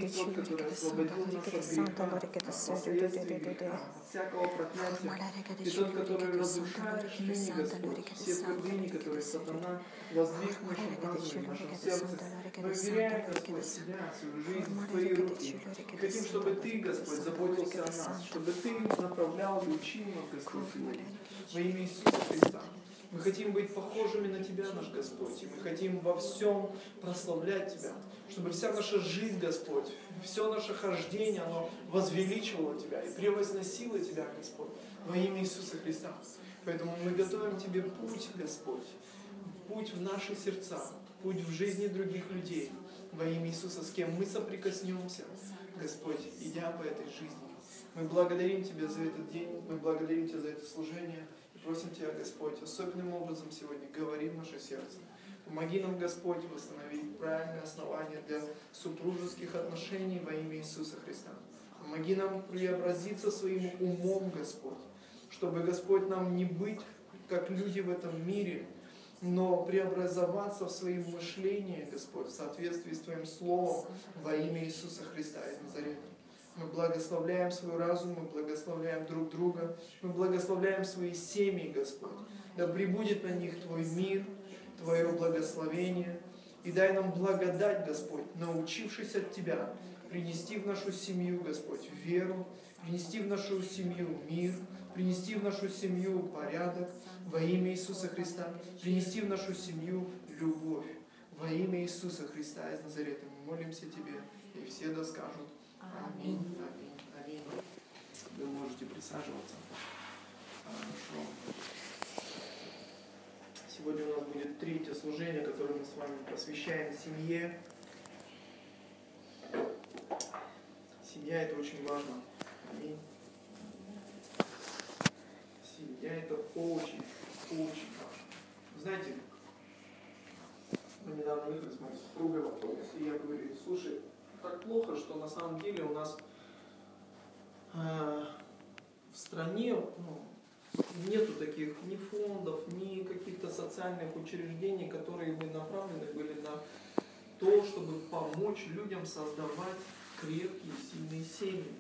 Ты тот, который освободил нас от греха, от последствий греха, от всякого проклятия. Ты тот, который разрушаешь ныне, Господь, все твердыни, которые сатана воздвиг в нашем разуме, в нашем сердце. Мы веряем, Господь, Тебя, свою жизнь, в Твои руки. Мы хотим, чтобы Ты, Господь, заботился о нас, чтобы Ты направлял и учил нас, Господь, сегодня. Во имя Иисуса Христа. Мы хотим быть похожими на Тебя, наш Господь, и мы хотим во всем прославлять Тебя, чтобы вся наша жизнь, Господь, все наше хождение, оно возвеличивало Тебя и превозносило Тебя, Господь, во имя Иисуса Христа. Поэтому мы готовим Тебе путь, Господь, путь в наши сердца, путь в жизни других людей, во имя Иисуса, с кем мы соприкоснемся, Господь, идя по этой жизни. Мы благодарим Тебя за этот день, мы благодарим Тебя за это служение. Просим Тебя, Господь, особенным образом сегодня говори в наше сердце. Помоги нам, Господь, восстановить правильное основание для супружеских отношений во имя Иисуса Христа. Помоги нам преобразиться своим умом, Господь, чтобы, Господь, нам не быть как люди в этом мире, но преобразоваться в своем мышлении, Господь, в соответствии с Твоим Словом во имя Иисуса Христа из Назарета. Мы благословляем свой разум, мы благословляем друг друга, мы благословляем свои семьи, Господь. Да пребудет на них Твой мир, Твое благословение. И дай нам благодать, Господь, научившись от Тебя, принести в нашу семью, Господь, веру, принести в нашу семью мир, принести в нашу семью порядок во имя Иисуса Христа, принести в нашу семью любовь во имя Иисуса Христа из Назарета. Мы молимся Тебе, и все да скажут аминь, аминь, аминь. Вы можете присаживаться. Хорошо. Сегодня у нас будет третье служение, которое мы с вами посвящаем семье. Семья — это очень важно. Аминь. Семья — это очень, очень важно. Вы знаете, мы недавно ехали с моей супругой в автобусе, и я говорю: слушай, так плохо, что на самом деле у нас в стране нету таких ни фондов, ни каких-то социальных учреждений, которые бы направлены были на то, чтобы помочь людям создавать крепкие, сильные семьи.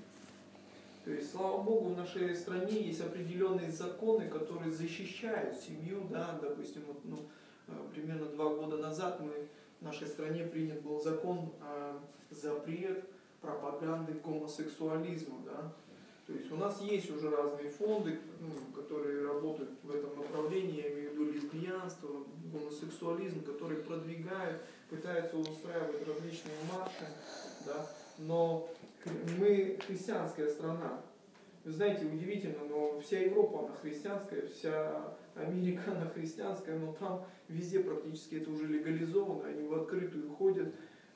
То есть, слава Богу, в нашей стране есть определенные законы, которые защищают семью. Да? Допустим, примерно 2 года назад в нашей стране принят был закон о запрет пропаганды гомосексуализма. Да? То есть у нас есть уже разные фонды, которые работают в этом направлении, я имею в виду лесбиянство, гомосексуализм, которые продвигают, пытаются устраивать различные марши, да? Но мы христианская страна. Вы знаете, удивительно, но вся Европа, она христианская, вся Америка, она христианская, но там везде практически это уже легализовано, они в открытую ходят,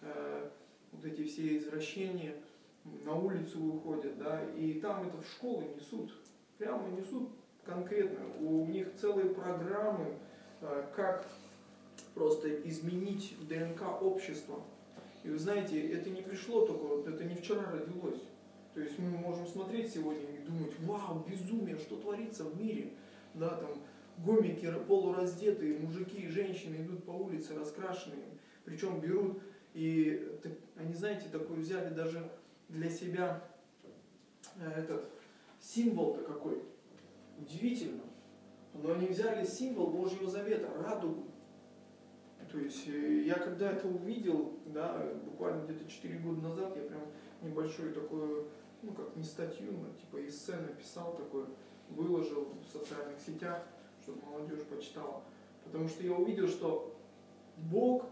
вот эти все извращения, на улицу выходят, да, и там это в школы несут, прямо несут конкретно. У них целые программы, как просто изменить ДНК общества. И вы знаете, это не пришло только, это не вчера родилось. То есть мы можем смотреть сегодня и думать: вау, безумие, что творится в мире. Да, там гомики полураздетые, мужики и женщины идут по улице раскрашенные, причем берут и, они, знаете, такой взяли даже для себя этот символ-то какой. Удивительно. Но они взяли символ Божьего Завета, радугу. То есть я когда это увидел, да, буквально где-то 4 года назад, я прям небольшую такую, как не статью, но типа эссе написал такое, выложил в социальных сетях, чтобы молодежь почитала. Потому что я увидел, что Бог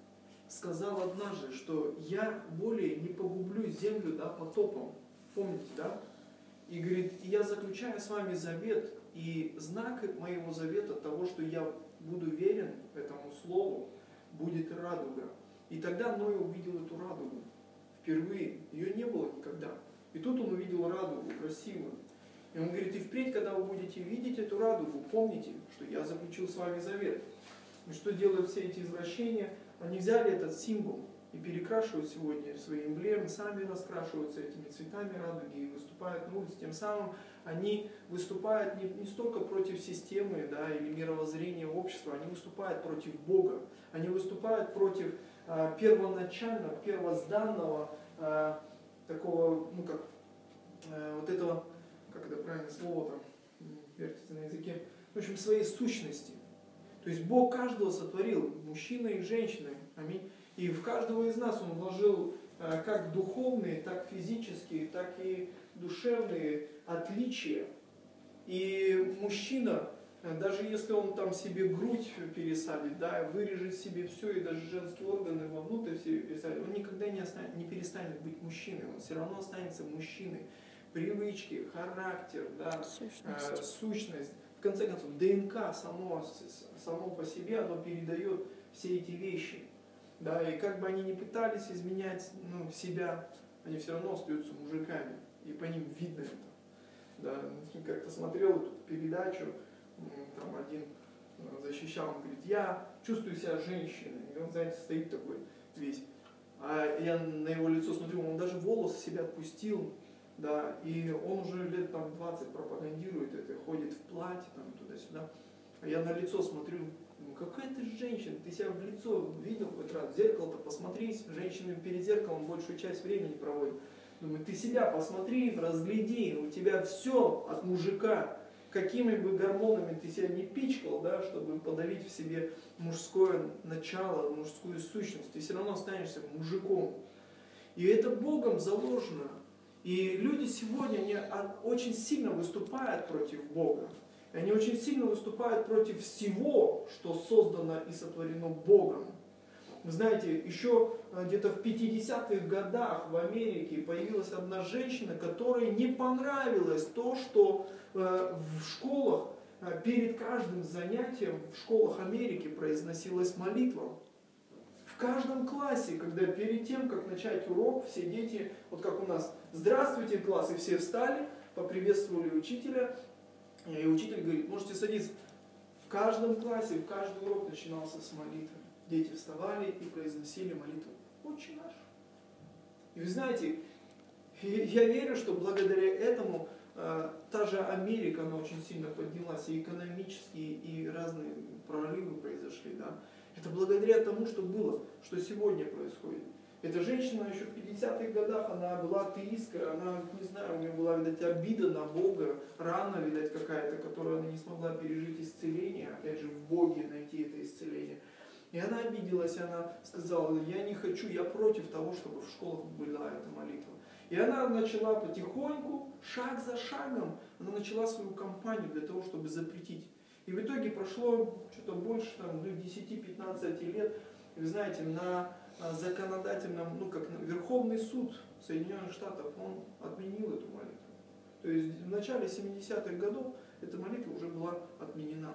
сказал однажды, что я более не погублю землю, да, потопом. Помните, да? И говорит: я заключаю с вами завет, и знак моего завета того, что я буду верен этому слову, будет радуга. И тогда Ной увидел эту радугу. Впервые. Ее не было никогда. И тут он увидел радугу, красивую. И он говорит: и впредь, когда вы будете видеть эту радугу, помните, что я заключил с вами завет. И что делают все эти извращения? Они взяли этот символ и перекрашивают сегодня свои эмблемы, сами раскрашиваются этими цветами радуги и выступают на улице. Тем самым они выступают не столько против системы, да, или мировоззрения общества, они выступают против Бога, они выступают против первоначального, первозданного такого, ну как, вот этого, как это правильное слово там, вертится на языке, в общем, своей сущности. То есть Бог каждого сотворил, мужчиной и женщиной, аминь. И в каждого из нас Он вложил как духовные, так физические, так и душевные отличия. И мужчина, даже если он там себе грудь пересадит, да, вырежет себе все, и даже женские органы вовнутрь себе пересадит, он никогда не перестанет быть мужчиной, он все равно останется мужчиной. Привычки, характер, да, сущность. В конце концов, ДНК само по себе, оно передает все эти вещи. Да, и как бы они ни пытались изменять себя, они все равно остаются мужиками. И по ним видно это. Да, как-то смотрел эту передачу, там один защищал, он говорит, я чувствую себя женщиной. И он, знаете, стоит такой весь. А я на его лицо смотрю, он даже волосы себя отпустил. Да, и он уже лет там 20 пропагандирует это, ходит в платье там туда-сюда. А я на лицо смотрю, думаю, какая ты женщина, ты себя в лицо видел хоть раз, в зеркало-то посмотри, женщины перед зеркалом большую часть времени проводят. Думаю, ты себя посмотри, разгляди, у тебя все от мужика, какими бы гормонами ты себя не пичкал, да, чтобы подавить в себе мужское начало, мужскую сущность, ты все равно останешься мужиком. И это Богом заложено. И люди сегодня, они очень сильно выступают против Бога. И они очень сильно выступают против всего, что создано и сотворено Богом. Вы знаете, еще где-то в 50-х годах в Америке появилась одна женщина, которой не понравилось то, что в школах перед каждым занятием в школах Америки произносилась молитва. В каждом классе, когда перед тем, как начать урок, все дети, вот как у нас, здравствуйте, класс, и все встали, поприветствовали учителя, и учитель говорит, можете садиться. В каждом классе, в каждый урок начинался с молитвы. Дети вставали и произносили молитву «Отче наш». И вы знаете, я верю, что благодаря этому та же Америка, она очень сильно поднялась, и экономические, и разные прорывы произошли, да. Это благодаря тому, что было, что сегодня происходит. Эта женщина еще в 50-х годах, она была атеисткой, она, не знаю, у нее была, видать, обида на Бога, рана, видать, какая-то, которую она не смогла пережить исцеление, опять же, в Боге найти это исцеление. И она обиделась, она сказала, я не хочу, я против того, чтобы в школах была эта молитва. И она начала потихоньку, шаг за шагом, она начала свою кампанию для того, чтобы запретить. И в итоге прошло что-то больше, там, 10-15 лет, и вы знаете, на законодательном, как Верховный суд Соединенных Штатов, он отменил эту молитву. То есть в начале 70-х годов эта молитва уже была отменена.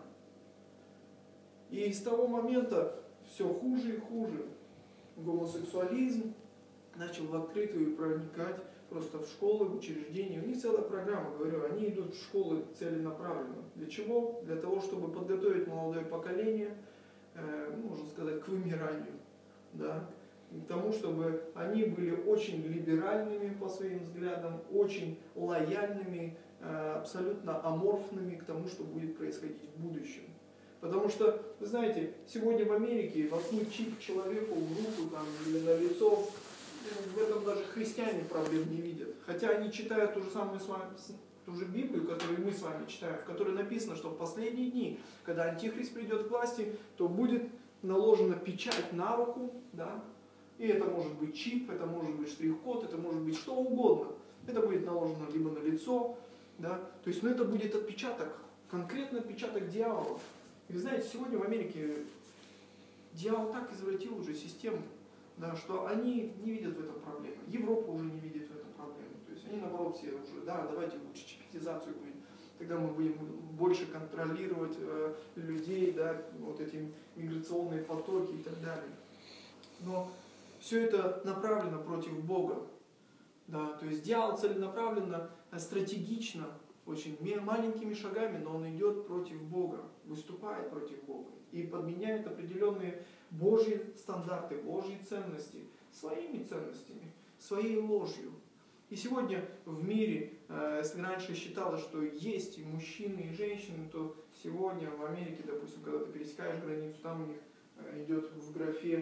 И с того момента все хуже и хуже. Гомосексуализм начал в открытую проникать просто в школы, в учреждения. У них целая программа, говорю, они идут в школы целенаправленно. Для чего? Для того, чтобы подготовить молодое поколение, можно сказать, к вымиранию. Да? К тому, чтобы они были очень либеральными по своим взглядам, очень лояльными, абсолютно аморфными к тому, что будет происходить в будущем. Потому что, вы знаете, сегодня в Америке воткнуть чип человеку в руку там, или на лицо, в этом даже христиане проблем не видят. Хотя они читают ту же самую с вами, ту же Библию, которую мы с вами читаем, в которой написано, что в последние дни, когда Антихрист придет к власти, то будет наложена печать на руку, да, и это может быть чип, это может быть штрих-код, это может быть что угодно. Это будет наложено либо на лицо, да, то есть, это будет отпечаток, конкретно отпечаток дьявола. И вы знаете, сегодня в Америке дьявол так извратил уже систему, да, что они не видят в этом проблемы. Европа уже не видит в этом проблемы. То есть они наоборот все уже, да, давайте лучше чипизацию будем. Тогда мы будем больше контролировать людей, да, вот эти миграционные потоки и так далее. Но все это направлено против Бога. Да, то есть дьявол целенаправленно, стратегично, очень маленькими шагами, но он идет против Бога, выступает против Бога и подменяет определенные Божьи стандарты, Божьи ценности своими ценностями, своей ложью. И сегодня в мире, если раньше считалось, что есть и мужчины, и женщины, то сегодня в Америке, допустим, когда ты пересекаешь границу, там у них идет в графе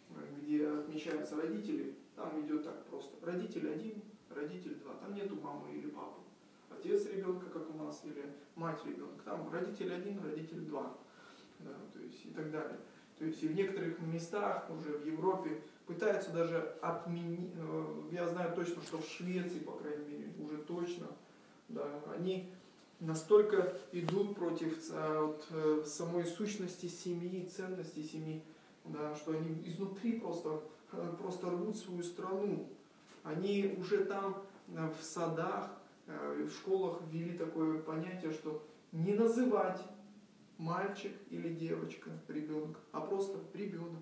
где отмечаются родители, там идет так просто. Родитель один, родитель два. Там нету мамы или папы. Отец ребенка, как у нас, или мать ребенка. Там родитель один, родитель два. Да, то есть и так далее. То есть и в некоторых местах, уже в Европе, пытаются даже отменить, я знаю точно, что в Швеции, по крайней мере, уже точно, да, они настолько идут против самой сущности семьи, ценности семьи, да, что они изнутри просто рвут свою страну. Они уже там в садах, в школах ввели такое понятие, что не называть мальчик или девочка, ребенок, а просто ребенок.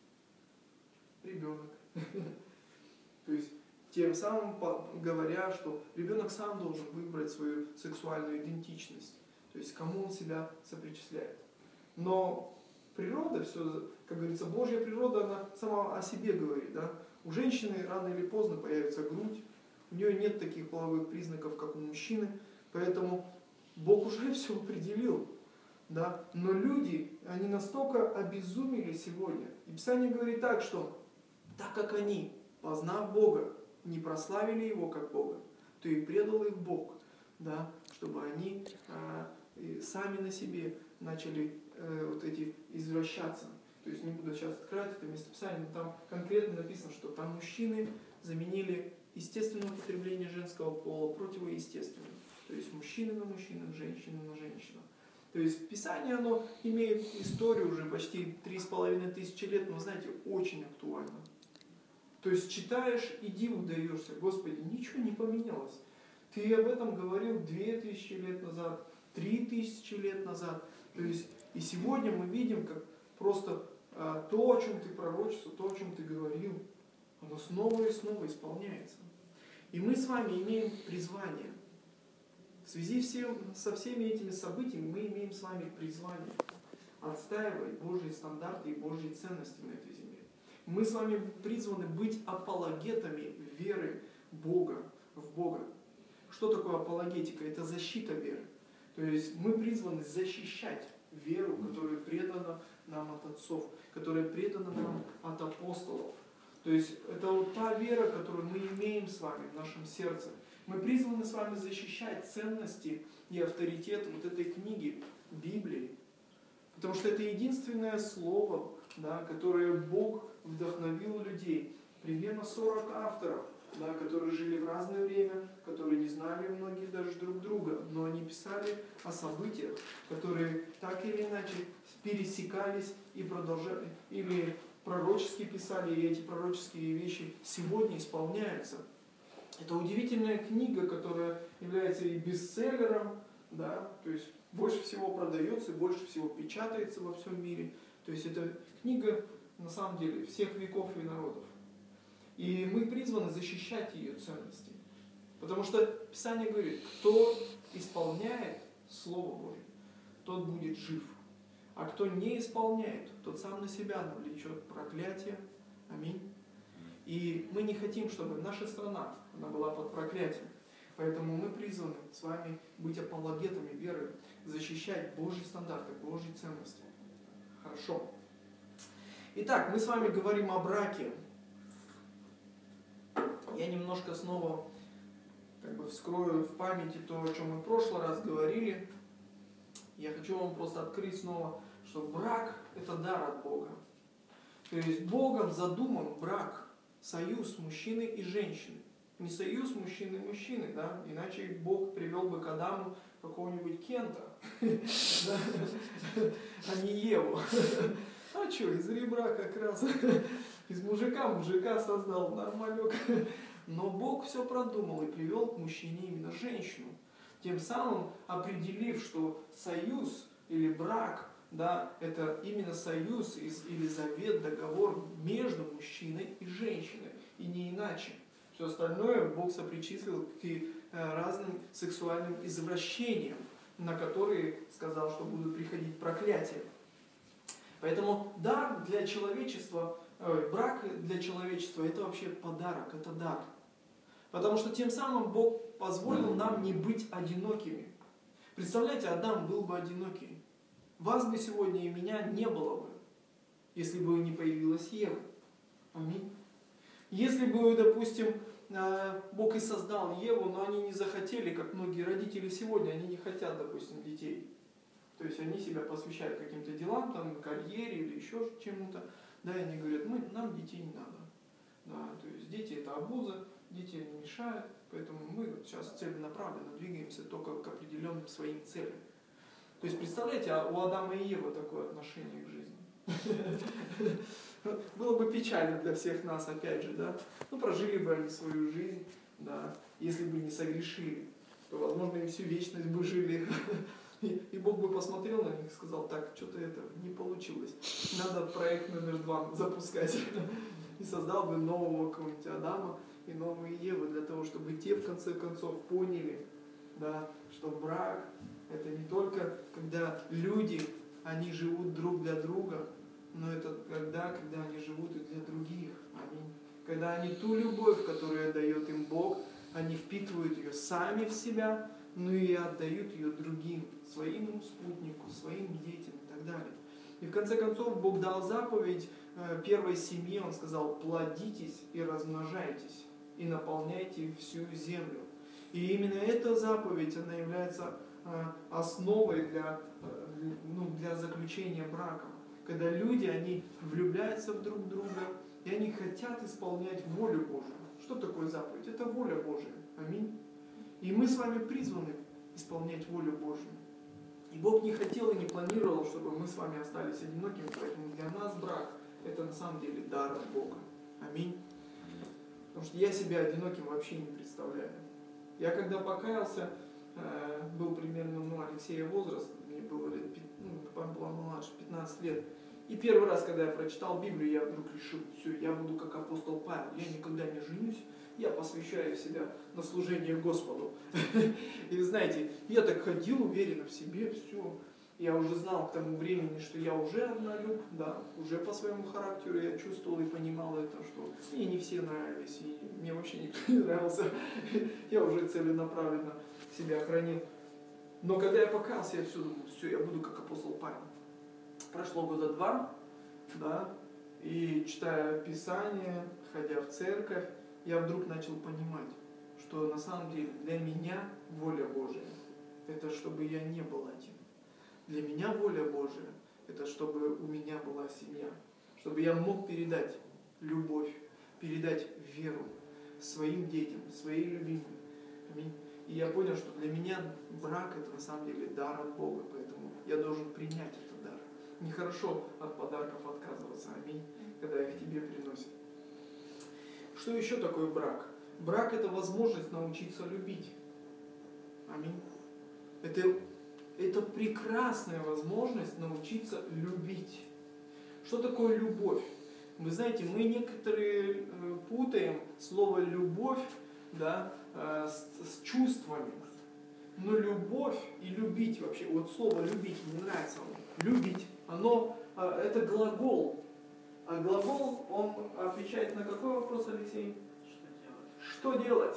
Ребенок. То есть тем самым говоря, что ребенок сам должен выбрать свою сексуальную идентичность, то есть кому он себя сопричисляет. Но природа, все, как говорится, Божья природа, она сама о себе говорит. Да? У женщины рано или поздно появится грудь, у нее нет таких половых признаков, как у мужчины, поэтому Бог уже все определил. Да? Но люди, они настолько обезумели сегодня. И Писание говорит так, что так как они, познав Бога, не прославили Его как Бога, то и предал их Бог, да? Чтобы они сами на себе начали вот эти извращаться. То есть не буду сейчас открывать это местописание, но там конкретно написано, что там мужчины заменили естественное употребление женского пола противоестественным. То есть мужчины на мужчинах, женщины на женщинах. То есть Писание, оно имеет историю уже почти 3500 лет, но, знаете, очень актуально. То есть читаешь и диву даешься, Господи, ничего не поменялось. Ты об этом говорил 2000 лет назад, 3000 лет назад. То есть и сегодня мы видим, как просто то, о чем ты пророчествовал, то, о чем ты говорил, оно снова и снова исполняется. И мы с вами имеем призвание. В связи со всеми этими событиями мы имеем с вами призвание отстаивать Божьи стандарты и Божьи ценности на этой земле. Мы с вами призваны быть апологетами веры Бога в Бога. Что такое апологетика? Это защита веры. То есть мы призваны защищать веру, которая предана нам от отцов, которая предана нам от апостолов. То есть это вот та вера, которую мы имеем с вами в нашем сердце. Мы призваны с вами защищать ценности и авторитет вот этой книги, Библии. Потому что это единственное слово, да, которое Бог вдохновил людей. Примерно 40 авторов, да, которые жили в разное время, которые не знали многие даже друг друга, но они писали о событиях, которые так или иначе пересекались и продолжали, или пророчески писали, и эти пророческие вещи сегодня исполняются. Это удивительная книга, которая является и бестселлером, да, то есть больше всего продается и больше всего печатается во всем мире. То есть это книга, на самом деле, всех веков и народов. И мы призваны защищать ее ценности. Потому что Писание говорит, кто исполняет Слово Божье, тот будет жив. А кто не исполняет, тот сам на себя навлечет проклятие. Аминь. И мы не хотим, чтобы наша страна она была под проклятием. Поэтому мы призваны с вами быть апологетами веры, защищать Божьи стандарты, Божьи ценности. Хорошо. Итак, мы с вами говорим о браке. Я немножко снова вскрою в памяти то, о чем мы в прошлый раз говорили. Я хочу вам просто открыть снова, что брак – это дар от Бога. То есть Богом задуман брак, союз мужчины и женщины. Не союз мужчины и мужчины, да? Иначе Бог привел бы к Адаму какого-нибудь Кента, а не Еву. А что, из ребра как раз, из мужика создал, нормалек. Но Бог все продумал и привел к мужчине именно женщину. Тем самым определив, что союз или брак, да, это именно союз или завет, договор между мужчиной и женщиной, и не иначе. Все остальное Бог сопричислил к разным сексуальным извращениям, на которые сказал, что будут приходить проклятия. Поэтому дар для человечества, брак для человечества – это вообще подарок, это дар. Потому что тем самым Бог позволил нам не быть одинокими. Представляете, Адам был бы одинокий. Вас бы сегодня и меня не было бы, если бы не появилась Ева. Аминь. Если бы, допустим, Бог и создал Еву, но они не захотели, как многие родители сегодня, они не хотят, допустим, детей. То есть они себя посвящают каким-то делам, там, карьере или еще чему-то. Да, и они говорят, нам детей не надо. Да, то есть дети это обуза, дети не мешают, поэтому мы вот сейчас целенаправленно двигаемся только к определенным своим целям. То есть представляете, у Адама и Евы такое отношение к жизни. Было бы печально для всех нас, опять же, да. Ну, прожили бы они свою жизнь, да, если бы не согрешили, то, возможно, и всю вечность бы жили. И Бог бы посмотрел на них и сказал, так, что-то это не получилось. Надо проект номер 2 запускать. И создал бы нового какого-нибудь Адама и новую Еву, для того, чтобы те, в конце концов, поняли, да, что брак — это не только когда люди, они живут друг для друга, но это когда они живут и для других. Аминь. Когда они ту любовь, которую дает им Бог, они впитывают ее сами в себя, но и отдают ее другим, своему спутнику, своим детям и так далее. И в конце концов Бог дал заповедь первой семье, Он сказал, плодитесь и размножайтесь, и наполняйте всю землю. И именно эта заповедь, она является основой для заключения брака. Когда люди, они влюбляются в друг друга, и они хотят исполнять волю Божию. Что такое заповедь? Это воля Божия. Аминь. И мы с вами призваны исполнять волю Божию. И Бог не хотел и не планировал, чтобы мы с вами остались одинокими, поэтому для нас брак — это на самом деле дар от Бога. Аминь. Потому что я себя одиноким вообще не представляю. Я когда покаялся, был примерно, Алексея возраст, мне было лет, была младше, 15 лет. И первый раз, когда я прочитал Библию, я вдруг решил, все, я буду как апостол Павел, я никогда не женюсь, я посвящаю себя на служение Господу. И вы знаете, я так ходил уверенно в себе, все. Я уже знал к тому времени, что я уже однолюб, да, уже по своему характеру я чувствовал и понимал это, что мне не все нравились, и мне вообще никто не нравился. Я уже целенаправленно себя хранил. Но когда я покаялся, я все думал, все, я буду как апостол Павел. Прошло года 2, да, и читая Писание, ходя в церковь, я вдруг начал понимать, что на самом деле для меня воля Божия — это чтобы я не был один. Для меня воля Божия — это чтобы у меня была семья, чтобы я мог передать любовь, передать веру своим детям, своей любимой. Аминь. И я понял, что для меня брак — это на самом деле дар от Бога, поэтому я должен принять этот дар. Нехорошо от подарков отказываться, аминь, когда их тебе приносят. Что еще такое брак? Брак — это возможность научиться любить. Аминь. Это прекрасная возможность научиться любить. Что такое любовь? Вы знаете, мы некоторые путаем слово «любовь», да, с чувствами. Но любовь и любить вообще, вот слово «любить» мне нравится. Любить, это глагол. А глагол, он отвечает на какой вопрос, Алексей? Что делать?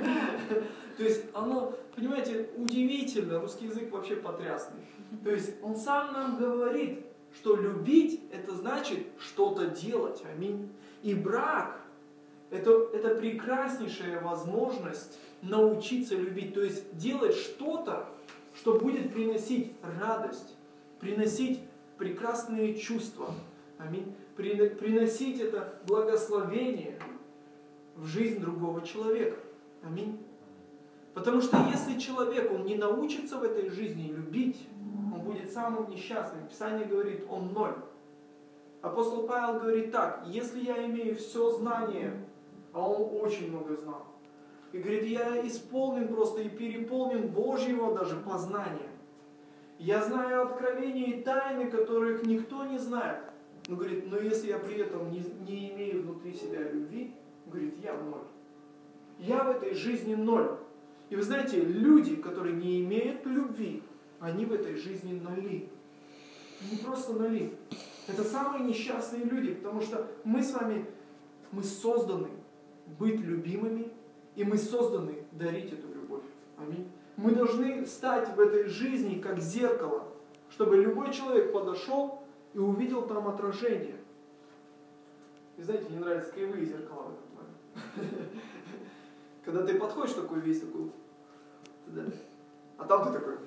То есть оно, понимаете, удивительно, русский язык вообще потрясный. То есть он сам нам говорит, что любить — это значит что-то делать. Аминь. И брак — это прекраснейшая возможность научиться любить. То есть делать что-то, что будет приносить радость, приносить прекрасные чувства. Аминь. Приносить это благословение в жизнь другого человека. Аминь. Потому что если человек, он не научится в этой жизни любить, он будет самым несчастным. Писание говорит, он ноль. Апостол Павел говорит так, если я имею все знание, а он очень много знал, и говорит, я исполнен просто и переполнен Божьего даже познания. Я знаю откровения и тайны, которых никто не знает. Но говорит, но если я при этом не имею внутри себя любви, говорит, я ноль. Я в этой жизни ноль. И вы знаете, люди, которые не имеют любви, они в этой жизни ноли. Не просто ноли. Это самые несчастные люди, потому что мы с вами, мы созданы быть любимыми, и мы созданы дарить эту любовь. Аминь. Мы должны стать в этой жизни как зеркало, чтобы любой человек подошел и увидел там отражение. И знаете, мне нравятся кривые зеркала в этот момент. Когда ты подходишь такой весь такой, а там ты такой,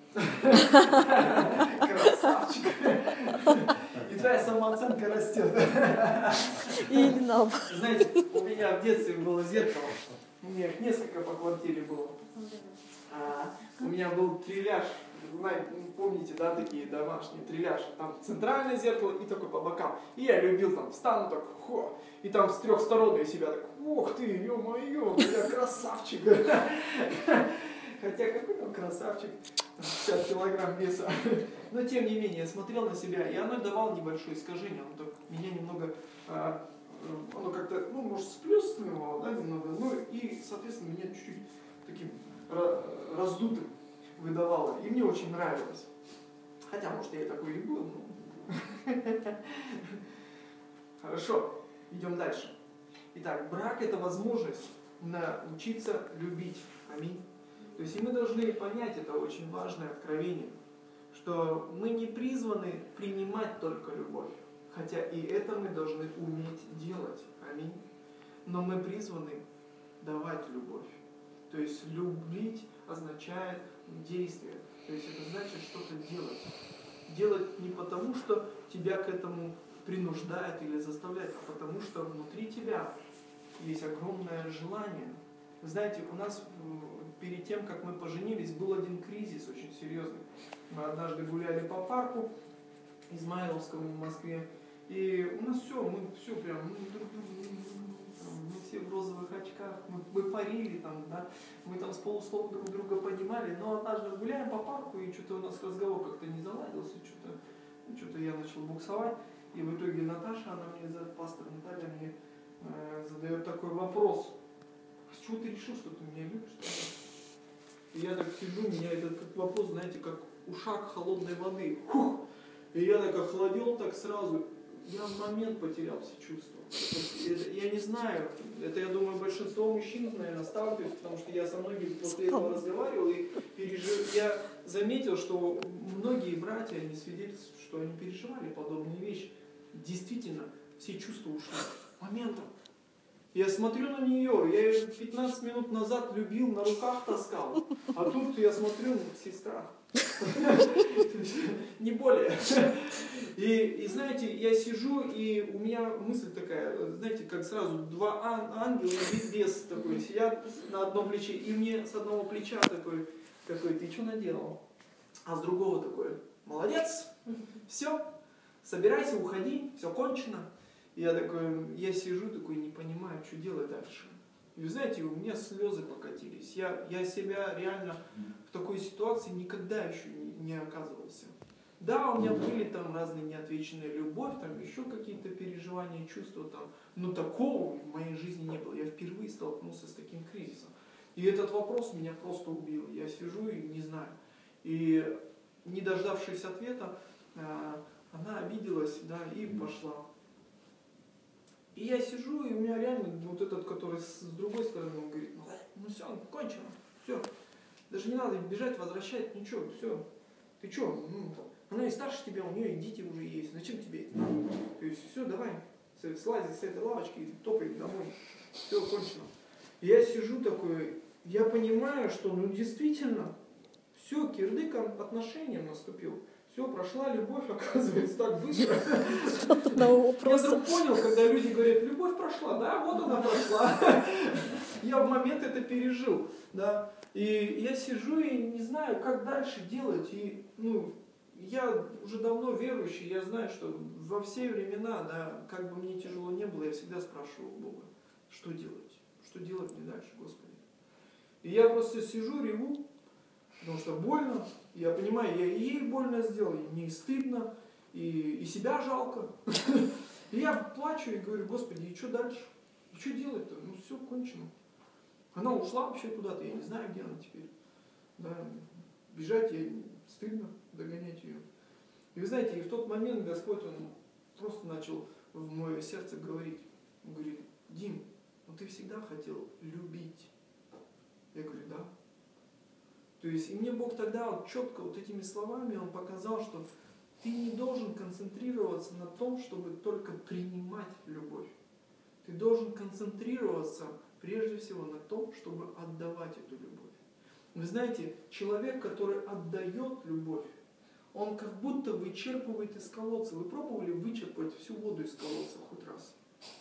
красавчик. И твоя самооценка растет. Или наоборот. Знаете, у меня в детстве было зеркало. У меня их несколько по квартире было. У меня был трильяж. Знаете, помните, да, такие домашние трильяж. Там центральное зеркало и такой по бокам. И я любил там, встану так, хо. И там с трех сторон я себя так, ох ты, ё-моё, я красавчик. Хотя какой там красавчик, 50 килограмм веса. Но тем не менее, я смотрел на себя, и оно давало небольшое искажение. Оно так, меня немного, оно как-то, ну, может, сплюснувало, да, немного. Ну, и, соответственно, меня чуть-чуть таким раздутым выдавало. И мне очень нравилось. Хотя, может, я и такой и был. Но... Хорошо, идем дальше. Итак, брак – это возможность научиться любить. Аминь. То есть и мы должны понять, это очень важное откровение, что мы не призваны принимать только любовь, хотя и это мы должны уметь делать. Аминь. Но мы призваны давать любовь. То есть любить означает действие. То есть это значит что-то делать. Делать не потому, что тебя к этому принуждает или заставляет, а потому что внутри тебя есть огромное желание. Вы знаете, у нас перед тем, как мы поженились, был один кризис очень серьезный. Мы однажды гуляли по парку Измайловскому в Москве, и у нас мы все прям, мы все в розовых очках, мы парили там, да, мы там с полуслова друг друга понимали, но однажды гуляем по парку, и что-то у нас разговор как-то не заладился, что-то я начал буксовать, и в итоге Наташа, пастор Наталья мне задает такой вопрос: с чего ты решил, что ты меня любишь? И я так сижу, меня этот вопрос, знаете, как ушаг холодной воды. Фух! И я так охладел так сразу. Я в момент потерял все чувства. Я не знаю, это, я думаю, большинство мужчин, наверное, сталкиваются, потому что я со многими после этого разговаривал и я заметил, что многие братья, они свидетельствуют, что они переживали подобные вещи. Действительно, все чувства ушли моментом. Я смотрю на нее, я ее 15 минут назад любил, на руках таскал, а тут я смотрю, сестра. Не более. И знаете, я сижу, и у меня мысль такая, знаете, как сразу два ангела и бес такой сидят на одном плече, и мне с одного плеча такой, ты что наделал? А с другого такой: молодец, все, собирайся, уходи, все кончено. Я сижу такой, не понимаю, что делать дальше. И вы знаете, у меня слезы покатились. Я себя реально в такой ситуации никогда еще не оказывался. Да, у меня были там разные неотвеченные любовь, там еще какие-то переживания, чувства там, но такого в моей жизни не было. Я впервые столкнулся с таким кризисом. И этот вопрос меня просто убил. Я сижу и не знаю. И не дождавшись ответа, она обиделась, да, и пошла. И я сижу, и у меня реально вот этот, который с другой стороны, он говорит: ну все, кончено, все. Даже не надо бежать, возвращать, ничего, все. Ты что, она и старше тебя, у нее и дети уже есть, зачем тебе это надо? То есть все, давай, слази с этой лавочки и топай домой, все, кончено. И я сижу такой, я понимаю, что действительно, все, кирдык отношениям наступил. Все, прошла любовь, оказывается, так быстро. Я вдруг понял, когда люди говорят: любовь прошла, да, вот она прошла. Я в момент это пережил, да. И я сижу и не знаю, как дальше делать. И, я уже давно верующий, я знаю, что во все времена, да, как бы мне тяжело не было, я всегда спрашивал Бога: что делать? Что делать мне дальше, Господи? И я просто сижу, реву, потому что больно. Я понимаю, я и ей больно сделал, и мне стыдно, и себя жалко. И я плачу и говорю: Господи, и что дальше? И что делать-то? Все, кончено. Она ушла вообще куда-то, я не знаю, где она теперь. Да, бежать ей стыдно, догонять ее. И вы знаете, и в тот момент Господь, Он просто начал в мое сердце говорить. Он говорит: Дим, ты всегда хотел любить. Я говорю: да. То есть, и мне Бог тогда четко этими словами, Он показал, что ты не должен концентрироваться на том, чтобы только принимать любовь. Ты должен концентрироваться прежде всего на том, чтобы отдавать эту любовь. Вы знаете, человек, который отдает любовь, он как будто вычерпывает из колодца. Вы пробовали вычерпать всю воду из колодца хоть раз?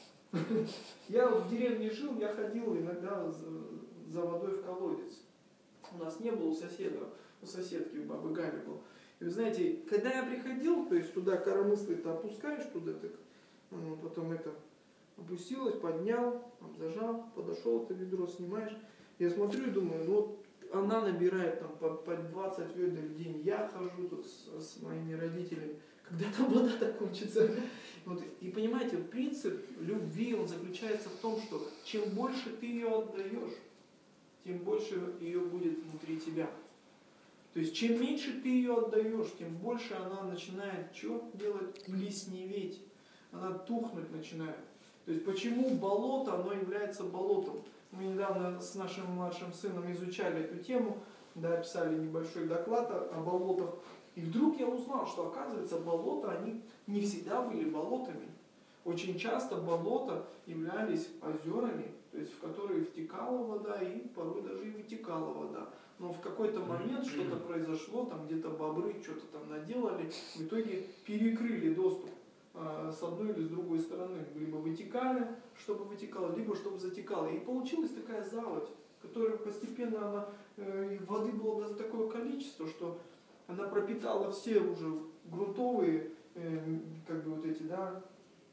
Я в деревне жил, я ходил иногда за водой в колодец. У нас не было у соседа, у соседки, у бабы Гали был. И вы знаете, когда я приходил, то есть туда коромыслы-то опускаешь, туда так, потом это опустилось, поднял, там, зажал, подошел, это ведро снимаешь. Я смотрю и думаю, ну вот она набирает там по 20 ведер в день, я хожу тут с моими родителями, когда там вода-то кончится. Вот, и понимаете, принцип любви, он заключается в том, что чем больше ты ее отдаешь, тем больше ее будет внутри тебя. То есть, чем меньше ты ее отдаешь, тем больше она начинает что делать? Плесневеть. Она тухнуть начинает. То есть, почему болото, оно является болотом? Мы недавно с нашим младшим сыном изучали эту тему, да, писали небольшой доклад о болотах. И вдруг я узнал, что, оказывается, болота, они не всегда были болотами. Очень часто болота являлись озерами, то есть в которые втекала вода и порой даже и вытекала вода. Но в какой-то момент что-то произошло, там где-то бобры что-то там наделали, в итоге перекрыли доступ с одной или с другой стороны. Либо вытекали, чтобы вытекало, либо чтобы затекало. И получилась такая заводь, которая постепенно, воды было даже такое количество, что она пропитала все уже грунтовые, как бы вот эти, да,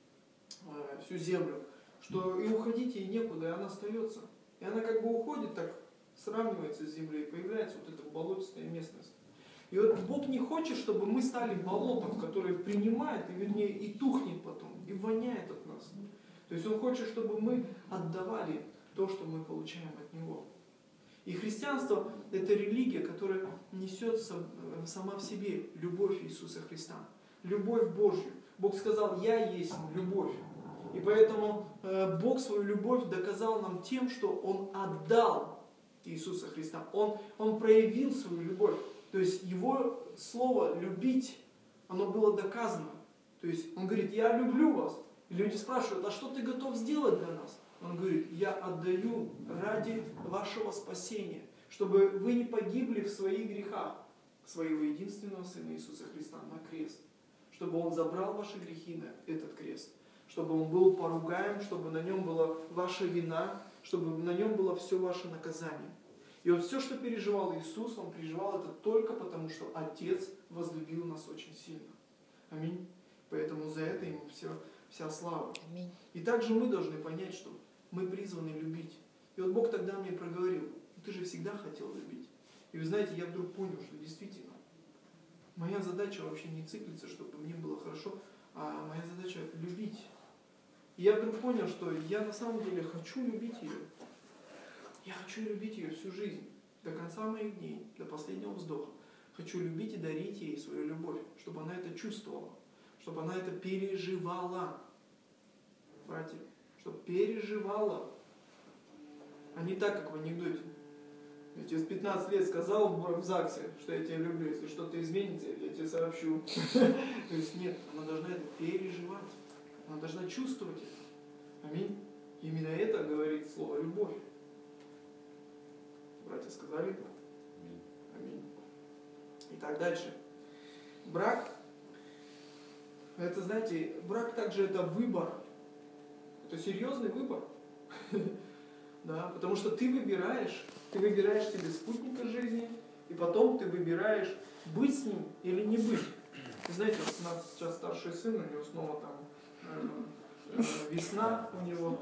всю землю, что и уходить ей некуда, и она остается. И она как бы уходит, так сравнивается с землей, и появляется вот эта болотистая местность. И вот Бог не хочет, чтобы мы стали болотом, которое принимает, и вернее, и тухнет потом, и воняет от нас. То есть Он хочет, чтобы мы отдавали то, что мы получаем от Него. И христианство – это религия, которая несет сама в себе любовь Иисуса Христа, любовь Божью. Бог сказал: «Я есть любовь». И поэтому Бог свою любовь доказал нам тем, что Он отдал Иисуса Христа. Он проявил свою любовь. То есть Его слово «любить», оно было доказано. То есть Он говорит: «Я люблю вас». И люди спрашивают: «А что ты готов сделать для нас?» Он говорит: «Я отдаю ради вашего спасения, чтобы вы не погибли в своих грехах, своего единственного Сына Иисуса Христа на крест, чтобы Он забрал ваши грехи на этот крест, чтобы Он был поругаем, чтобы на Нем была ваша вина, чтобы на Нем было все ваше наказание». И вот все, что переживал Иисус, Он переживал это только потому, что Отец возлюбил нас очень сильно. Аминь. Поэтому за это Ему вся слава. Аминь. И также мы должны понять, что мы призваны любить. И вот Бог тогда мне проговорил: «Ты же всегда хотел любить». И вы знаете, я вдруг понял, что действительно моя задача вообще не циклиться, чтобы мне было хорошо, а моя задача любить. И я вдруг понял, что я на самом деле хочу любить ее. Я хочу любить ее всю жизнь, до конца моих дней, до последнего вздоха. Хочу любить и дарить ей свою любовь, чтобы она это чувствовала, чтобы она это переживала. Братья, чтобы переживала. А не так, как в анекдоте. Я тебе в 15 лет сказал в ЗАГСе, что я тебя люблю. Если что-то изменится, я тебе сообщу. То есть нет, она должна это переживать. Она должна чувствовать это. Аминь. Именно это говорит слово «любовь». Братья сказали? Аминь. Итак, дальше. Брак. Это, знаете, брак также это выбор. Это серьезный выбор. Да, потому что ты выбираешь себе спутника жизни, и потом ты выбираешь, быть с ним или не быть. Вы знаете, у нас сейчас старший сын, у него снова там весна у него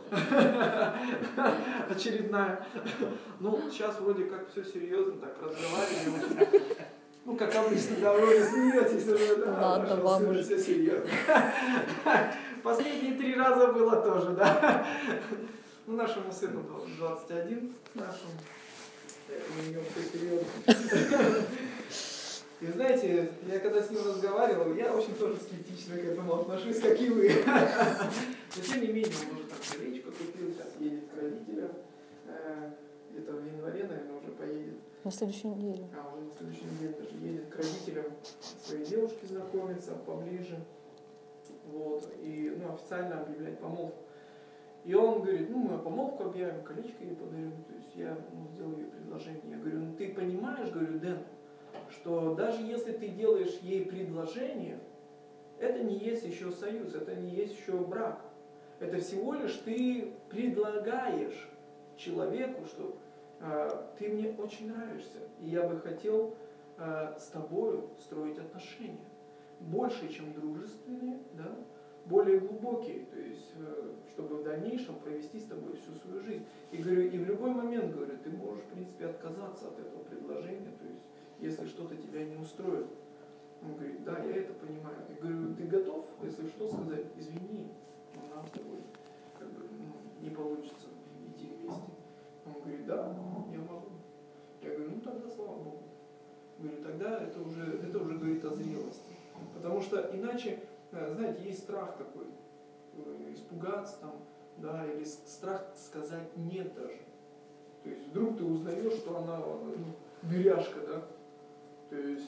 очередная. Ну, сейчас вроде как все серьезно, так разговариваем. Ну, как обычно, да, вы смеетесь уже, да, ладно, все серьезно. Последние 3 раза было тоже, да. Ну, нашему сыну 21, нашему, у него все серьезно. И знаете, я когда с ним разговаривал, я очень тоже скептично к этому отношусь, как и вы. Но тем не менее, он уже там колечко купил, сейчас едет к родителям. Где-то в январе, наверное, уже поедет. На следующей неделе. Уже на следующей неделе даже едет к родителям своей девушки знакомиться поближе. Вот. И официально объявлять помолвку. И он говорит, ну мы помолвку объявим, колечко ей подарим, то есть я сделаю ей предложение. Я говорю, ну ты понимаешь, говорю, Дэн, что даже если ты делаешь ей предложение, это не есть еще союз, это не есть еще брак. Это всего лишь ты предлагаешь человеку, что ты мне очень нравишься, и я бы хотел с тобой строить отношения. Больше, чем дружественные, да? Более глубокие, то есть, чтобы в дальнейшем провести с тобой всю свою жизнь. И говорю, и в любой момент, говорю, ты можешь, в принципе, отказаться от этого предложения, то есть, если что-то тебя не устроит. Он говорит, да, я это понимаю. Я говорю, ты готов, если что, сказать, извини, но нам с тобой как бы, не получится идти вместе. Он говорит, да, я могу. Я говорю, ну тогда слава Богу. Говорю, тогда это уже говорит о зрелости. Потому что иначе, знаете, есть страх такой, испугаться там, да, или страх сказать нет даже. То есть вдруг ты узнаешь, что она беряшка, да. То есть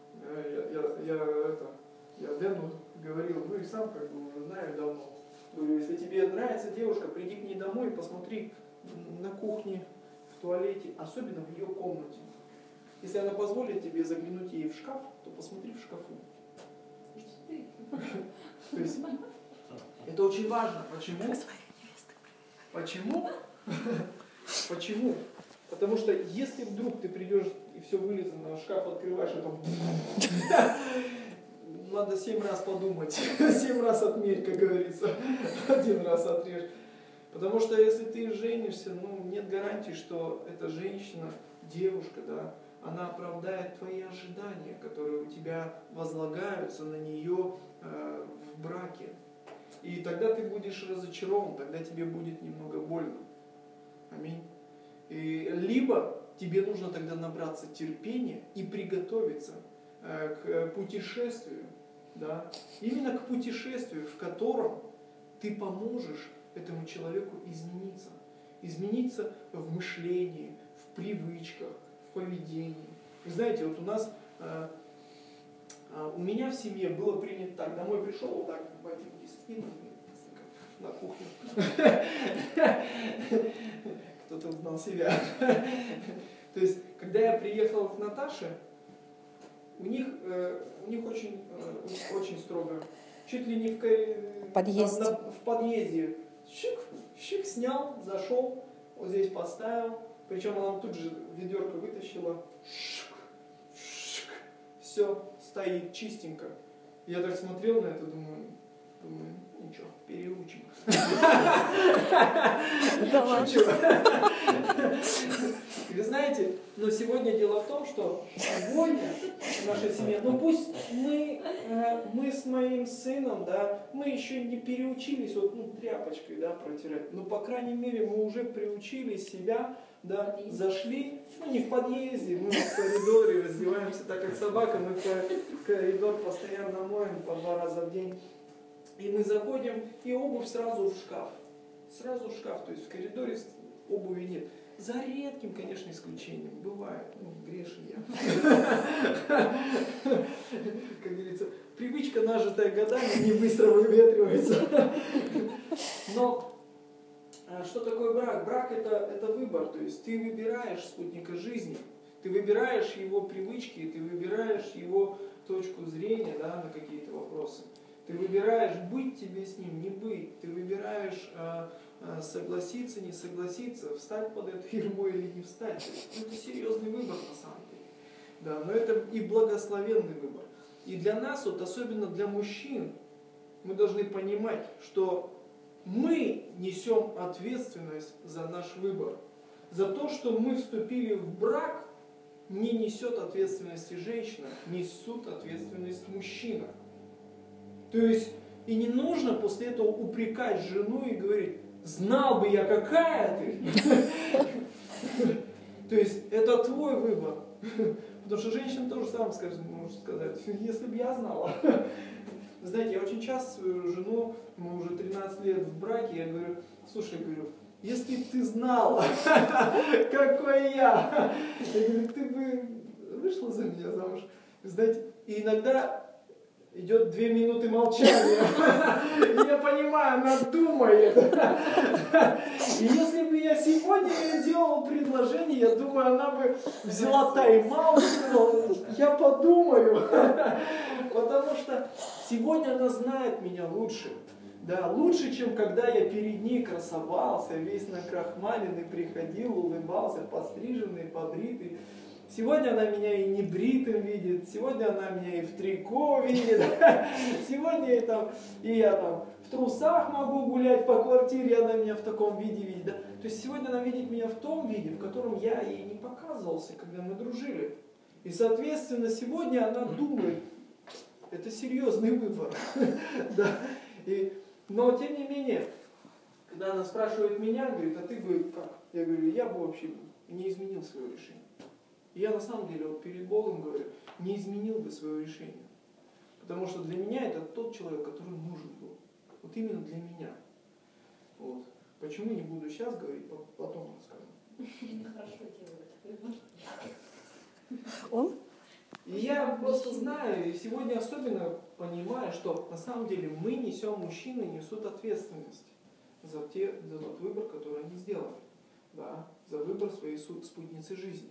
я Дэну говорил, ну и сам как бы уже знаю давно. Говорю, если тебе нравится девушка, приди к ней домой и посмотри на кухне, в туалете, особенно в ее комнате. Если она позволит тебе заглянуть ей в шкаф, то посмотри в шкафу. То есть это очень важно. Почему? Почему? Почему? Потому что если вдруг ты придешь и все вылезано, шкаф открываешь, и там надо 7 раз подумать, 7 раз отмерь, как говорится, 1 раз отрежь. Потому что если ты женишься, нет гарантии, что эта женщина, девушка, да, она оправдает твои ожидания, которые у тебя возлагаются на нее в браке. И тогда ты будешь разочарован, тогда тебе будет немного больно. Аминь. И либо тебе нужно тогда набраться терпения и приготовиться к путешествию, да, именно к путешествию, в котором ты поможешь этому человеку измениться. Измениться в мышлении, в привычках, в поведении. Вы знаете, вот у нас, у меня в семье было принято так, домой пришел, вот так, ботинки скинул на кухню. Кто-то узнал себя. То есть, когда я приехал к Наташе, у них очень строго. Чуть ли не в подъезде. Щик снял, зашел, вот здесь поставил. Причем она тут же ведерко вытащила. Все, стоит чистенько. Я так смотрел на это, думаю, ничего, переучим. Шучу. Вы знаете, но сегодня дело в том, что сегодня в нашей семье, пусть мы с моим сыном, да, мы еще не переучились тряпочкой, да, протирать, но по крайней мере мы уже приучили себя, да, зашли, не в подъезде, мы в коридоре раздеваемся, так как собака, мы коридор постоянно моем по 2 раза в день. И мы заходим, и обувь сразу в шкаф. Сразу в шкаф, то есть в коридоре обуви нет. За редким, конечно, исключением. Бывает, грешен я. Как говорится, привычка, нажитая годами, не быстро выветривается. Но что такое брак? Брак это выбор, то есть ты выбираешь спутника жизни. Ты выбираешь его привычки, ты выбираешь его точку зрения, да, на какие-то вопросы. Ты выбираешь, быть тебе с ним, не быть. Ты выбираешь согласиться, не согласиться, встать под это ярмо или не встать. Это серьезный выбор на самом деле. Да, но это и благословенный выбор. И для нас, особенно для мужчин, мы должны понимать, что мы несем ответственность за наш выбор. За то, что мы вступили в брак, не несет ответственности женщина, несут ответственность мужчина. То есть, и не нужно после этого упрекать жену и говорить, знал бы я, какая ты. То есть, это твой выбор. Потому что женщина тоже сама может сказать, если бы я знала. Знаете, я очень часто свою жену, мы уже 13 лет в браке, я говорю, слушай, если бы ты знала, какой я говорю, ты бы вышла за меня замуж. Знаете, и иногда идет 2 минуты молчания. И я понимаю, она думает. И если бы я сегодня ей делал предложение, я думаю, она бы взяла тайм-аут и сказала, я подумаю. Потому что сегодня она знает меня лучше. Да, лучше, чем когда я перед ней красовался, весь накрахмаленный, приходил, улыбался, подстриженный, побритый. Сегодня она меня и не бритым видит, сегодня она меня и в трико видит, сегодня я там в трусах могу гулять по квартире, она меня в таком виде видит. Да? То есть сегодня она видит меня в том виде, в котором я ей не показывался, когда мы дружили. И соответственно сегодня она думает, это серьезный выбор. Да? Но тем не менее, когда она спрашивает меня, говорит, а ты бы как? Я говорю, я бы вообще не изменил свое решение. И я на самом деле вот перед Богом говорю, не изменил бы свое решение. Потому что для меня это тот человек, который нужен был. Вот именно для меня. Вот. Почему не буду сейчас говорить, потом расскажу. Хорошо делает. Он? И я просто знаю, и сегодня особенно понимаю, что на самом деле мы несем, мужчины несут ответственность за тот выбор, который они сделали. Да, за выбор своей спутницы жизни.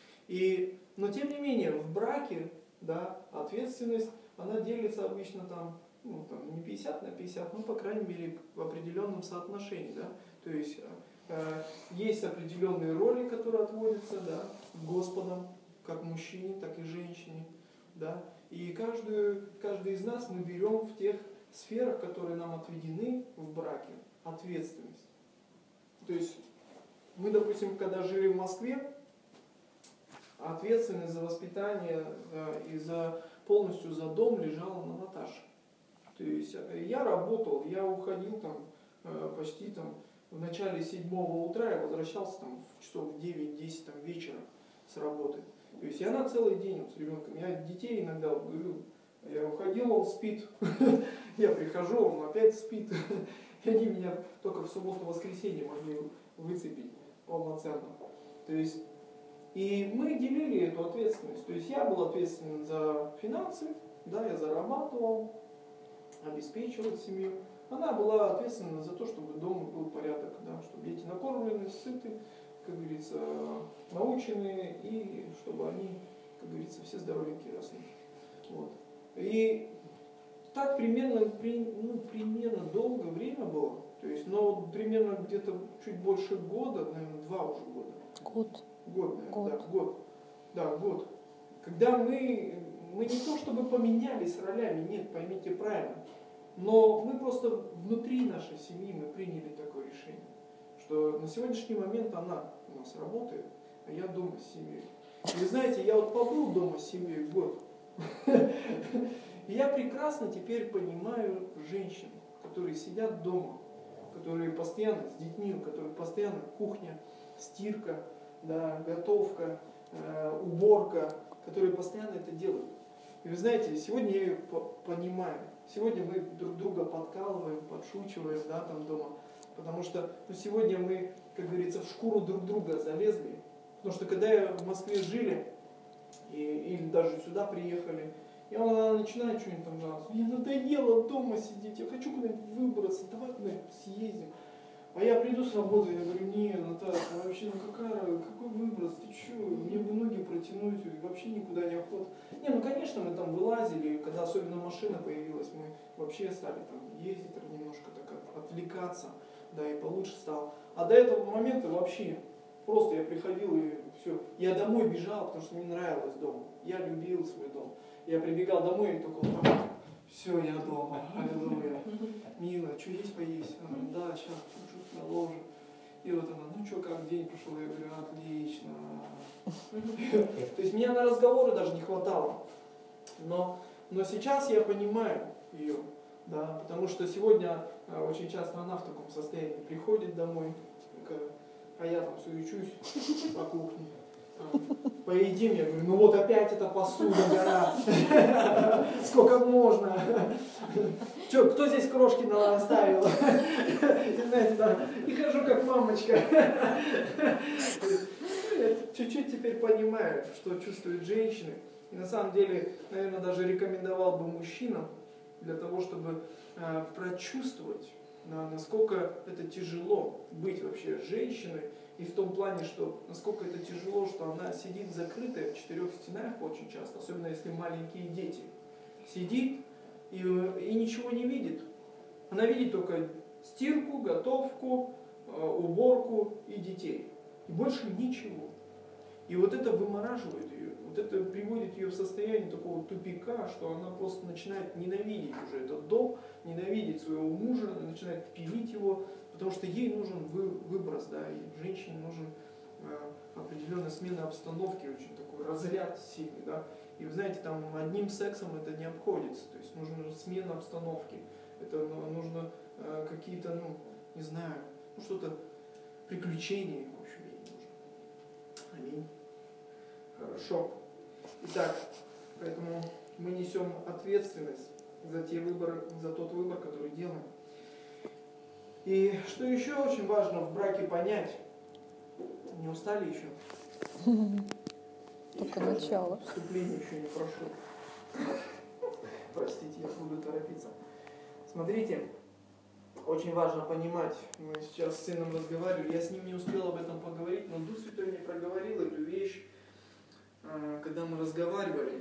Но тем не менее, в браке, да, ответственность, она делится обычно там не 50 на 50, но по крайней мере в определенном соотношении. Да? То есть есть определенные роли, которые отводятся, да, Господом, как мужчине, так и женщине. Да? И каждый из нас мы берем в тех сферах, которые нам отведены в браке, ответственность. То есть мы, допустим, когда жили в Москве, ответственность за воспитание и полностью за дом лежала на Наташе. То есть я работал, я уходил почти в начале 7 утра, я возвращался в часов 9-10 вечера с работы. То есть я на целый день с ребенком. Я детей иногда говорю, я уходил, он спит. Я прихожу, он опять спит. И они меня только в субботу-воскресенье могли выцепить полноценно. То есть и мы делили эту ответственность. То есть я был ответственен за финансы, да, я зарабатывал, обеспечивал семью. Она была ответственна за то, чтобы дома был порядок, да, чтобы дети накормлены, сыты, как говорится, научены, и чтобы они, как говорится, все здоровенькие росли. Вот. И так примерно долгое время было. То есть, но примерно где-то чуть больше года, наверное, 2 уже года. Год. Год, наверное, да, год. Когда мы не то чтобы поменялись ролями, нет, поймите правильно, но мы просто внутри нашей семьи мы приняли такое решение, что на сегодняшний момент она у нас работает, а я дома с семьей. И вы знаете, я вот побыл дома с семьей год, и я прекрасно теперь понимаю женщин, которые сидят дома, которые постоянно с детьми, у которых постоянно кухня, стирка, да, готовка, уборка, которые постоянно это делают. И вы знаете, сегодня я их понимаю. Сегодня мы друг друга подкалываем, подшучиваем, да, там дома. Потому что сегодня мы, как говорится, в шкуру друг друга залезли. Потому что когда я в Москве жили, или даже сюда приехали, и она начинает что-нибудь там жаловаться. Мне надоело дома сидеть, я хочу куда-нибудь выбраться, давай куда-нибудь съездим. А я приду с работы, я говорю, не, Наташа, вообще, какой выброс, ты что, мне бы ноги протянуть, вообще никуда не охота. Не, конечно, мы там вылазили, когда особенно машина появилась, мы вообще стали там ездить, немножко так отвлекаться, да, и получше стало. А до этого момента вообще, просто я приходил и все, я домой бежал, потому что мне нравилось дома, я любил свой дом. Я прибегал домой и только вот так, все, я дома, аллилуйя. Мила, что есть поесть? Она, да, сейчас чуть-чуть наложу. И вот она, ну что, как день пошел? Я говорю, отлично. То есть меня на разговоры даже не хватало. Но сейчас я понимаю ее, да, потому что сегодня очень часто она в таком состоянии приходит домой, а я там суечусь по кухне. Поедим, я говорю, ну вот опять эта посуда, гора. Сколько можно? Че, кто здесь крошки оставил? И знаете, да, и хожу как мамочка. Чуть-чуть теперь понимаю, что чувствуют женщины. И на самом деле, наверное, даже рекомендовал бы мужчинам для того, чтобы прочувствовать, насколько это тяжело быть вообще женщиной, и в том плане, что насколько это тяжело, что она сидит закрытая в 4 стенах очень часто, особенно если маленькие дети. Сидит и ничего не видит. Она видит только стирку, готовку, уборку и детей. И больше ничего. И вот это вымораживает ее. Вот это приводит ее в состояние такого тупика, что она просто начинает ненавидеть уже этот дом, ненавидеть своего мужа, она начинает пилить его, потому что ей нужен выброс, да, и женщине нужен определенная смена обстановки, очень такой разряд сильный, да. И вы знаете, там одним сексом это не обходится, то есть нужна смена обстановки, это нужно какие-то, не знаю, что-то, приключения, в общем, ей нужно. Аминь. Хорошо. Итак, поэтому мы несем ответственность за тот выбор, который делаем. И что еще очень важно в браке понять? Не устали еще? Только начало. Вступление еще не прошло. Простите, я буду торопиться. Смотрите, очень важно понимать, мы сейчас с сыном разговаривали, я с ним не успел об этом поговорить, но Дух Святой мне проговорил эту вещь, когда мы разговаривали.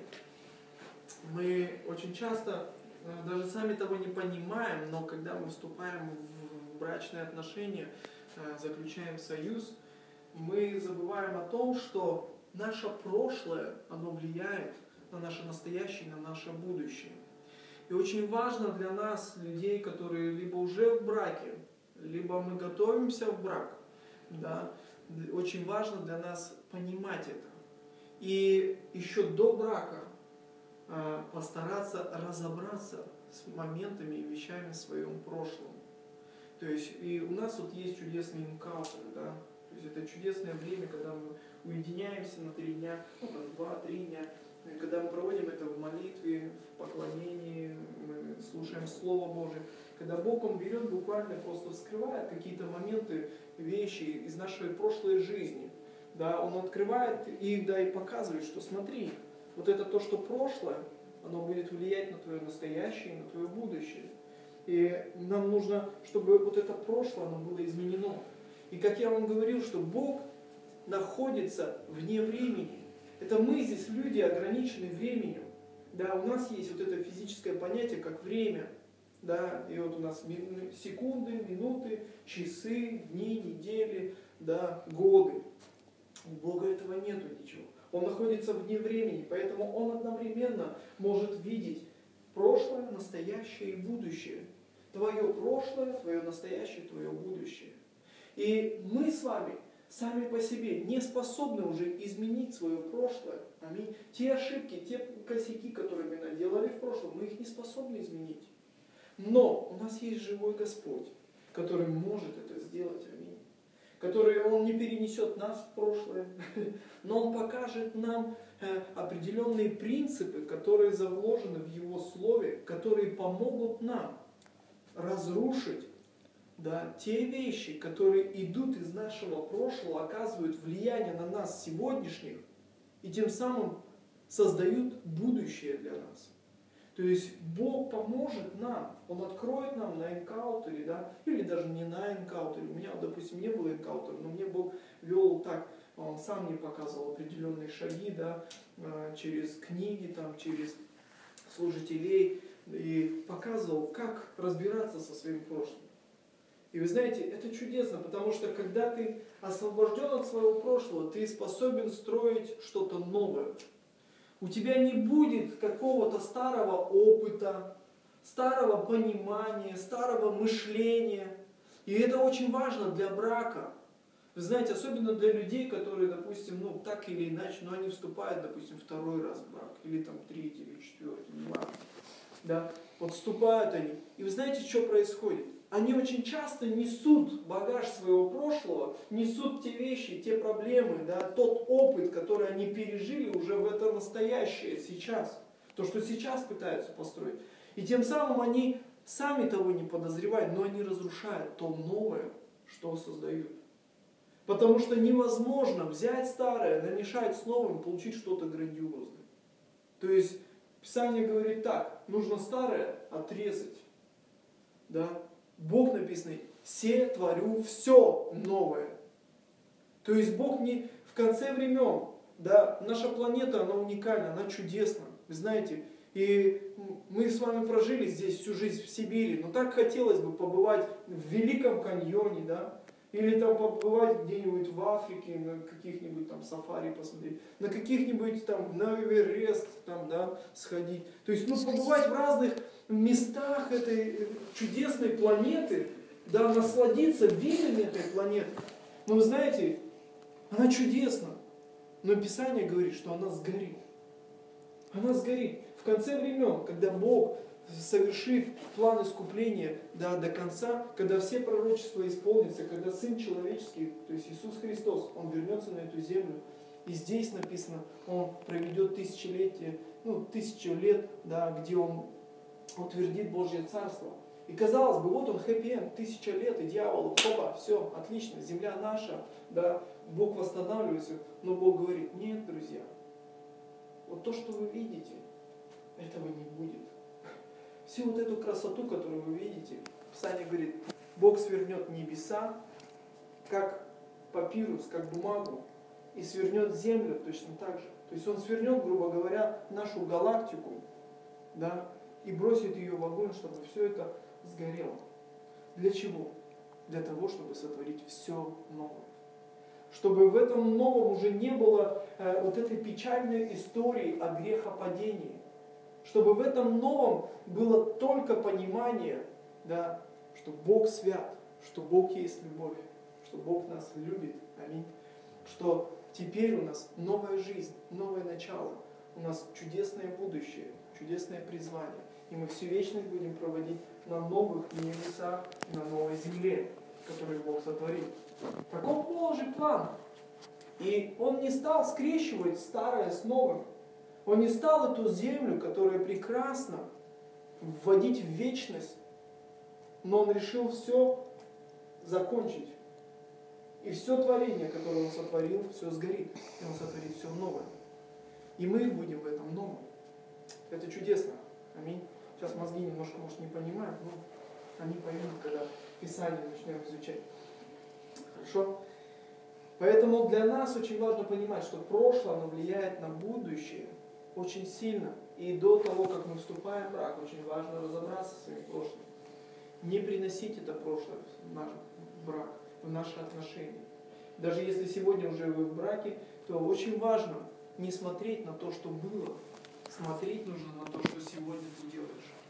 Мы очень часто даже сами того не понимаем, но когда мы вступаем в брачные отношения, заключаем союз, мы забываем о том, что наше прошлое, оно влияет на наше настоящее, на наше будущее. И очень важно для нас, людей, которые либо уже в браке, либо мы готовимся в брак, да, очень важно для нас понимать это. И еще до брака постараться разобраться с моментами и вещами в своем прошлом. То есть и у нас вот есть чудесные энкаунтеры, да, то есть это чудесное время, когда мы уединяемся на 3 дня, 2-3 дня, и когда мы проводим это в молитве, в поклонении, мы слушаем Слово Божие, когда Бог, Он берет буквально просто вскрывает какие-то моменты, вещи из нашей прошлой жизни, да, Он открывает их, да, и показывает, что смотри, вот это то, что прошлое, оно будет влиять на твое настоящее и на твое будущее. И нам нужно, чтобы вот это прошлое, оно было изменено. И как я вам говорил, что Бог находится вне времени. Это мы здесь, люди, ограничены временем. Да, у нас есть вот это физическое понятие, как время. Да, и вот у нас секунды, минуты, часы, дни, недели, да, годы. У Бога этого нету ничего. Он находится вне времени, поэтому Он одновременно может видеть прошлое, настоящее и будущее. Твое прошлое, твое настоящее, твое будущее. И мы с вами сами по себе не способны уже изменить свое прошлое. Аминь. Те ошибки, те косяки, которые мы наделали в прошлом, мы их не способны изменить. Но у нас есть живой Господь, который может это сделать. Аминь. Который Он не перенесет нас в прошлое, но Он покажет нам определенные принципы, которые заложены в Его Слове, которые помогут нам разрушить, да, те вещи, которые идут из нашего прошлого, оказывают влияние на нас сегодняшних и тем самым создают будущее для нас. То есть Бог поможет нам, Он откроет нам на энкаунтере, да, или даже не на энкаунтере. У меня, допустим, не было энкаунтера, но мне Бог вел так, Он сам мне показывал определенные шаги, да, через книги, там, через служителей, и показывал, как разбираться со своим прошлым. И вы знаете, это чудесно, потому что когда ты освобожден от своего прошлого, ты способен строить что-то новое. У тебя не будет какого-то старого опыта, старого понимания, старого мышления. И это очень важно для брака. Вы знаете, особенно для людей, которые, допустим, так или иначе, они вступают, допустим, 2-й раз в брак, или там 3-й, или 4-й, не важно. Да? Вот вступают они. И вы знаете, что происходит? Они очень часто несут багаж своего прошлого, несут те вещи, те проблемы, да, тот опыт, который они пережили уже в это настоящее сейчас. То, что сейчас пытаются построить. И тем самым они, сами того не подозревают, но они разрушают то новое, что создают. Потому что невозможно взять старое, намешать с новым, получить что-то грандиозное. То есть Писание говорит так, нужно старое отрезать. Да? Бог написано, «Се творю все новое». То есть Бог не в конце времен, да, наша планета, она уникальна, она чудесна. Вы знаете, и мы с вами прожили здесь всю жизнь в Сибири, но так хотелось бы побывать в Великом каньоне, да, или там побывать где-нибудь в Африке, на каких-нибудь там сафари посмотреть, на каких-нибудь там, на Эверест там, да, сходить. То есть, побывать в разных местах этой чудесной планеты, да, насладиться видами этой планеты. Но вы знаете, она чудесна, но Писание говорит, что она сгорит. Она сгорит. В конце времен, когда Бог совершит план искупления до конца, когда все пророчества исполнятся, когда Сын Человеческий, то есть Иисус Христос, Он вернется на эту землю. И здесь написано, Он проведет тысячелетие, 1000 лет, да, где Он утвердит Божье Царство. И казалось бы, вот он хэппи-энд, 1000 лет, и дьявол, хопа, все, отлично, земля наша, да, Бог восстанавливается. Но Бог говорит, нет, друзья, вот то, что вы видите, этого не будет. Всю вот эту красоту, которую вы видите, Писание говорит, Бог свернет небеса, как папирус, как бумагу, и свернет землю точно так же. То есть Он свернет, грубо говоря, нашу галактику, да, и бросит ее в огонь, чтобы все это сгорело. Для чего? Для того, чтобы сотворить все новое. Чтобы в этом новом уже не было вот этой печальной истории о грехопадении. Чтобы в этом новом было только понимание, да, что Бог свят, что Бог есть любовь, что Бог нас любит. Аминь. Что теперь у нас новая жизнь, новое начало. У нас чудесное будущее, чудесное призвание. И мы всю вечность будем проводить на новых небесах, на новой земле, которую Бог сотворил. Таков Божий план. И Он не стал скрещивать старое с новым. Он не стал эту землю, которая прекрасна, вводить в вечность. Но Он решил все закончить. И все творение, которое Он сотворил, все сгорит. И Он сотворит все новое. И мы будем в этом новом. Это чудесно. Аминь. Сейчас мозги немножко, может, не понимают, но они поймут, когда Писание начнем изучать. Хорошо? Поэтому для нас очень важно понимать, что прошлое, оно влияет на будущее очень сильно. И до того, как мы вступаем в брак, очень важно разобраться с своим прошлым. Не приносить это прошлое в наш брак, в наши отношения. Даже если сегодня уже вы в браке, то очень важно не смотреть на то, что было. Смотреть нужно на то, что сегодня ты делаешь.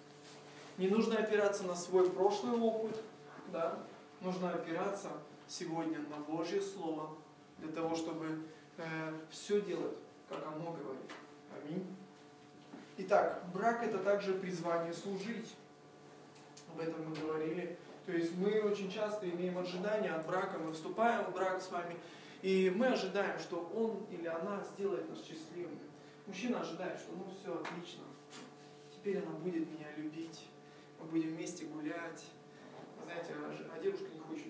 Не нужно опираться на свой прошлый опыт, да? Нужно опираться сегодня на Божье Слово, для того, чтобы все делать, как оно говорит. Аминь. Итак, брак это также призвание служить. Об этом мы говорили. То есть мы очень часто имеем ожидания от брака, мы вступаем в брак с вами, и мы ожидаем, что он или она сделает нас счастливыми. Мужчина ожидает, что все отлично, теперь она будет меня любить, мы будем вместе гулять. Знаете, а девушка не хочет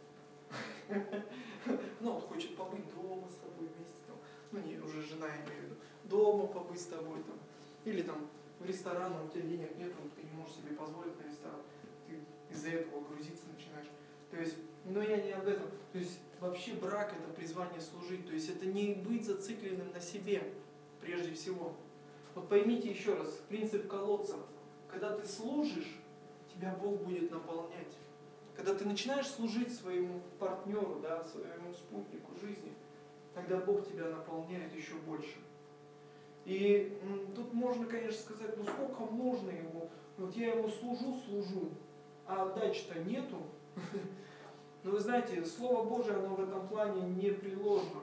гулять. Ну, вот хочет побыть дома с тобой вместе. Там. Ну, не, уже жена, я имею в виду. Дома побыть с тобой. Там. Или там в ресторан, у тебя денег нет, ты не можешь себе позволить на ресторан. Ты из-за этого грузиться начинаешь. То есть, но я не об этом. То есть, вообще брак это призвание служить. То есть, это не быть зацикленным на себе, прежде всего. Вот поймите еще раз, принцип колодца. Когда ты служишь, тебя Бог будет наполнять. Когда ты начинаешь служить своему партнеру, да, своему спутнику жизни, тогда Бог тебя наполняет еще больше. И тут можно, конечно, сказать, сколько можно ему, вот я ему служу, а отдачи-то нету. Но вы знаете, Слово Божие, оно в этом плане непреложно.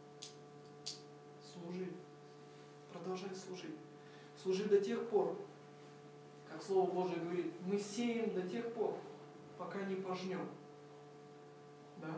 Служи. Продолжай служить. Служи до тех пор, как Слово Божие говорит, мы сеем до тех пор, пока не пожнем. Да?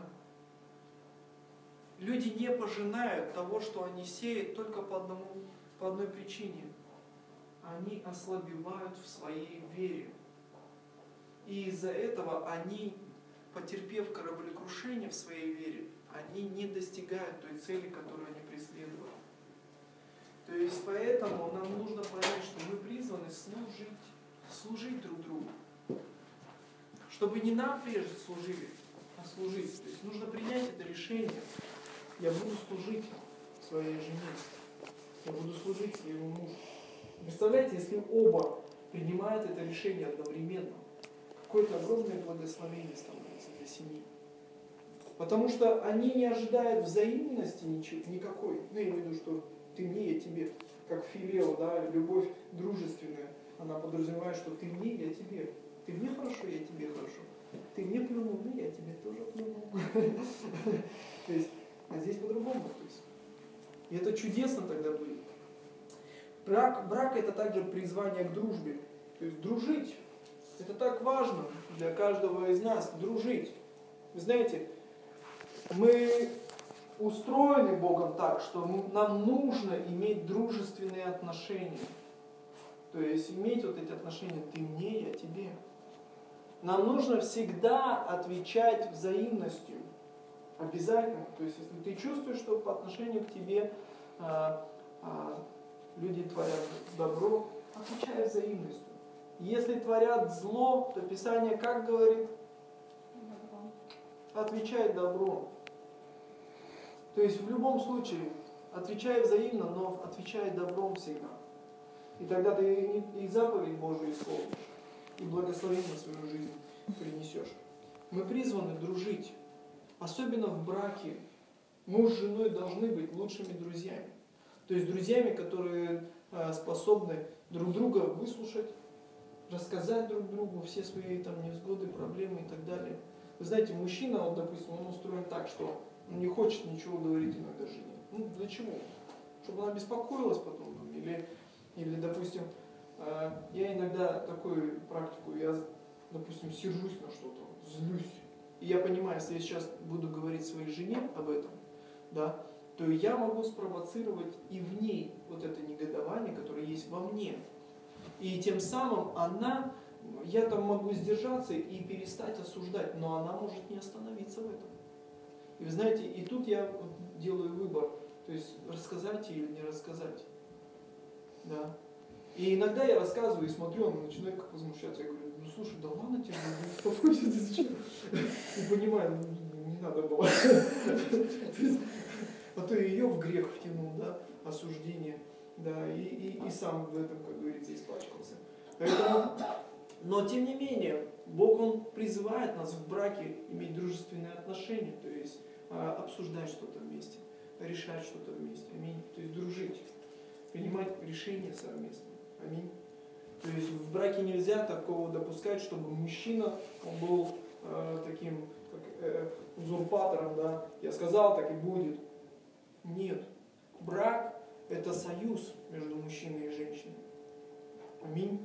Люди не пожинают того, что они сеют, только по одной причине. Они ослабевают в своей вере. И из-за этого они, потерпев кораблекрушение в своей вере, они не достигают той цели, которую они преследовали. То есть поэтому нам нужно понять, что мы призваны служить друг другу. Чтобы не нам прежде служили, а служить. То есть нужно принять это решение. Я буду служить своей жене. Я буду служить своему мужу. Представляете, если оба принимают это решение одновременно, какое-то огромное благословение становится для семьи. Потому что они не ожидают взаимности никакой. Ну, я имею в виду, что ты мне, я тебе. Как филео, да, любовь дружественная. Она подразумевает, что ты мне, я тебе. Ты мне хорошо, я тебе хорошо. Ты мне плюнул, ну я тебе тоже плюнул. То есть, а здесь по-другому. И это чудесно тогда будет. Брак это также призвание к дружбе. То есть дружить. Это так важно для каждого из нас. Дружить. Вы знаете, мы устроены Богом так, что нам нужно иметь дружественные отношения. То есть иметь вот эти отношения ты мне, я тебе. Нам нужно всегда отвечать взаимностью. Обязательно. То есть если ты чувствуешь, что по отношению к тебе люди творят добро, отвечай взаимностью. Если творят зло, то Писание как говорит? Отвечай добром. То есть в любом случае отвечай взаимно, но отвечай добром всегда. И тогда ты и заповедь Божию исполнишь, и благословение в свою жизнь принесешь. Мы призваны дружить. Особенно в браке. Муж с женой должны быть лучшими друзьями. То есть друзьями, которые способны друг друга выслушать, рассказать друг другу все свои там невзгоды, проблемы и так далее. Вы знаете, мужчина, вот, допустим, он устроен так, что он не хочет ничего говорить иногда жене. Ну, для чего? Чтобы она беспокоилась потом. Или допустим, я иногда такую практику, я, допустим, сержусь на что-то, злюсь. И я понимаю, если я сейчас буду говорить своей жене об этом, да, то я могу спровоцировать и в ней вот это негодование, которое есть во мне. И тем самым я там могу сдержаться и перестать осуждать, но она может не остановиться в этом. И вы знаете, и тут я делаю выбор, то есть рассказать или не рассказать. Да. И иногда я рассказываю и смотрю, он начинает как возмущаться. Я говорю, ну слушай, да ладно тебе, ну успокойся, ты зачем? Не понимаю, не надо было. А то и ее в грех втянул, да, осуждение, да, и сам в этом, как говорится, испачкался. Поэтому, но тем не менее, Бог, Он призывает нас в браке иметь дружественные отношения, то есть обсуждать что-то вместе, решать что-то вместе, аминь, то есть дружить, принимать решения совместно, аминь. То есть в браке нельзя такого допускать, чтобы мужчина, он был таким, как узурпатором, да, я сказал, так и будет. Нет. Брак – это союз между мужчиной и женщиной. Аминь.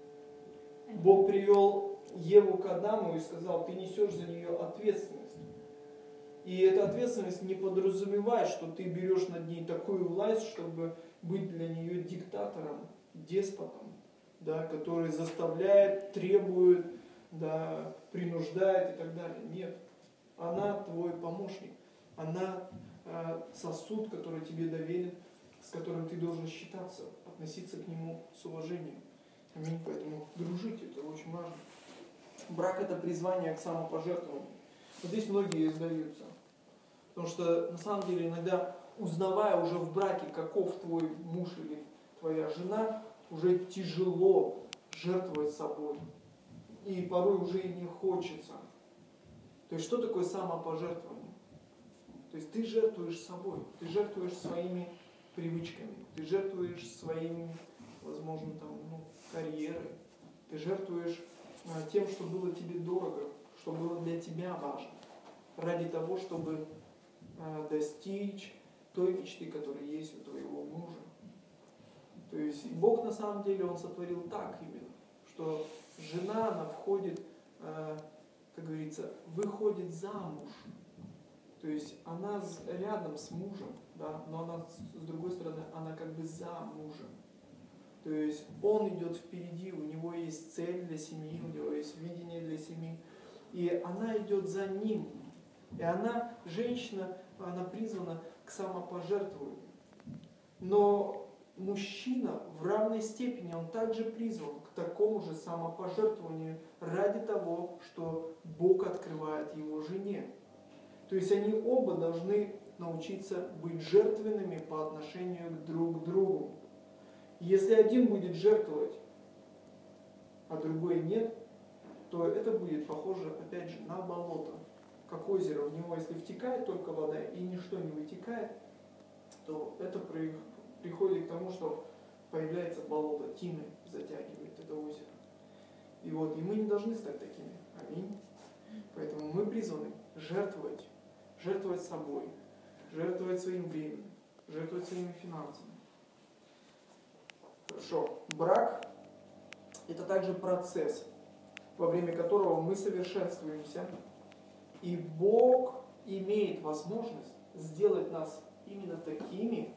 Бог привел Еву к Адаму и сказал, ты несешь за нее ответственность. И эта ответственность не подразумевает, что ты берешь над ней такую власть, чтобы быть для нее диктатором, деспотом, да, который заставляет, требует, да, принуждает и так далее. Нет. Она твой помощник. Она сосуд, который тебе доверен, с которым ты должен считаться, относиться к нему с уважением. Аминь. Поэтому дружить, это очень важно. Брак – это призвание к самопожертвованию. Вот здесь многие сдаются. Потому что, на самом деле, иногда, узнавая уже в браке, каков твой муж или твоя жена, уже тяжело жертвовать собой. И порой уже и не хочется. То есть, что такое самопожертвование? То есть, ты жертвуешь собой, ты жертвуешь своими привычками, ты жертвуешь своими, возможно, там, карьерой, ты жертвуешь тем, что было тебе дорого, что было для тебя важно, ради того, чтобы достичь той мечты, которая есть у твоего мужа. То есть Бог на самом деле, Он сотворил так именно, что жена, она входит, как говорится, выходит замуж. То есть она рядом с мужем, да, но она, с другой стороны, она как бы за мужем. То есть он идет впереди, у него есть цель для семьи, у него есть видение для семьи. И она идет за ним. И женщина, она призвана к самопожертвованию. Но мужчина в равной степени, он также призван к такому же самопожертвованию ради того, что Бог открывает его жене. То есть они оба должны научиться быть жертвенными по отношению друг к другу. Если один будет жертвовать, а другой нет, то это будет похоже, опять же, на болото, как озеро. В него, если втекает только вода и ничто не вытекает, то это приходит к тому, что появляется болото, тины затягивает это озеро. И мы не должны стать такими. Аминь. Поэтому мы призваны жертвовать собой, жертвовать своим временем, жертвовать своими финансами. Хорошо. Брак – это также процесс, во время которого мы совершенствуемся, и Бог имеет возможность сделать нас именно такими,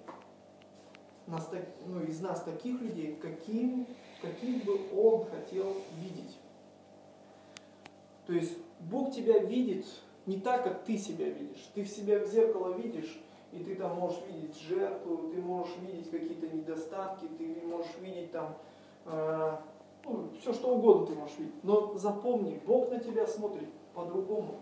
из нас таких людей, каких бы Он хотел видеть. То есть Бог тебя видит не так, как ты себя видишь. Ты в себя в зеркало видишь, и ты там можешь видеть жертву, ты можешь видеть какие-то недостатки, ты можешь видеть там все что угодно ты можешь видеть. Но запомни, Бог на тебя смотрит по-другому.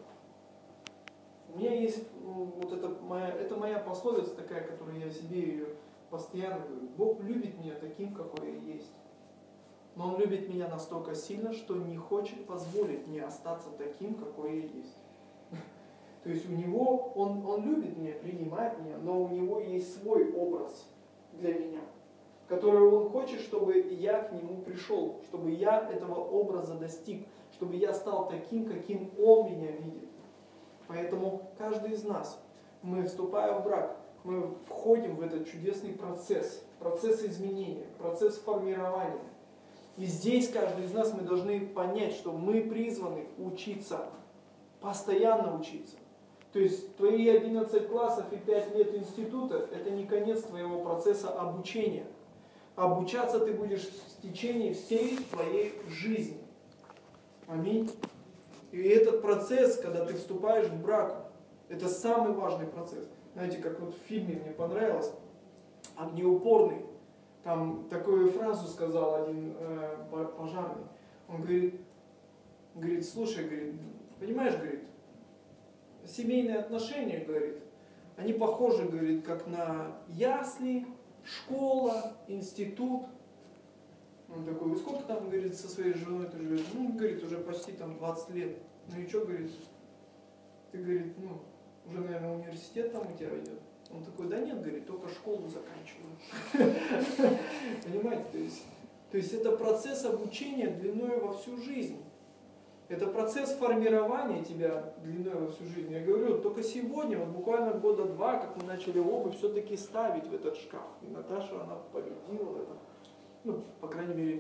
У меня есть это моя пословица такая, которую я себе ее постоянно говорю. Бог любит меня таким, какой я есть. Но Он любит меня настолько сильно, что не хочет позволить мне остаться таким, какой я есть. То есть у Него, Он любит меня, принимает меня, но у Него есть свой образ для меня, который Он хочет, чтобы я к Нему пришел, чтобы я этого образа достиг, чтобы я стал таким, каким Он меня видит. Поэтому каждый из нас, мы вступая в брак, мы входим в этот чудесный процесс изменения, процесс формирования. И здесь каждый из нас мы должны понять, что мы призваны учиться, постоянно учиться. То есть твои 11 классов и 5 лет института – это не конец твоего процесса обучения. Обучаться ты будешь в течение всей твоей жизни. Аминь. И этот процесс, когда ты вступаешь в брак, это самый важный процесс. Знаете, как в фильме мне понравилось, «Огнеупорный». Там такую фразу сказал один пожарный. Он говорит, слушай, говорит, понимаешь, говорит, семейные отношения, говорит, они похожи, говорит, как на ясли, школа, институт. Он такой, вы сколько там, говорит, со своей женой ты живешь? Говорит, уже почти там 20 лет. Ну и что, говорит, ты, говорит, уже, наверное, университет там у тебя идет. Он такой, да нет, говорит, только школу заканчиваю. Понимаете, то есть это процесс обучения длиной во всю жизнь. Это процесс формирования тебя длиной во всю жизнь. Я говорю, только сегодня, буквально года 2, как мы начали обувь все-таки ставить в этот шкаф. И Наташа, она победила это. По крайней мере,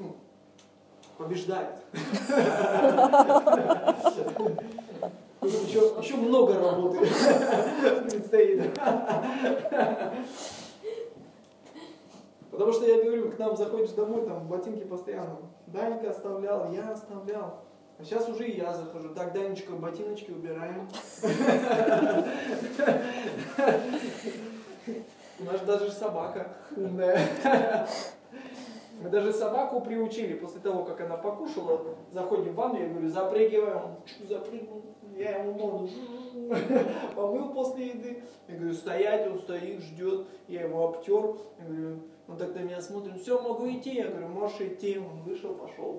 побеждает. Еще много работы предстоит. Потому что я говорю, к нам заходишь домой, там ботинки постоянно. Данька оставлял, я оставлял. А сейчас уже и я захожу. Так, Данечка, ботиночки убираем. У нас даже собака умная. Мы даже собаку приучили, после того, как она покушала, заходим в ванну, я говорю, запрыгиваем, он запрыгнул, я ему морду помыл после еды, я говорю, стоять, он стоит, ждет, я его обтер, я говорю, он так на меня смотрит, все, могу идти, я говорю, можешь идти, он вышел, пошел.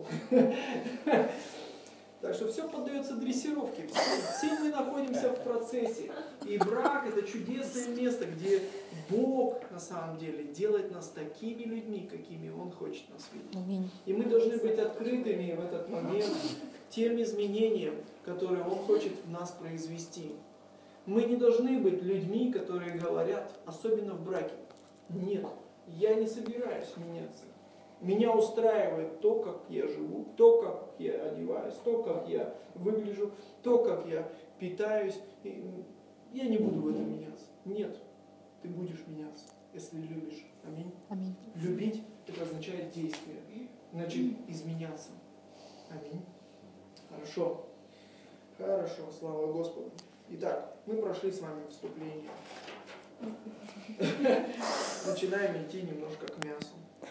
Так что все поддается дрессировке, все мы находимся в процессе. И брак – это чудесное место, где Бог на самом деле делает нас такими людьми, какими Он хочет нас видеть. И мы должны быть открытыми в этот момент к тем изменениям, которые Он хочет в нас произвести. Мы не должны быть людьми, которые говорят, особенно в браке, нет, я не собираюсь меняться. Меня устраивает то, как я живу, то, как я одеваюсь, то, как я выгляжу, то, как я питаюсь. Я не буду в этом меняться. Нет, ты будешь меняться, если любишь. Аминь. Аминь. Любить – это означает действие, значит изменяться. Аминь. Хорошо. Хорошо, слава Господу. Итак, мы прошли с вами вступление. начинаем идти немножко к мясу.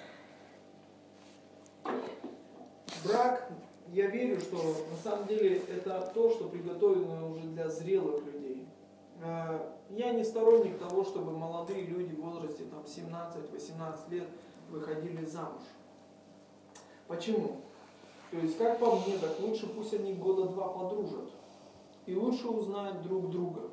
Брак, я верю, что на самом деле это то, что приготовлено уже для зрелых людей. Я не сторонник того, чтобы молодые люди в возрасте 17-18 лет выходили замуж. Почему? То есть, как по мне, так лучше пусть они года 2 подружат. И лучше узнать друг друга,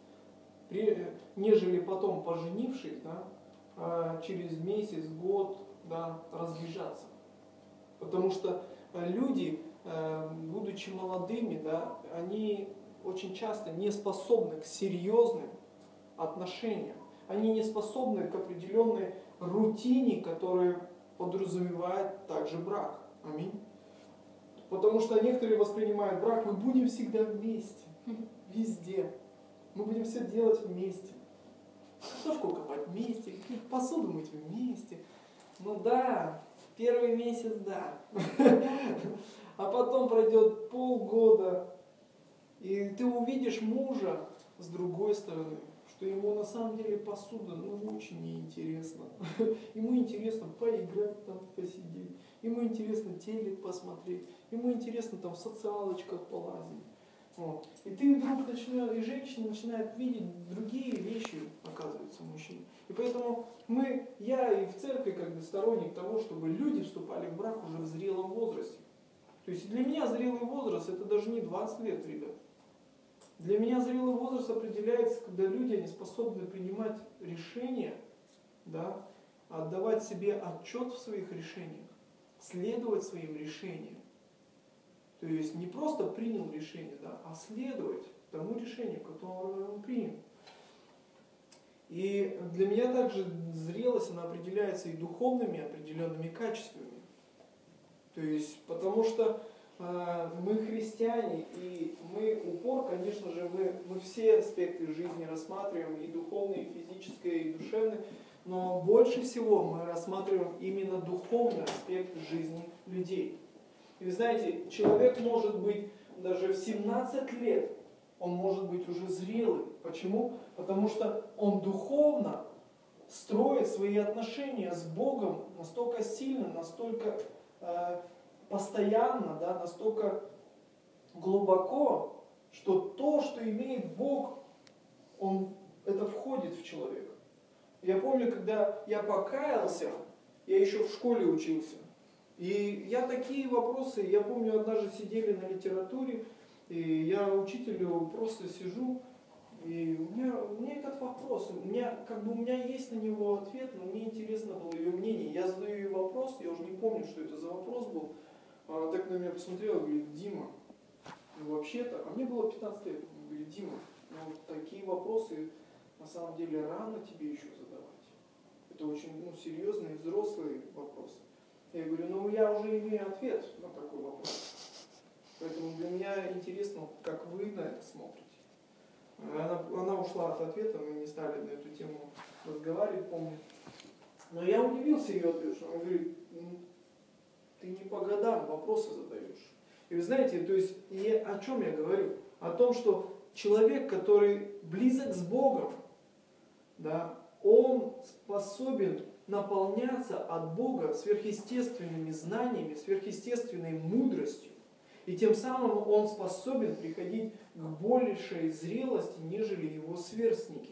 нежели потом, поженившись, да, через месяц, год, да, разбежаться. Потому что люди, будучи молодыми, да, они очень часто не способны к серьезным отношениям. Они не способны к определенной рутине, которая подразумевает также брак. Аминь. Потому что некоторые воспринимают брак, мы будем всегда вместе, везде. Мы будем все делать вместе. Картошку копать вместе, посуду мыть вместе. Ну да, первый месяц да. А потом пройдет полгода, и ты увидишь мужа с другой стороны, что ему на самом деле посуда очень неинтересна. Ему интересно поиграть там, посидеть. Ему интересно телек посмотреть. Ему интересно там в социалочках полазить. Вот. И ты вдруг начинаешь, и женщина начинает видеть другие вещи, оказывается, у мужчин. И поэтому я и в церкви как бы сторонник того, чтобы люди вступали в брак уже в зрелом возрасте. То есть для меня зрелый возраст это даже не 20 лет, ребят. Для меня зрелый возраст определяется, когда люди они способны принимать решения, да, отдавать себе отчет в своих решениях, следовать своим решениям. То есть не просто принял решение, да, а следовать тому решению, которое он принял. И для меня также зрелость она определяется и духовными определенными качествами. То есть, потому что мы христиане, и мы упор, конечно же, мы все аспекты жизни рассматриваем, и духовные, и физическое, и душевное, но больше всего мы рассматриваем именно духовный аспект жизни людей. И вы знаете, человек может быть даже в 17 лет, он может быть уже зрелый. Почему? Потому что он духовно строит свои отношения с Богом настолько сильно, настолько постоянно, да, настолько глубоко, что то, что имеет Бог, это входит в человека. Я помню, когда я покаялся, я еще в школе учился, и я такие вопросы, я помню, однажды сидели на литературе, и я учителю просто сижу, и у меня этот вопрос, у меня есть на него ответ, но мне интересно было ее мнение. Я задаю ей вопрос, я уже не помню, что это за вопрос был. Она так на меня посмотрела и говорит: Дима, вообще-то, а мне было 15 лет, она говорит: Дима, вот такие вопросы на самом деле рано тебе еще задавать. Это очень серьезные взрослые вопросы. Я говорю: я уже имею ответ на такой вопрос. Поэтому для меня интересно, как вы на это смотрите. Она ушла от ответа, мы не стали на эту тему разговаривать, помню. Но я удивился ее ответу. Она говорит: ты не по годам вопросы задаешь. И вы знаете, то есть, о чем я говорю? О том, что человек, который близок с Богом, да, он способен наполняться от Бога сверхъестественными знаниями, сверхъестественной мудростью. И тем самым он способен приходить к большей зрелости, нежели его сверстники.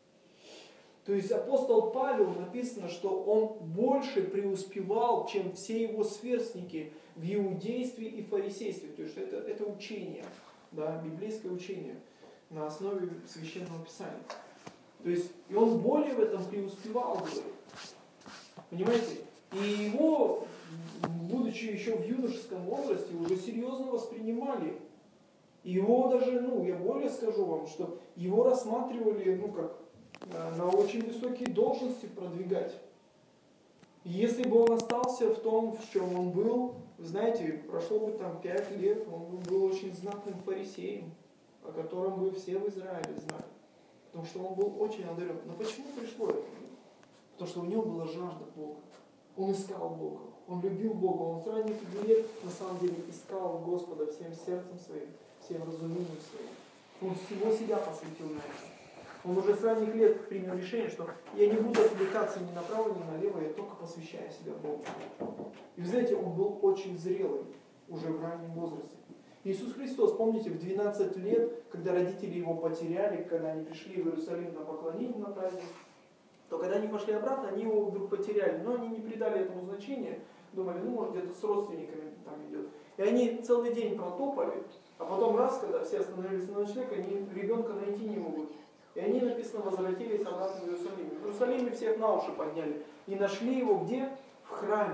То есть апостол Павел написано, что он больше преуспевал, чем все его сверстники в иудействе и фарисействе. То есть это учение, да, библейское учение на основе Священного Писания. То есть и он более в этом преуспевал, говорит. Понимаете? И его, будучи еще в юношеском возрасте, уже серьезно воспринимали. И его даже, я более скажу вам, что его рассматривали, как на очень высокие должности продвигать. И если бы он остался в том, в чем он был, вы знаете, прошло бы там 5 лет, он был очень знатным фарисеем, о котором бы все в Израиле знали. Потому что он был очень одарен. Но почему пришло это? Потому что у него была жажда Бога. Он искал Бога, он любил Бога, он с ранних лет на самом деле искал Господа всем сердцем своим, всем разумением своим. Он всего себя посвятил на это. Он уже с ранних лет принял решение, что я не буду отвлекаться ни направо, ни налево, я только посвящаю себя Богу. И вы знаете, он был очень зрелый уже в раннем возрасте. Иисус Христос, помните, в 12 лет, когда родители его потеряли, когда они пришли в Иерусалим на поклонение на праздник, то когда они пошли обратно, они его вдруг потеряли. Но они не придали этому значения, думали, ну может где-то с родственниками там идет. И они целый день протопали, а потом раз, когда все остановились на ночлег, они ребенка найти не могут. И они, написано, возвратились обратно в Иерусалим. В Иерусалиме всех на уши подняли. И нашли его где? В храме.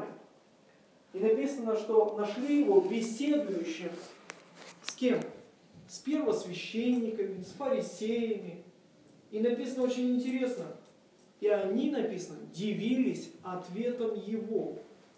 И написано, что нашли его беседующим с кем? С первосвященниками, с фарисеями. И написано очень интересно. И они, написано, дивились ответом его.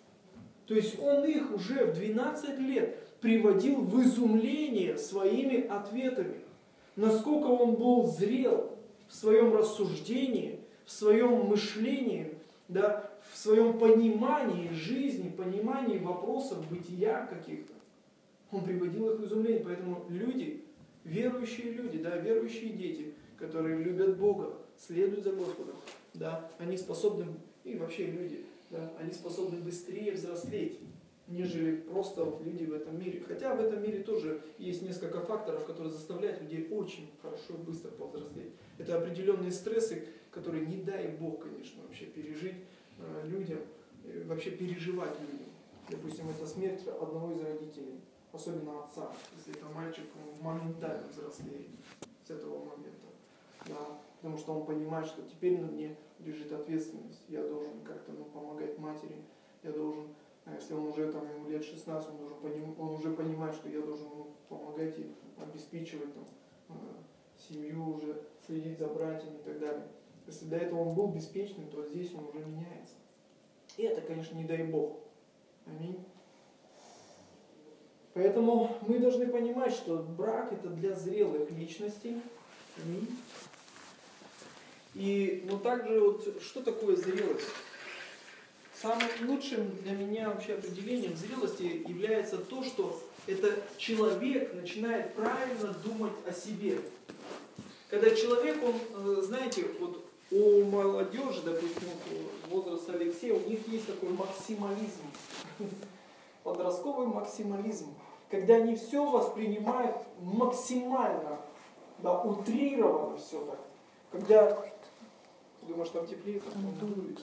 То есть он их уже в 12 лет приводил в изумление своими ответами. Насколько он был зрел в своем рассуждении, в своем мышлении, да, в своем понимании жизни, понимании вопросов бытия каких-то. Он приводил их в изумление. Поэтому люди, верующие люди, да, верующие дети, которые любят Бога, следуют за Господом, да, они способны, и вообще люди, да, они способны быстрее взрослеть, нежели просто люди в этом мире. Хотя в этом мире тоже есть несколько факторов, которые заставляют людей очень хорошо и быстро повзрослеть. Это определенные стрессы, которые не дай Бог, конечно, вообще пережить людям, вообще переживать людям. Допустим, это смерть одного из родителей, особенно отца, если это мальчик, он моментально взрослеет с этого момента. Да, потому что он понимает, что теперь на мне лежит ответственность, я должен как-то помогать матери, я должен, если он уже там, ему лет 16, он уже понимает, что я должен ему помогать и обеспечивать там, семью уже, следить за братьями и так далее. Если до этого он был беспечным, то здесь он уже меняется. И это, конечно, не дай Бог. Аминь. Поэтому мы должны понимать, что брак это для зрелых личностей. Аминь. И, но также вот, что такое зрелость? Самым лучшим для меня вообще определением зрелости является то, что это человек начинает правильно думать о себе. Когда человек, он, знаете, вот у молодежи, допустим, возраста Алексея, у них есть такой максимализм, подростковый максимализм, когда они все воспринимают максимально, да, утрированно все так. Когда, думаешь, там теплее, там дует.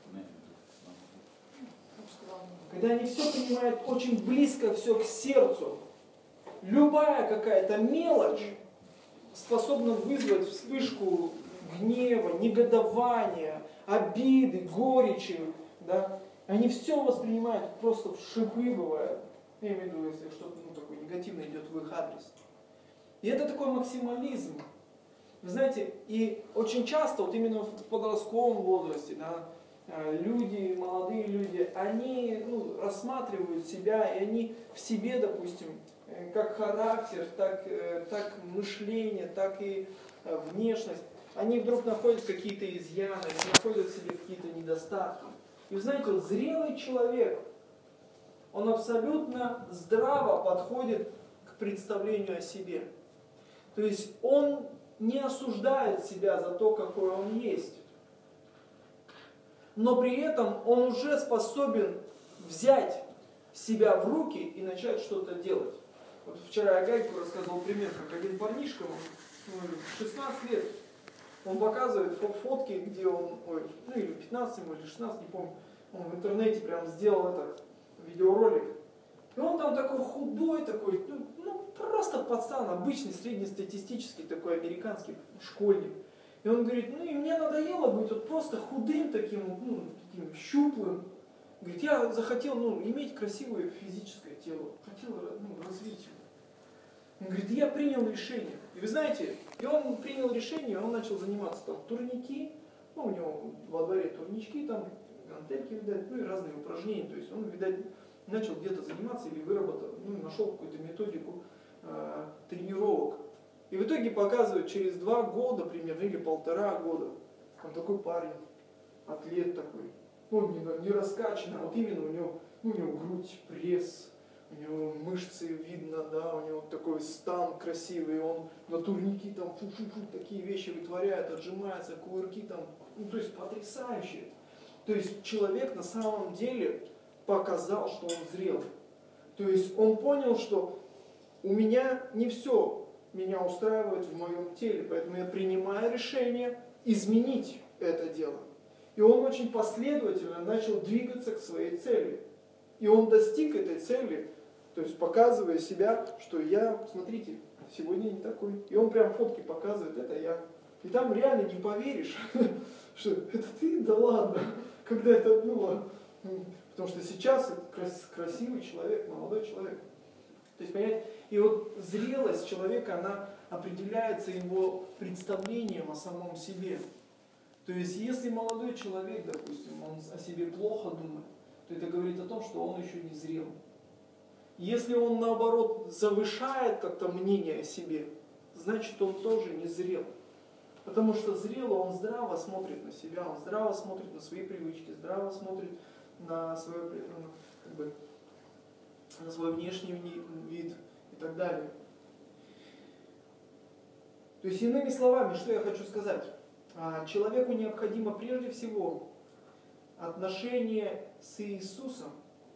Когда они все понимают очень близко, все к сердцу. Любая какая-то мелочь способна вызвать вспышку гнева, негодования, обиды, горечи. Да? Они все воспринимают просто в шипы бывает. Я имею в виду, если что-то такое негативное идет в их адрес. И это такой максимализм. Вы знаете, и очень часто, вот именно в подростковом возрасте, да, люди, молодые люди, они рассматривают себя, и они в себе, допустим, как характер, так мышление, так и внешность, они вдруг находят какие-то изъяны, они находят в себе какие-то недостатки. И вы знаете, вот зрелый человек, он абсолютно здраво подходит к представлению о себе. То есть он не осуждает себя за то, какой он есть. Но при этом он уже способен взять себя в руки и начать что-то делать. Вот вчера я Гайку рассказывал пример, как один парнишка, в 16 лет, он показывает фотки, где он, или 15 ему, или 16, не помню, он в интернете прям сделал этот видеоролик. И он там такой худой, такой, просто пацан, обычный, среднестатистический такой американский школьник. И он говорит, и мне надоело быть вот просто худым таким, таким щуплым. Говорит, я захотел, иметь красивое физическое тело, хотел развить его. Он говорит, я принял решение. И вы знаете, и он принял решение, он начал заниматься там турники, у него во дворе турнички, там гантельки, видать, и разные упражнения. То есть он, видать, начал где-то заниматься или выработал, нашел какую-то методику тренировок. И в итоге показывают через 2 года примерно, или 1,5 года, он такой парень, атлет такой, не раскачанный, а вот именно у него грудь, пресс, у него мышцы видно, да, у него такой стан красивый, он на турники там фу-фу-фу такие вещи вытворяет, отжимается, кувырки там, ну то есть потрясающе. То есть человек на самом деле показал, что он зрел. То есть он понял, что у меня не все меня устраивает в моем теле, поэтому я принимаю решение изменить это дело. И он очень последовательно начал двигаться к своей цели. И он достиг этой цели, то есть показывая себя, что я, смотрите, сегодня не такой. И он прям фотки показывает, это я. И там реально не поверишь, что это ты, да ладно, когда это было. Потому что сейчас это красивый человек, молодой человек. То есть, понимаете, и вот зрелость человека, она определяется его представлением о самом себе. То есть, если молодой человек, допустим, он о себе плохо думает, то это говорит о том, что он еще не зрел. Если он, наоборот, завышает как-то мнение о себе, значит, он тоже не зрел. Потому что зрелый, он здраво смотрит на себя, он здраво смотрит на свои привычки, здраво смотрит на свое, как бы, на свой внешний вид и так далее. То есть, иными словами, что я хочу сказать? Человеку необходимо прежде всего отношение с Иисусом,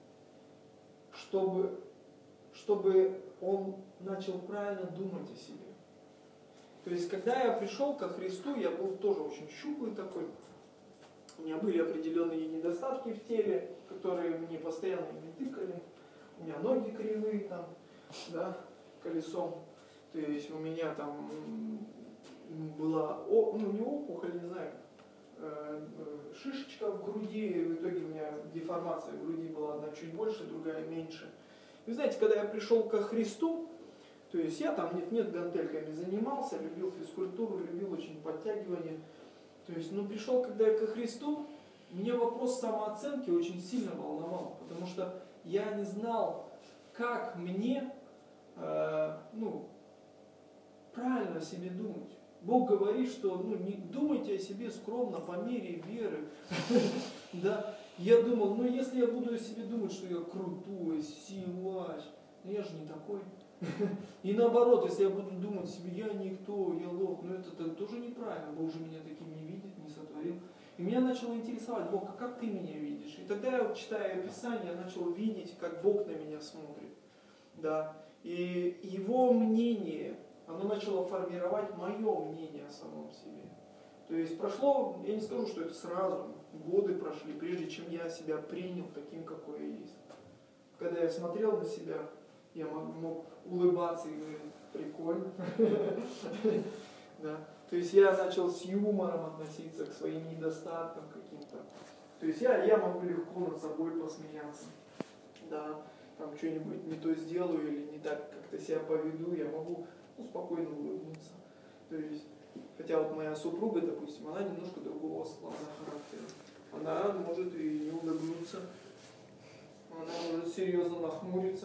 чтобы он начал правильно думать о себе. То есть, когда я пришел ко Христу, я был тоже очень щуплый такой. У меня были определенные недостатки в теле, которые мне постоянно не тыкали. У меня ноги кривые там, да, колесом. То есть у меня там была, не опухоль, не знаю, шишечка в груди. В итоге у меня деформация в груди была, одна чуть больше, другая меньше. И знаете, когда я пришел ко Христу, то есть я там нет гантельками занимался, любил физкультуру, любил очень подтягивание. То есть, пришел, когда я ко Христу, меня вопрос самооценки очень сильно волновал, потому что я не знал, как мне, правильно о себе думать. Бог говорит, что не думайте о себе скромно, по мере веры. Да. Я думал, если я буду о себе думать, что я крутой, силач, я же не такой. И наоборот, если я буду думать о себе, я никто, я лох, это тоже неправильно, Бог же меня таким не видит, не сотворил. И меня начало интересовать, Бог, а как ты меня видишь? И тогда я, читая Писание, я начал видеть, как Бог на меня смотрит. Да. И его мнение, оно начало формировать мое мнение о самом себе. То есть прошло, я не скажу, что это сразу, годы прошли, прежде чем я себя принял таким, какой я есть. Когда я смотрел на себя, я мог улыбаться и говорить, прикольно. Да. То есть я начал с юмором относиться к своим недостаткам каким-то. То есть я могу легко над собой посмеяться. Да. Там что-нибудь не то сделаю или не так как-то себя поведу, я могу спокойно улыбнуться. То есть, хотя вот моя супруга, допустим, она немножко другого склада характера. Она может и не улыбнуться. Она может серьезно нахмуриться.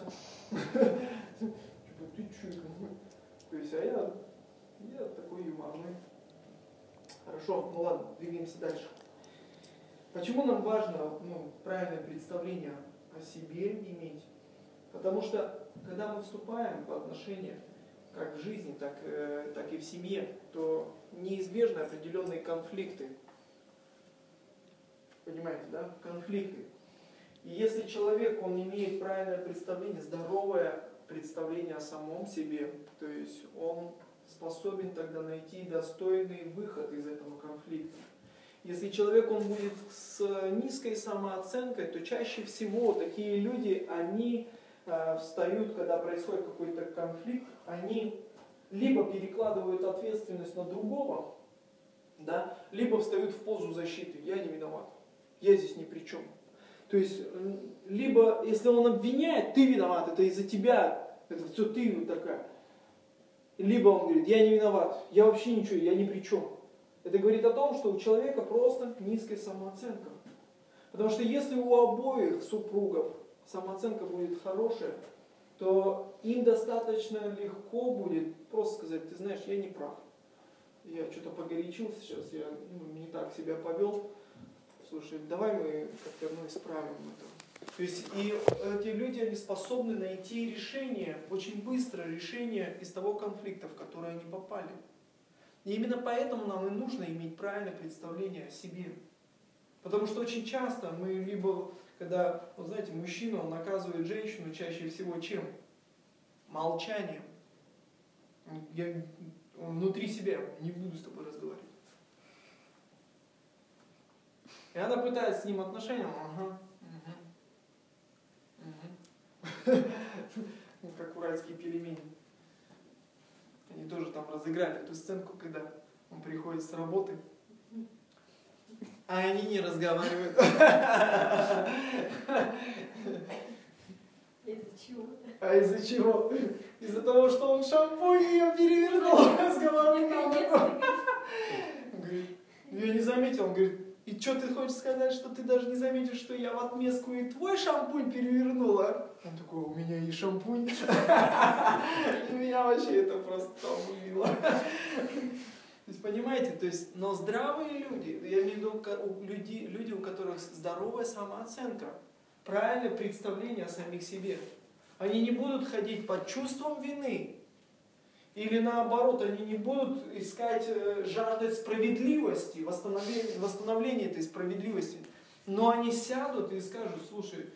Ты чё? То есть, а я такой юморный. Хорошо, ладно, двигаемся дальше. Почему нам важно правильное представление о себе иметь? Потому что, когда мы вступаем в отношения, как в жизни, так и в семье, то неизбежны определенные конфликты. Понимаете, да? Конфликты. И если человек, он имеет правильное представление, здоровое представление о самом себе, то есть он способен тогда найти достойный выход из этого конфликта. Если человек, он будет с низкой самооценкой, то чаще всего такие люди, они встают, когда происходит какой-то конфликт, они либо перекладывают ответственность на другого, да, либо встают в позу защиты. Я не виноват, я здесь ни при чем. То есть, либо, если он обвиняет, ты виноват, это из-за тебя, это все ты вот такая. Либо он говорит, я не виноват, я вообще ничего, я ни при чем. Это говорит о том, что у человека просто низкая самооценка. Потому что если у обоих супругов самооценка будет хорошая, то им достаточно легко будет просто сказать, ты знаешь, я не прав. Я что-то погорячился сейчас, я не так себя повел. Слушай, давай мы как-то исправим это. То есть и эти люди, они способны найти решение, очень быстро решение из того конфликта, в который они попали. И именно поэтому нам и нужно иметь правильное представление о себе. Потому что очень часто мы либо, когда, вот знаете, мужчина, он наказывает женщину чаще всего чем? Молчанием. Он внутри себя, не буду с тобой разговаривать. И она пытается с ним отношения, как уральские пельмени. Они тоже там разыграли эту сценку, когда он приходит с работы, а они не разговаривают. Из-за чего? А из-за чего? Из-за того, что он шампунь ее перевернул, разговаривал. Говорит, я не заметил, он говорит, и что ты хочешь сказать, что ты даже не заметишь, что я в отместку и твой шампунь перевернула? Он такой, у меня и шампунь. Меня вообще это просто убило. То есть, понимаете, то есть, но здравые люди, я имею в виду люди, у которых здоровая самооценка, правильное представление о самих себе. Они не будут ходить под чувством вины. Или наоборот, они не будут искать, жаждать справедливости, восстановления этой справедливости. Но они сядут и скажут, слушай,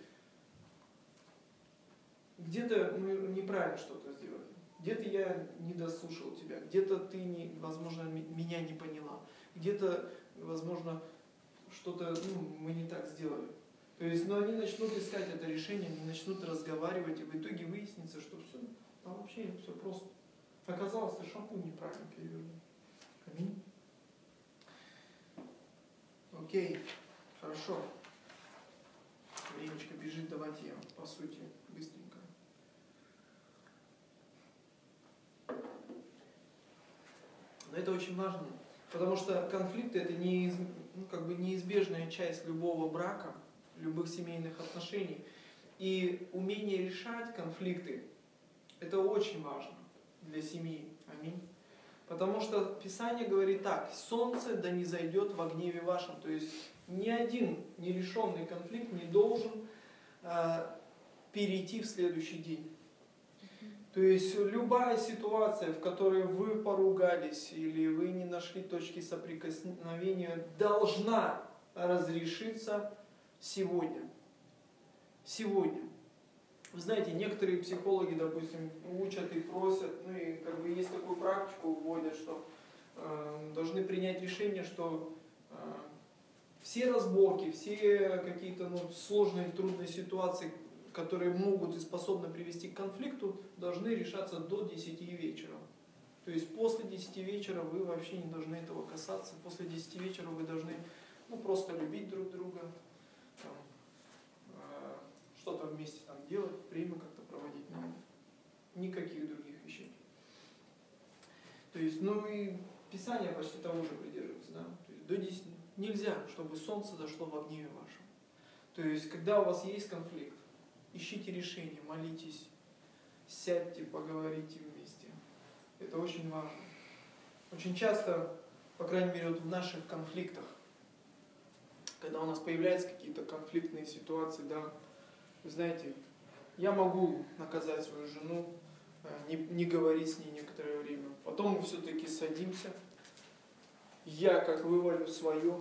где-то мы неправильно что-то сделали. Где-то я не дослушал тебя, где-то ты, возможно, меня не поняла. Где-то, возможно, что-то мы не так сделали. То есть, но они начнут искать это решение, они начнут разговаривать, и в итоге выяснится, что все, там вообще все просто. Оказалось, что шампунь неправильно перевернул. Аминь. Окей, хорошо. Времечко бежит, давайте я по сути быстренько. Но это очень важно, потому что конфликты это неизбежная часть любого брака, любых семейных отношений. И умение решать конфликты это очень важно для семьи. Аминь. Потому что Писание говорит так, солнце да не зайдет во гневе вашем. То есть ни один нерешенный конфликт не должен перейти в следующий день. То есть любая ситуация, в которой вы поругались или вы не нашли точки соприкосновения, должна разрешиться сегодня. Сегодня. Вы знаете, некоторые психологи, допустим, учат и просят, и есть такую практику вводят, что должны принять решение, что все разборки, все какие-то сложные, трудные ситуации, которые могут и способны привести к конфликту, должны решаться до 10 вечера. То есть после 10 вечера вы вообще не должны этого касаться. После 10 вечера вы должны просто любить друг друга, что-то вместе делать, время как-то проводить, но никаких других вещей. То есть, и Писание почти того же придерживается, да? То есть до 10 нельзя, чтобы солнце зашло во гневе вашем. То есть, когда у вас есть конфликт, ищите решение, молитесь, сядьте, поговорите вместе. Это очень важно. Очень часто, по крайней мере, в наших конфликтах, когда у нас появляются какие-то конфликтные ситуации, да, вы знаете, я могу наказать свою жену, не говорить с ней некоторое время. Потом мы все-таки садимся, я как вывалю свое,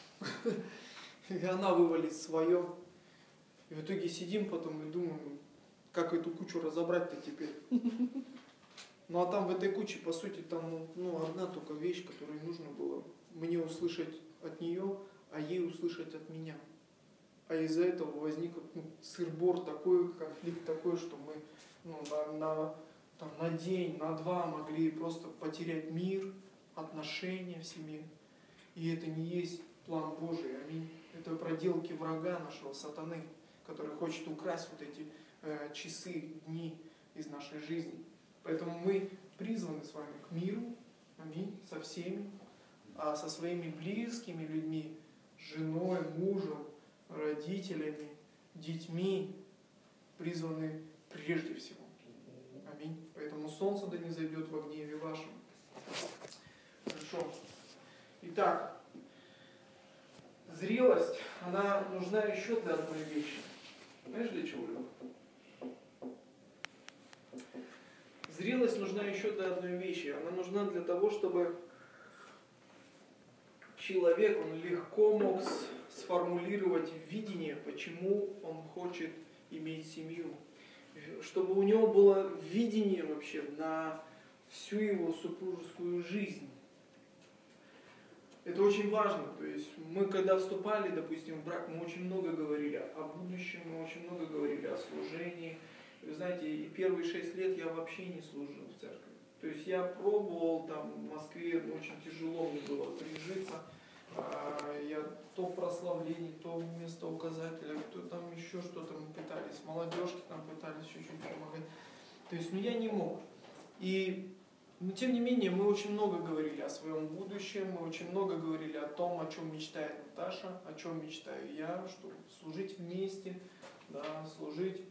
и она вывалит свое. И в итоге сидим потом и думаем, как эту кучу разобрать-то теперь. Ну а там в этой куче, по сути, там одна только вещь, которую нужно было мне услышать от нее, а ей услышать от меня. А из-за этого возник сыр-бор такой, конфликт такой, что мы на день, на два могли просто потерять мир, отношения в семье. И это не есть план Божий. Аминь. Это проделки врага нашего сатаны, который хочет украсть вот эти часы, дни из нашей жизни. Поэтому мы призваны с вами к миру, аминь, со всеми, а со своими близкими людьми, женой, мужем, родителями, детьми призваны прежде всего. Аминь. Поэтому солнце да не зайдет во гневе вашем. Хорошо. Итак, зрелость, она нужна еще для одной вещи. Знаешь, для чего любовь? Зрелость нужна еще для одной вещи. Она нужна для того, чтобы человек, он легко мог сформулировать видение, почему он хочет иметь семью. Чтобы у него было видение вообще на всю его супружескую жизнь. Это очень важно. То есть мы когда вступали, допустим, в брак, мы очень много говорили о будущем, мы очень много говорили о служении. И вы знаете, и первые 6 лет я вообще не служил в церкви. То есть я пробовал там в Москве, очень тяжело мне было прижиться. Я то в прославлении, то вместо указателя, то там еще что-то мы пытались, молодежки там пытались чуть-чуть помогать. То есть, я не мог. Но тем не менее, мы очень много говорили о своем будущем, мы очень много говорили о том, о чем мечтает Наташа, о чем мечтаю я, что служить вместе, да, служить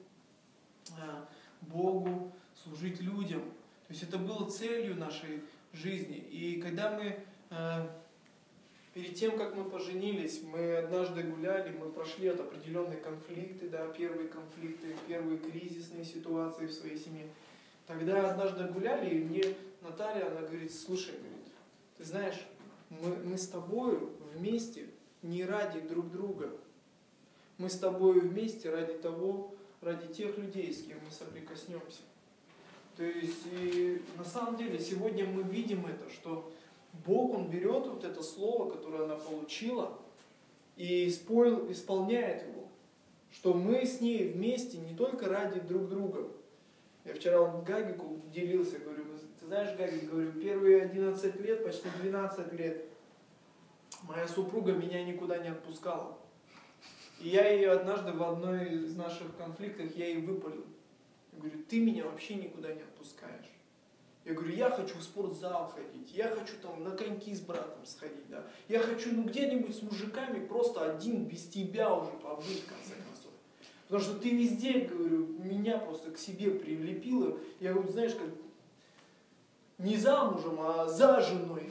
Богу, служить людям. То есть это было целью нашей жизни. И когда мы перед тем, как мы поженились, мы однажды гуляли, мы прошли от определенные конфликты, да, первые конфликты, первые кризисные ситуации в своей семье. Тогда однажды гуляли, и мне Наталья, она говорит: слушай, говорит, ты знаешь, мы с тобою вместе не ради друг друга. Мы с тобою вместе ради тех людей, с кем мы соприкоснемся. То есть, и на самом деле, сегодня мы видим это, что Бог, Он берет вот это слово, которое она получила, и исполняет его. Что мы с ней вместе не только ради друг друга. Я вчера Гагику делился, говорю: ты знаешь, Гагик, говорю, первые 11 лет, почти 12 лет, моя супруга меня никуда не отпускала. И я ее однажды в одной из наших конфликтов, я ей выпалил. Я говорю: ты меня вообще никуда не отпускаешь. Я говорю: я хочу в спортзал ходить, я хочу там на коньки с братом сходить, да. Я хочу где-нибудь с мужиками просто один без тебя уже побыть, в конце концов. Потому что ты везде, говорю, меня просто к себе прилепила. Я говорю, знаешь, как не замужем, а за женой.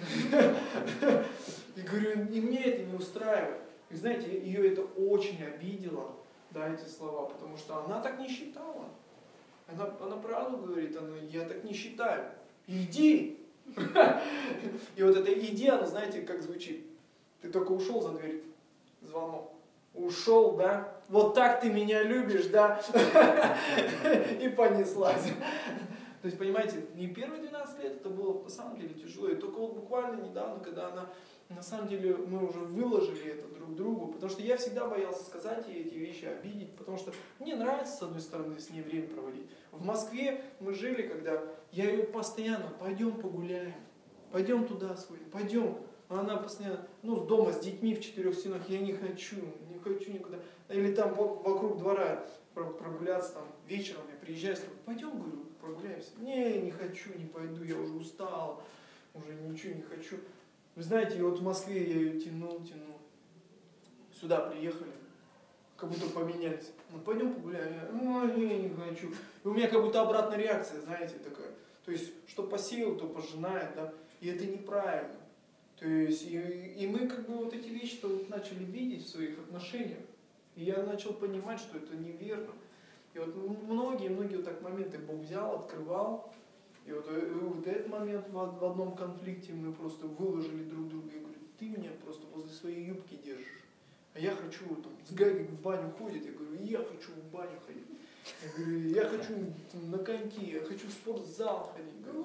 И говорю, и мне это не устраивает. И знаете, ее это очень обидело, да, эти слова, потому что она так не считала. Она правду говорит, я так не считаю. Иди! И вот это «иди», оно, знаете, как звучит. Ты только ушел за дверь, звонок. Ушел, да? Вот так ты меня любишь, да? И понеслась. То есть, понимаете, не первые 12 лет, это было на самом деле тяжело. И только вот буквально недавно, когда она, на самом деле, мы уже выложили это друг другу, потому что я всегда боялся сказать ей эти вещи, обидеть, потому что мне нравится, с одной стороны, с ней время проводить. В Москве мы жили, когда я ее постоянно: пойдем погуляем, пойдем туда сходим, пойдем. А она постоянно, дома с детьми в 4 стенах: я не хочу никуда. Или там вокруг двора прогуляться, там вечером я приезжаю, пойдем, говорю, прогуляемся. Не хочу, не пойду, я уже устал, уже ничего не хочу. Вы знаете, и вот в Москве я ее тянул. Сюда приехали, как будто поменялись. Пойдем погуляем. Я не хочу. И у меня как будто обратная реакция, знаете, такая. То есть, что посеял, то пожинает, да. И это неправильно. То есть, и мы как бы вот эти вещи-то вот начали видеть в своих отношениях. И я начал понимать, что это неверно. И вот многие вот так моменты Бог взял, открывал. И вот этот момент в одном конфликте мы просто выложили друг друга. Я говорю: ты меня просто возле своей юбки держишь. А я хочу, там, с Гагик в баню ходит. Я говорю: я хочу в баню ходить. Я говорю: я хочу там, на коньки, я хочу в спортзал ходить. Говорю.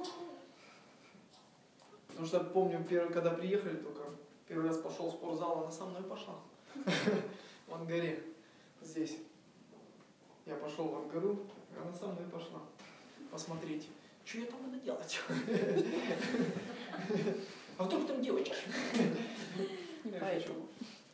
Потому что помню, когда приехали, только первый раз пошел в спортзал, она со мной пошла. В Ангаре. Здесь. Я пошел в Ангару, она со мной пошла. Посмотрите, что я там буду делать? А вдруг там девочки? Не поэтому.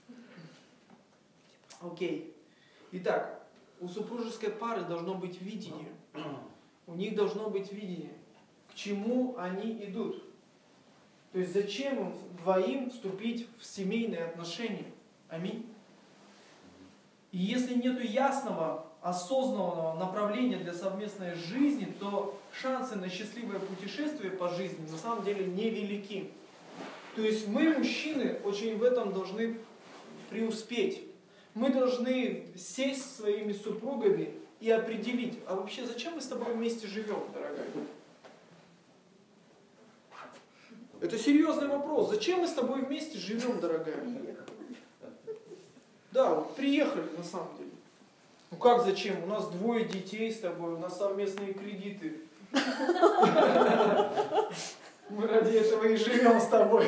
Окей. Итак, у супружеской пары должно быть видение. У них должно быть видение, к чему они идут. То есть зачем им двоим вступить в семейные отношения? Аминь. И если нет ясного, осознанного направления для совместной жизни, то шансы на счастливое путешествие по жизни на самом деле невелики. То есть мы, мужчины, очень в этом должны преуспеть. мы должны сесть со своими супругами и определить, а вообще зачем мы с тобой вместе живем, дорогая? Это серьезный вопрос. Зачем мы с тобой вместе живем, дорогая? Да, вот приехали на самом деле. Ну как зачем? У нас 2 детей с тобой, у нас совместные кредиты. Мы ради этого и живем с тобой.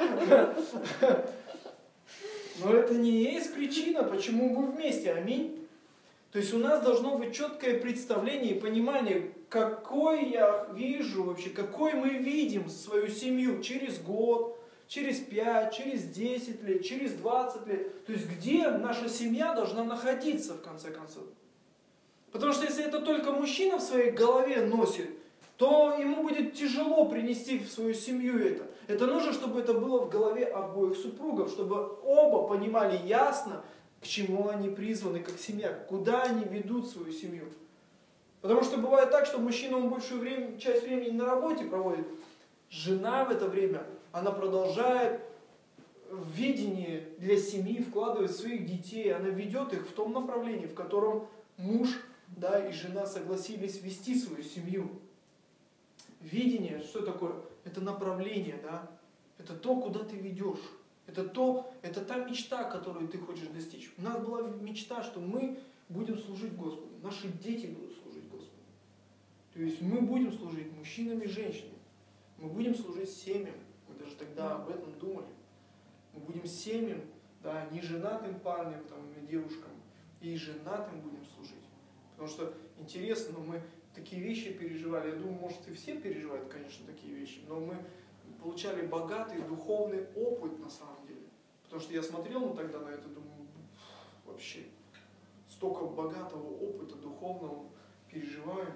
Но это не есть причина, почему мы вместе. Аминь. То есть у нас должно быть четкое представление и понимание, какой я вижу вообще, какой мы видим свою семью через год, через 5, через 10 лет, через 20 лет. То есть где наша семья должна находиться в конце концов. Потому что если это только мужчина в своей голове носит, то ему будет тяжело принести в свою семью это. Это нужно, чтобы это было в голове обоих супругов, чтобы оба понимали ясно, к чему они призваны, как семья, куда они ведут свою семью. Потому что бывает так, что мужчина он большую часть времени на работе проводит. Жена в это время, она продолжает в видение для семьи, вкладывает своих детей, она ведет их в том направлении, в котором муж, да, и жена согласились вести свою семью. Видение, что такое? Это направление, да? Это то, куда ты ведешь. Это та мечта, которую ты хочешь достичь. У нас была мечта, что мы будем служить Господу. Наши дети будут служить Господу. То есть мы будем служить мужчинам и женщинам. Мы будем служить семьям. Мы даже тогда об этом думали. Мы будем семьям, да, не женатым парням там, и девушкам, и женатым будем служить. Потому что интересно, но мы такие вещи переживали. Я думаю, может, и все переживают, конечно, такие вещи. Но мы получали богатый духовный опыт на самом деле. Потому что я смотрел тогда на это, думаю, вообще столько богатого опыта духовного переживаем.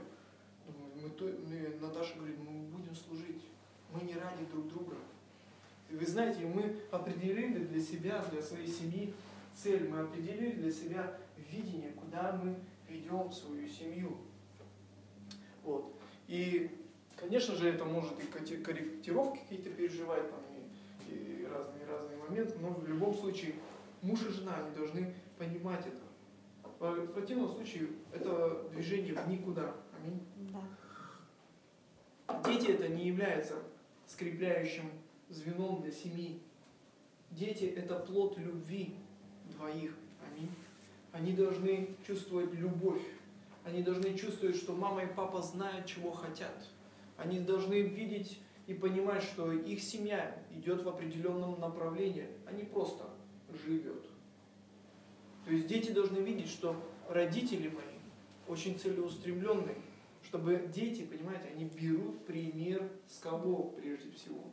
Думаю, Наташа говорит, мы будем служить. Мы не ради друг друга. И вы знаете, мы определили для себя, для своей семьи цель. Мы определили для себя видение, куда мы ведем свою семью. Вот. И, конечно же, это может и корректировки какие-то переживать, там, и разные моменты, но в любом случае муж и жена, они должны понимать это. В противном случае это движение в никуда. Аминь. Да. Дети это не являются скрепляющим звеном для семьи. Дети это плод любви двоих. Аминь. Они должны чувствовать любовь. Они должны чувствовать, что мама и папа знают, чего хотят. Они должны видеть и понимать, что их семья идет в определенном направлении, а не просто живет. То есть дети должны видеть, что родители мои очень целеустремленные, чтобы дети, понимаете, они берут пример с кого прежде всего?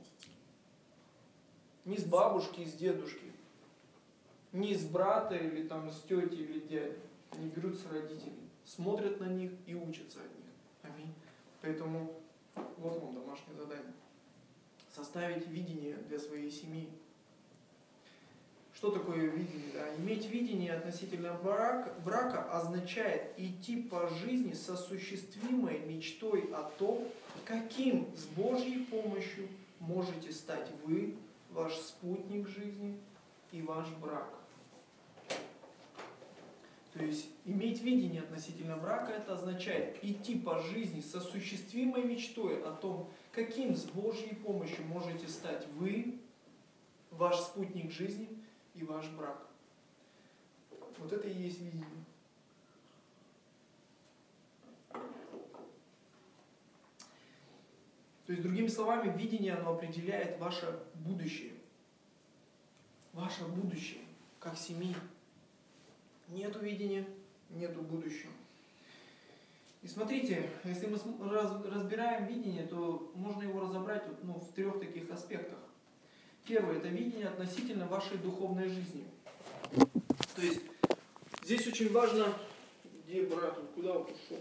Не с бабушки, с дедушки, не с брата или там с тети или дяди. Они берут с родителей, смотрят на них и учатся от них. Аминь. Поэтому вот вам домашнее задание. Составить видение для своей семьи. Что такое видение? Да? Иметь видение относительно брака означает идти по жизни с осуществимой мечтой о том, каким с Божьей помощью можете стать вы, ваш спутник жизни и ваш брак. То есть иметь видение относительно брака, это означает идти по жизни с осуществимой мечтой о том, каким с Божьей помощью можете стать вы, ваш спутник жизни и ваш брак. Вот это и есть видение. То есть, другими словами, видение, оно определяет ваше будущее. Ваше будущее, как семьи. Нету видения, нету будущего. И смотрите, если мы разбираем видение, то можно его разобрать в 3 таких аспектах. Первое, это видение относительно вашей духовной жизни. То есть, здесь очень важно, где брат, куда он ушел.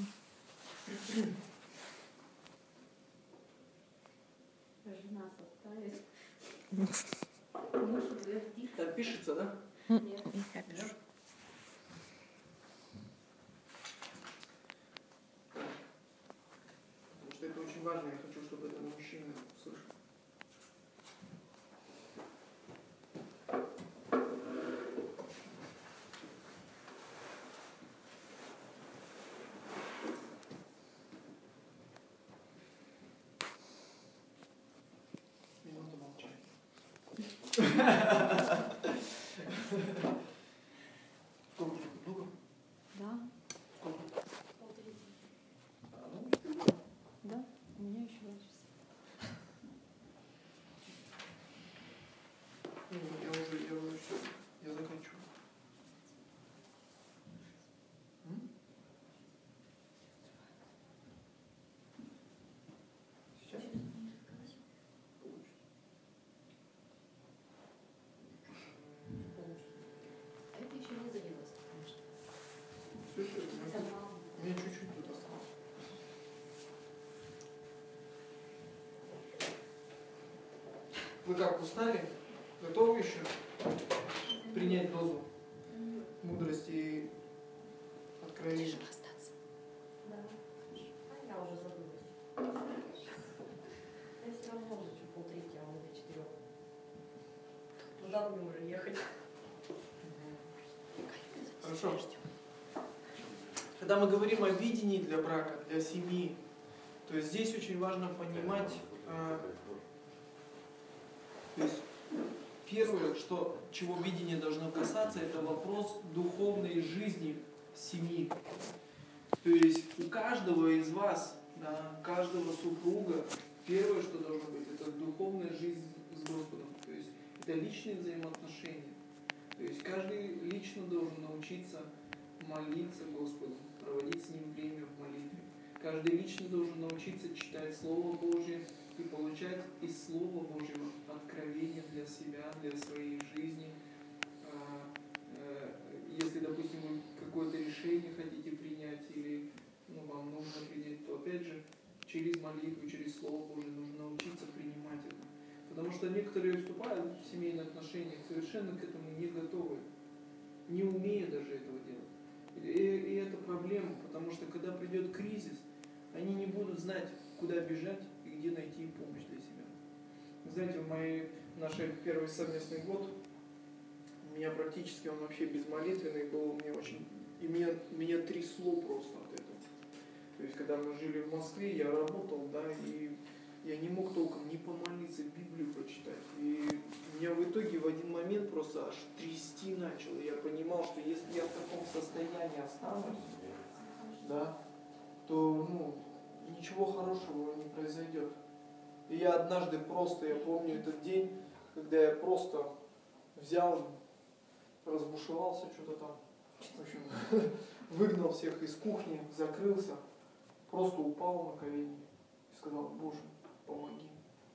Жена составит. Так пишется, да? Нет. Я пишу. Потому что это очень важно, я хочу, чтобы это мужчина услышал. Вы как, устали? Готовы еще принять дозу мудрости и откровения? Да. А я уже забылась. Я все равно уже чуть 2:30, а уже до 4. Куда мне уже ехать? Хорошо. Когда мы говорим о видении для брака, для семьи, то есть здесь очень важно понимать, то есть первое, чего видение должно касаться, это вопрос духовной жизни семьи. То есть у каждого из вас, да, каждого супруга, первое, что должно быть, это духовная жизнь с Господом. То есть это личные взаимоотношения. То есть каждый лично должен научиться молиться Господу, проводить с Ним время в молитве. Каждый лично должен научиться читать Слово Божье и получать из Слова Божьего откровения для себя, для своей жизни. Если, допустим, вы какое-то решение хотите принять или вам нужно принять, то опять же через молитву, через Слово Божье нужно научиться принимать это. Потому что некоторые вступают в семейные отношения совершенно к этому не готовы, не умея даже этого делать. И это проблема, потому что когда придет кризис, они не будут знать, куда бежать и где найти помощь для себя. Знаете, в наш первый совместный год, у меня практически он вообще безмолитвенный был, меня трясло просто от этого. То есть, когда мы жили в Москве, я работал, да, и я не мог толком ни помолиться, Библию почитать. И меня в итоге в один момент просто аж трясти начало. Я понимал, что если я в таком состоянии останусь, да, то ничего хорошего не произойдет. И я однажды я помню этот день, когда я просто взял, разбушевался что-то там, в общем, выгнал всех из кухни, закрылся, просто упал на колени и сказал: Боже, помоги.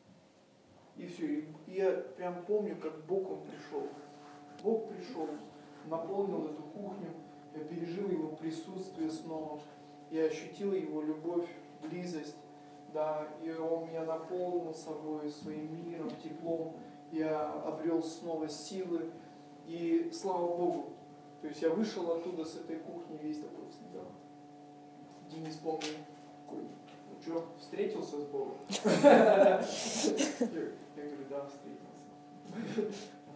И все. И я прям помню, как Бог он пришел. Бог пришел, наполнил эту кухню, я пережил Его присутствие снова, я ощутил Его любовь, близость, да, и Он меня наполнил собой, своим миром, теплом, я обрел снова силы, и слава Богу. То есть я вышел оттуда с этой кухни весь такой всегда. Денис помню, такой: ну что, встретился с Богом? Я говорю: да, встретился.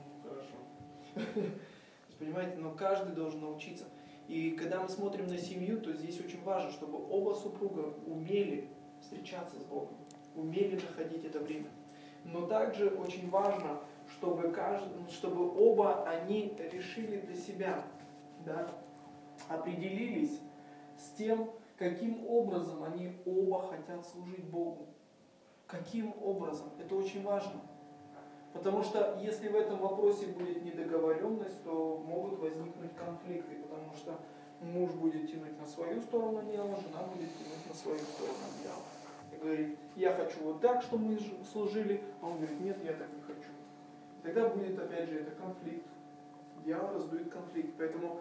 Хорошо. Понимаете, но каждый должен научиться. И когда мы смотрим на семью, то здесь очень важно, чтобы оба супруга умели встречаться с Богом, умели находить это время. Но также очень важно, чтобы оба они решили для себя, да, определились с тем, каким образом они оба хотят служить Богу. Каким образом? Это очень важно. Потому что если в этом вопросе будет недоговоренность, то могут возникнуть конфликты, потому что муж будет тянуть на свою сторону дела, жена будет тянуть на свою сторону дела. И говорит: я хочу вот так, чтобы мы служили, а он говорит: нет, я так не хочу. Тогда будет опять же это конфликт. Дьявол раздует конфликт. Поэтому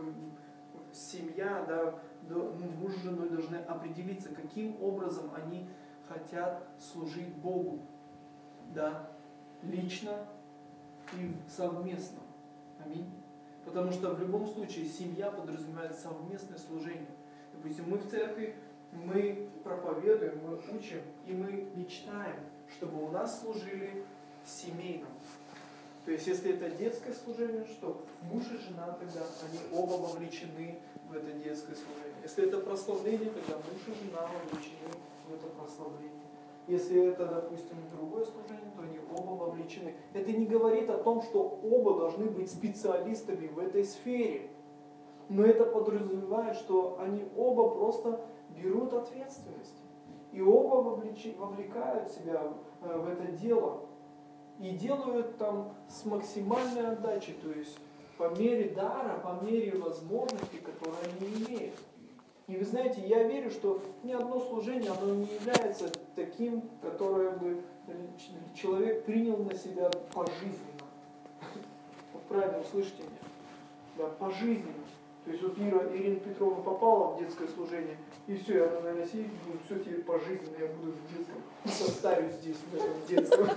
семья, да, муж с женой должны определиться, каким образом они хотят служить Богу. Да, лично и совместно. Аминь. Потому что в любом случае семья подразумевает совместное служение. Допустим, мы в церкви, мы проповедуем, мы учим, и мы мечтаем, чтобы у нас служили семейно. То есть, если это детское служение, что муж и жена тогда, они оба вовлечены в это детское служение. Если это прославление, тогда муж и жена вовлечены в это прославление. Если это, допустим, другое служение, то они оба вовлечены. Это не говорит о том, что оба должны быть специалистами в этой сфере. Но это подразумевает, что они оба просто берут ответственность. И оба вовлекают себя в это дело. И делают там с максимальной отдачей, то есть по мере дара, по мере возможностей, которые они имеют. И вы знаете, я верю, что ни одно служение, оно не является таким, которое бы человек принял на себя пожизненно. Вот правильно, услышите меня? Да, пожизненно. То есть вот Ирина Петровна попала в детское служение, и все, она, наверное, сидит, будет все теперь пожизненно, я буду в детском составе здесь, в этом детском.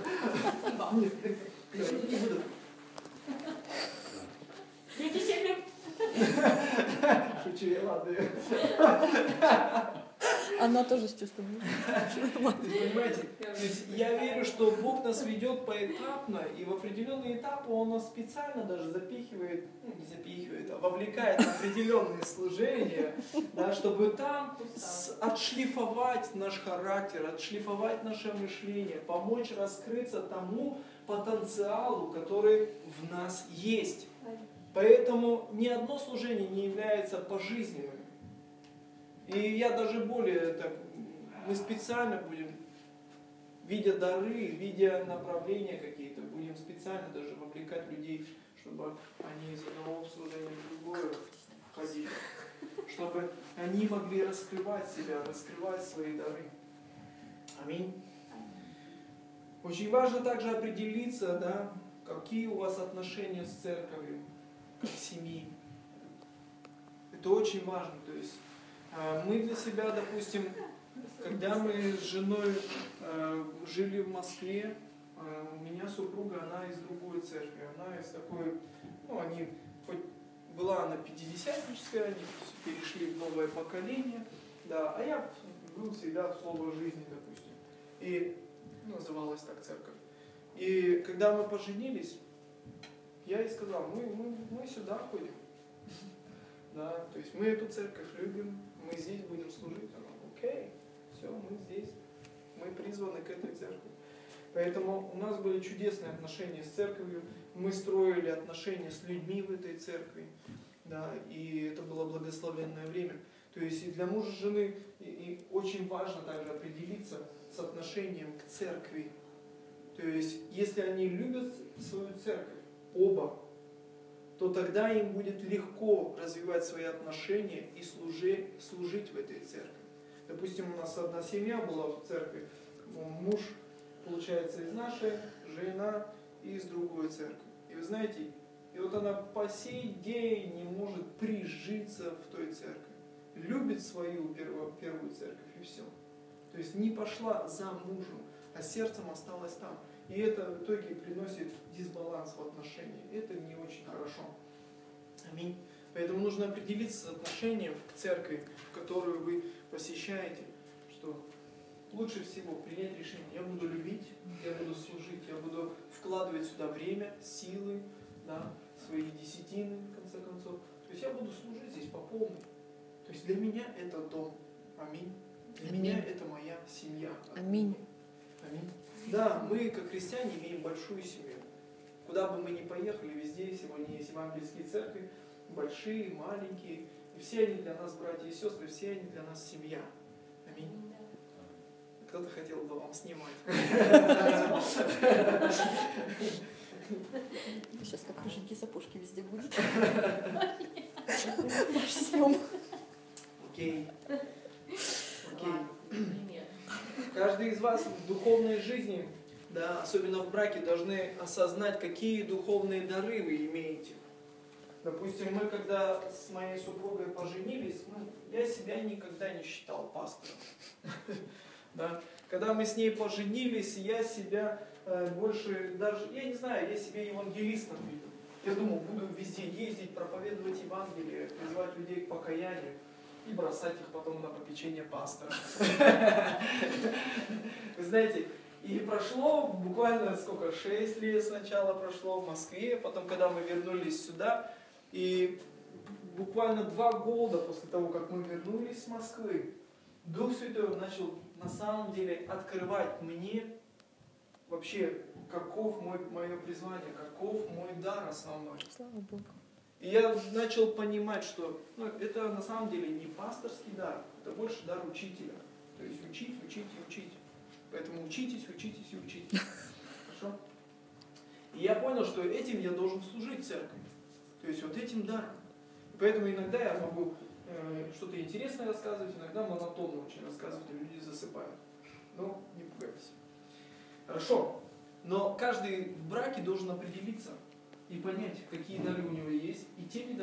Не буду. Дети семьи. Шучу, ладно. Она тоже с чувством. Понимаете, то есть я верю, что Бог нас ведет поэтапно, и в определенные этапы Он нас специально даже запихивает, ну не запихивает, а вовлекает в определенные служения, да, чтобы там отшлифовать наш характер, отшлифовать наше мышление, помочь раскрыться тому потенциалу, который в нас есть. Поэтому ни одно служение не является пожизненным. И я даже более так, мы специально будем, видя дары, видя направления какие-то, будем специально даже вовлекать людей, чтобы они из одного служения в другое входили, чтобы они могли раскрывать себя, раскрывать свои дары. Аминь. Очень важно также определиться, да, какие у вас отношения с церковью, как семьи. Это очень важно. То есть мы для себя, допустим, когда мы с женой жили в Москве, у меня супруга, она из другой церкви, она из такой, ну, они, хоть была она пятидесятническая, они перешли в новое поколение, да, а я был всегда в слово жизни, допустим, и называлась так церковь. И когда мы поженились, я ей сказал, мы сюда ходим, да, то есть мы эту церковь любим, мы здесь будем служить. Она, окей, все, мы здесь, мы призваны к этой церкви. Поэтому у нас были чудесные отношения с церковью, мы строили отношения с людьми в этой церкви, да, и это было благословенное время. То есть и для мужа и жены и очень важно также определиться с отношением к церкви. То есть если они любят свою церковь, оба, то тогда им будет легко развивать свои отношения и служить в этой церкви. Допустим, у нас одна семья была в церкви, муж, получается, из нашей, жена из другой церкви. И вы знаете, и вот она по сей день не может прижиться в той церкви. Любит свою первую церковь и все. То есть не пошла за мужем, а сердцем осталась там. И это в итоге приносит дисбаланс в отношениях. Это не очень хорошо. Аминь. Поэтому нужно определиться с отношением к церкви, в которую вы посещаете, что лучше всего принять решение. Я буду любить, я буду служить, я буду вкладывать сюда время, силы, да, свои десятины, в конце концов. То есть я буду служить здесь по полной. То есть для меня это дом. Аминь. Для меня это моя семья. Аминь. Аминь. Да, мы, как христиане, имеем большую семью. Куда бы мы ни поехали, везде сегодня есть евангельские церкви, большие, маленькие. И все они для нас братья и сестры, все они для нас семья. Аминь. Кто-то хотел бы вам снимать. Сейчас как рыженькие сапожки везде будут. Ваш съем. Окей. Каждый из вас в духовной жизни, да, особенно в браке, должны осознать, какие духовные дары вы имеете. Допустим, мы когда с моей супругой поженились, я себя никогда не считал пастором. Да? Когда мы с ней поженились, я себя больше даже, я не знаю, я себя евангелистом видел. Я думал, буду везде ездить, проповедовать Евангелие, призывать людей к покаянию и бросать их потом на попечение пастора. Вы знаете, и прошло буквально сколько, 6 лет сначала прошло в Москве, потом когда мы вернулись сюда, и буквально 2 года после того, как мы вернулись с Москвы, Дух Святой начал на самом деле открывать мне вообще, каков мое призвание, каков мой дар основной. Слава Богу. И я начал понимать, что это на самом деле не пасторский дар, это больше дар учителя. То есть учить, учить и учить. Поэтому учитесь, учитесь и учитесь. Хорошо? И я понял, что этим я должен служить церкви. То есть вот этим даром. И поэтому иногда я могу что-то интересное рассказывать, иногда монотонно очень рассказывать, и люди засыпают. Но не пугайтесь. Хорошо. Но каждый в браке должен определиться и понять, какие дары у него есть, и теми дарами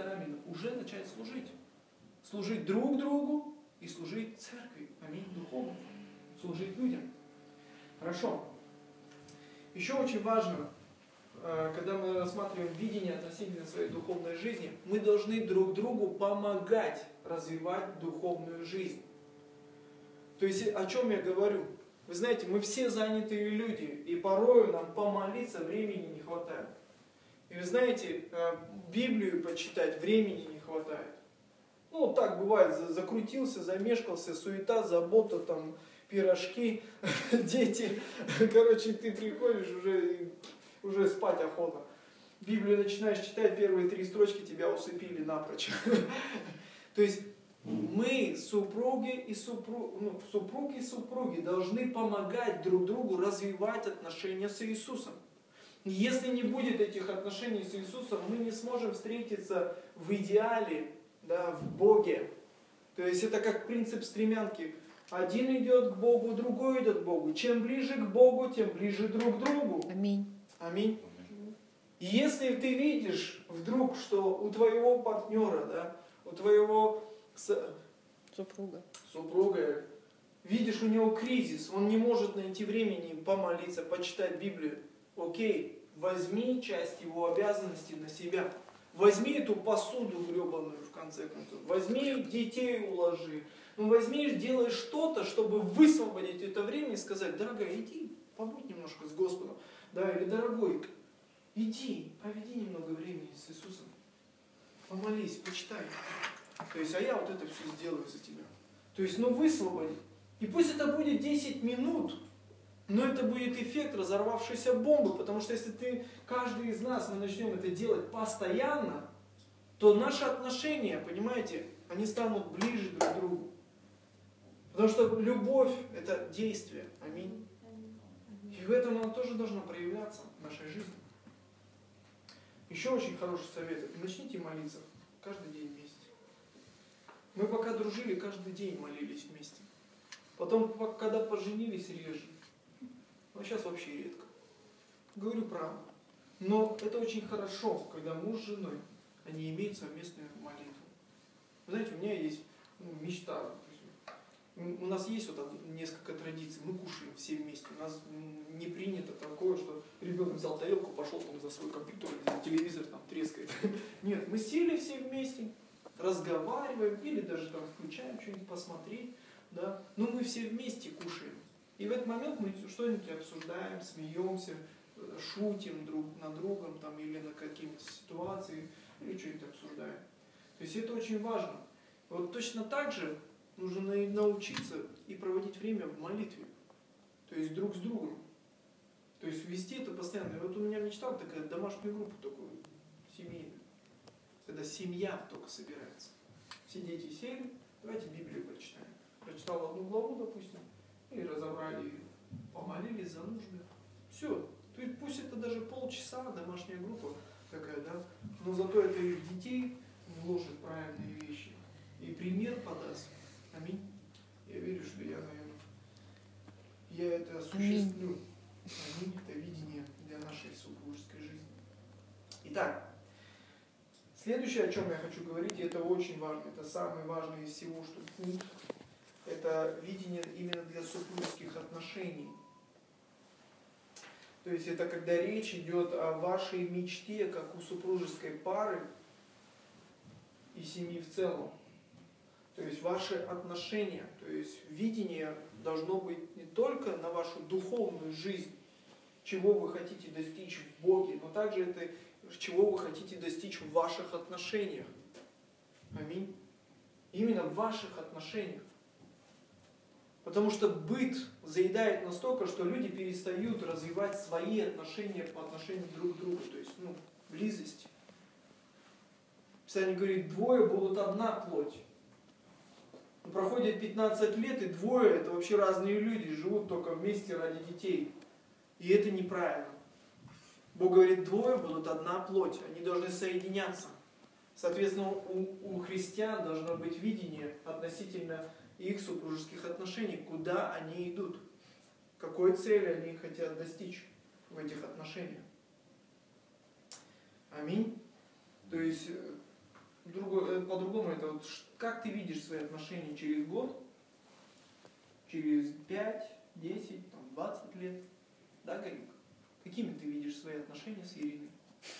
дарами уже начать служить. Служить друг другу и служить церкви. Аминь, духовно. Служить людям. Хорошо. Еще очень важно, когда мы рассматриваем видение относительно своей духовной жизни, мы должны друг другу помогать развивать духовную жизнь. То есть, о чем я говорю? Вы знаете, мы все занятые люди, и порою нам помолиться времени не хватает. И вы знаете, Библию почитать времени не хватает. Ну, так бывает, закрутился, замешкался, суета, забота, там, пирожки, дети. Короче, ты приходишь, уже спать охота. Библию начинаешь читать, первые 3 строчки тебя усыпили напрочь. То есть, мы, супруги и супруги, должны помогать друг другу развивать отношения с Иисусом. Если не будет этих отношений с Иисусом, мы не сможем встретиться в идеале, да, в Боге. То есть это как принцип стремянки. Один идет к Богу, другой идет к Богу. Чем ближе к Богу, тем ближе друг к другу. Аминь. Аминь. И если ты видишь вдруг, что у твоего партнера, да, у твоего супруга, видишь, у него кризис, он не может найти времени помолиться, почитать Библию, окей, возьми часть его обязанностей на себя. Возьми эту посуду гребаную, в конце концов. Возьми детей уложи. Ну возьми, делай что-то, чтобы высвободить это время и сказать: дорогая, иди, побудь немножко с Господом. Да, или дорогой, иди, проведи немного времени с Иисусом. Помолись, почитай. То есть, а я вот это все сделаю за тебя. То есть, ну высвободи. И пусть это будет 10 минут, но это будет эффект разорвавшейся бомбы, потому что если каждый из нас, мы начнем это делать постоянно, то наши отношения, понимаете, они станут ближе друг к другу. Потому что любовь – это действие. Аминь. И в этом она тоже должна проявляться в нашей жизни. Еще очень хороший совет. Начните молиться каждый день вместе. Мы пока дружили, каждый день молились вместе. Потом, когда поженились, реже. Но сейчас вообще редко. Говорю правду. Но это очень хорошо, когда муж с женой, они имеют совместную молитву. Вы знаете, у меня есть мечта. У нас есть вот несколько традиций. Мы кушаем все вместе. У нас не принято такое, что ребенок взял тарелку, пошел там за свой компьютер, за телевизор там трескает. Нет, мы сели все вместе, разговариваем или даже там включаем что-нибудь посмотреть. Да? Но мы все вместе кушаем. И в этот момент мы что-нибудь обсуждаем, смеемся, шутим друг над другом там, или на какие-то ситуации, или что-нибудь обсуждаем. То есть это очень важно. Вот точно так же нужно научиться и проводить время в молитве. То есть друг с другом. То есть вести это постоянно. И вот у меня мечта такая, домашнюю группу такую, семейную. Когда семья только собирается. Все дети сели, давайте Библию прочитаем. Прочитал одну главу, допустим, и разобрали ее, помолились за нужды. Все. То есть пусть это даже полчаса, домашняя группа такая, да, но зато это и в детей вложит правильные вещи. И пример подаст. Аминь. Я верю, что я это осуществлю. Аминь. Это видение для нашей супружеской жизни. Итак, следующее, о чем я хочу говорить, и это очень важно, это самый важный из всего, что пункт, это видение именно для супружеских отношений. То есть это когда речь идет о вашей мечте, как у супружеской пары и семьи в целом. То есть ваши отношения, то есть видение должно быть не только на вашу духовную жизнь, чего вы хотите достичь в Боге, но также это, чего вы хотите достичь в ваших отношениях. Аминь. Именно в ваших отношениях. Потому что быт заедает настолько, что люди перестают развивать свои отношения по отношению друг к другу. То есть, близость. Писание говорит, 2 будут одна плоть. Проходит 15 лет, и 2 это вообще разные люди, живут только вместе ради детей. И это неправильно. Бог говорит, 2 будут одна плоть, они должны соединяться. Соответственно, у христиан должно быть видение относительно их супружеских отношений, куда они идут, какой цели они хотят достичь в этих отношениях. Аминь. То есть по-другому, это вот как ты видишь свои отношения через год, через 5, 10, там, 20 лет, да, Галик? Какими ты видишь свои отношения с Ириной?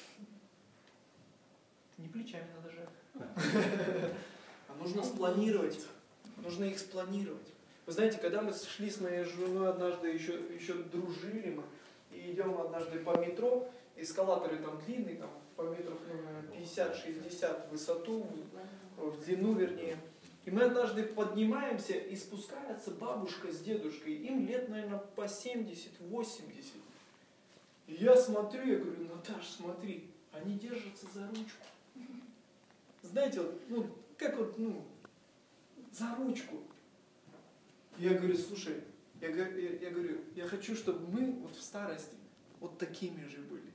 Не плечами надо жать. А нужно спланировать. Нужно их спланировать. Вы знаете, когда мы шли с моей женой однажды, еще дружили мы, и идем однажды по метро, эскалаторы там длинные, там по метров 50-60 в высоту, в длину вернее. И мы однажды поднимаемся, и спускается бабушка с дедушкой, им лет, наверное, по 70-80. И я смотрю, я говорю: Наташ, смотри, они держатся за ручку. Знаете, вот, ну, как вот, ну, за ручку. Я говорю: слушай, я говорю, я хочу, чтобы мы вот в старости вот такими же были.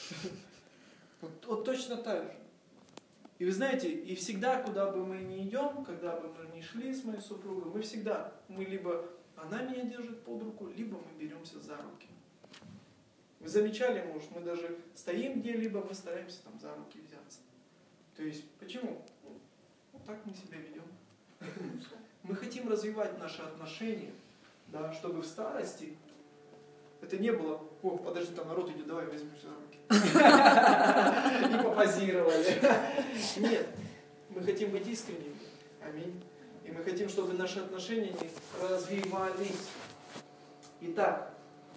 Вот точно так же. И вы знаете, и всегда, куда бы мы ни идем, когда бы мы ни шли с моей супругой, мы либо она меня держит под руку, либо мы беремся за руки. Вы замечали, может, мы даже стоим где-либо, мы стараемся там за руки взяться. То есть, почему? Вот так мы себя ведем. Мы хотим развивать наши отношения, да, чтобы в старости это не было: о, подожди, там народ идет, давай возьмемся за руки. И попозировали. Нет, мы хотим быть искренними. Аминь. И мы хотим, чтобы наши отношения развивались. Итак,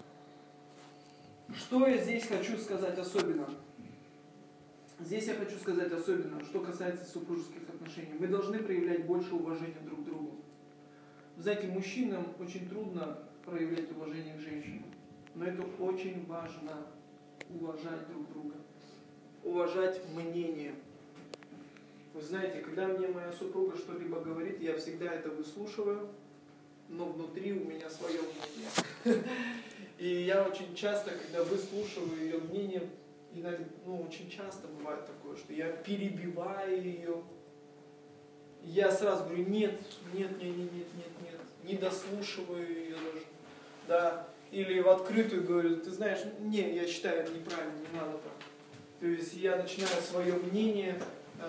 что я здесь хочу сказать особенно? Здесь я хочу сказать особенно, что касается супружеских отношений. Мы должны проявлять больше уважения друг к другу. Вы знаете, мужчинам очень трудно проявлять уважение к женщинам. Но это очень важно. Уважать друг друга. Уважать мнение. Вы знаете, когда мне моя супруга что-либо говорит, я всегда это выслушиваю, но внутри у меня свое мнение. И я очень часто, когда выслушиваю ее мнение, иногда, очень часто бывает такое, что я перебиваю ее. Я сразу говорю: нет, не дослушиваю ее даже. Да. Или в открытую говорю: ты знаешь, не, я считаю, это неправильно, не надо так. То есть я начинаю свое мнение,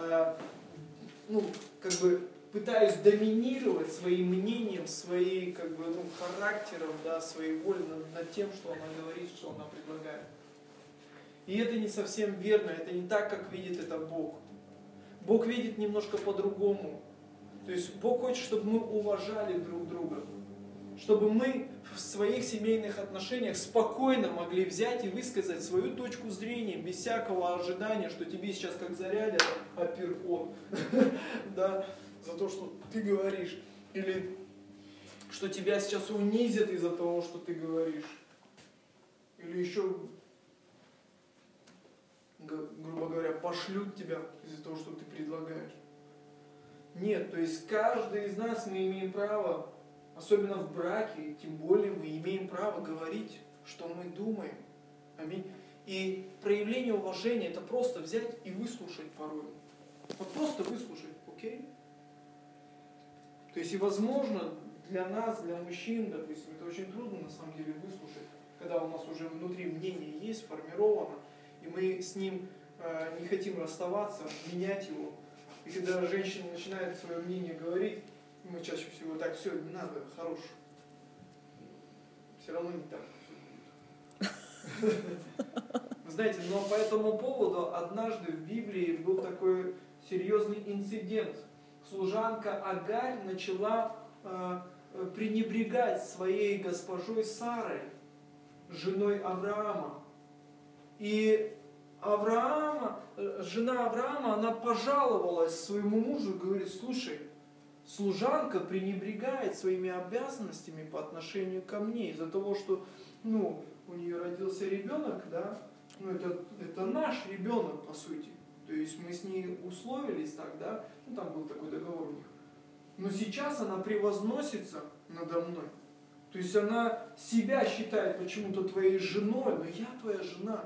пытаюсь доминировать своим мнением, своим характером, да, своей волей над тем, что она говорит, что она предлагает. И это не совсем верно, это не так, как видит это Бог. Бог видит немножко по-другому. То есть Бог хочет, чтобы мы уважали друг друга. Чтобы мы в своих семейных отношениях спокойно могли взять и высказать свою точку зрения, без всякого ожидания, что тебе сейчас как зарядят апперкот, да, за то, что ты говоришь, или что тебя сейчас унизят из-за того, что ты говоришь, или еще, грубо говоря, пошлют тебя из-за того, что ты предлагаешь. Нет, то есть каждый из нас, мы имеем право, особенно в браке, тем более мы имеем право говорить, что мы думаем. Аминь. И проявление уважения — это просто взять и выслушать порой. Вот просто выслушать, окей? То есть и возможно для нас, для мужчин, допустим, это очень трудно на самом деле выслушать, когда у нас уже внутри мнение есть, сформировано, и мы с ним не хотим расставаться, менять его. И когда женщина начинает свое мнение говорить, мы чаще всего: так, все, не надо, хорош. Все равно не так. Вы знаете, но по этому поводу однажды в Библии был такой серьезный инцидент. Служанка Агарь начала пренебрегать своей госпожой Сарой, женой Авраама. И жена Авраама, она пожаловалась своему мужу и говорит: слушай, служанка пренебрегает своими обязанностями по отношению ко мне из-за того, что у нее родился ребенок, да, это наш ребенок, по сути. То есть мы с ней условились так, да, там был такой договор у них. Но сейчас она превозносится надо мной. То есть она себя считает почему-то твоей женой, но я твоя жена.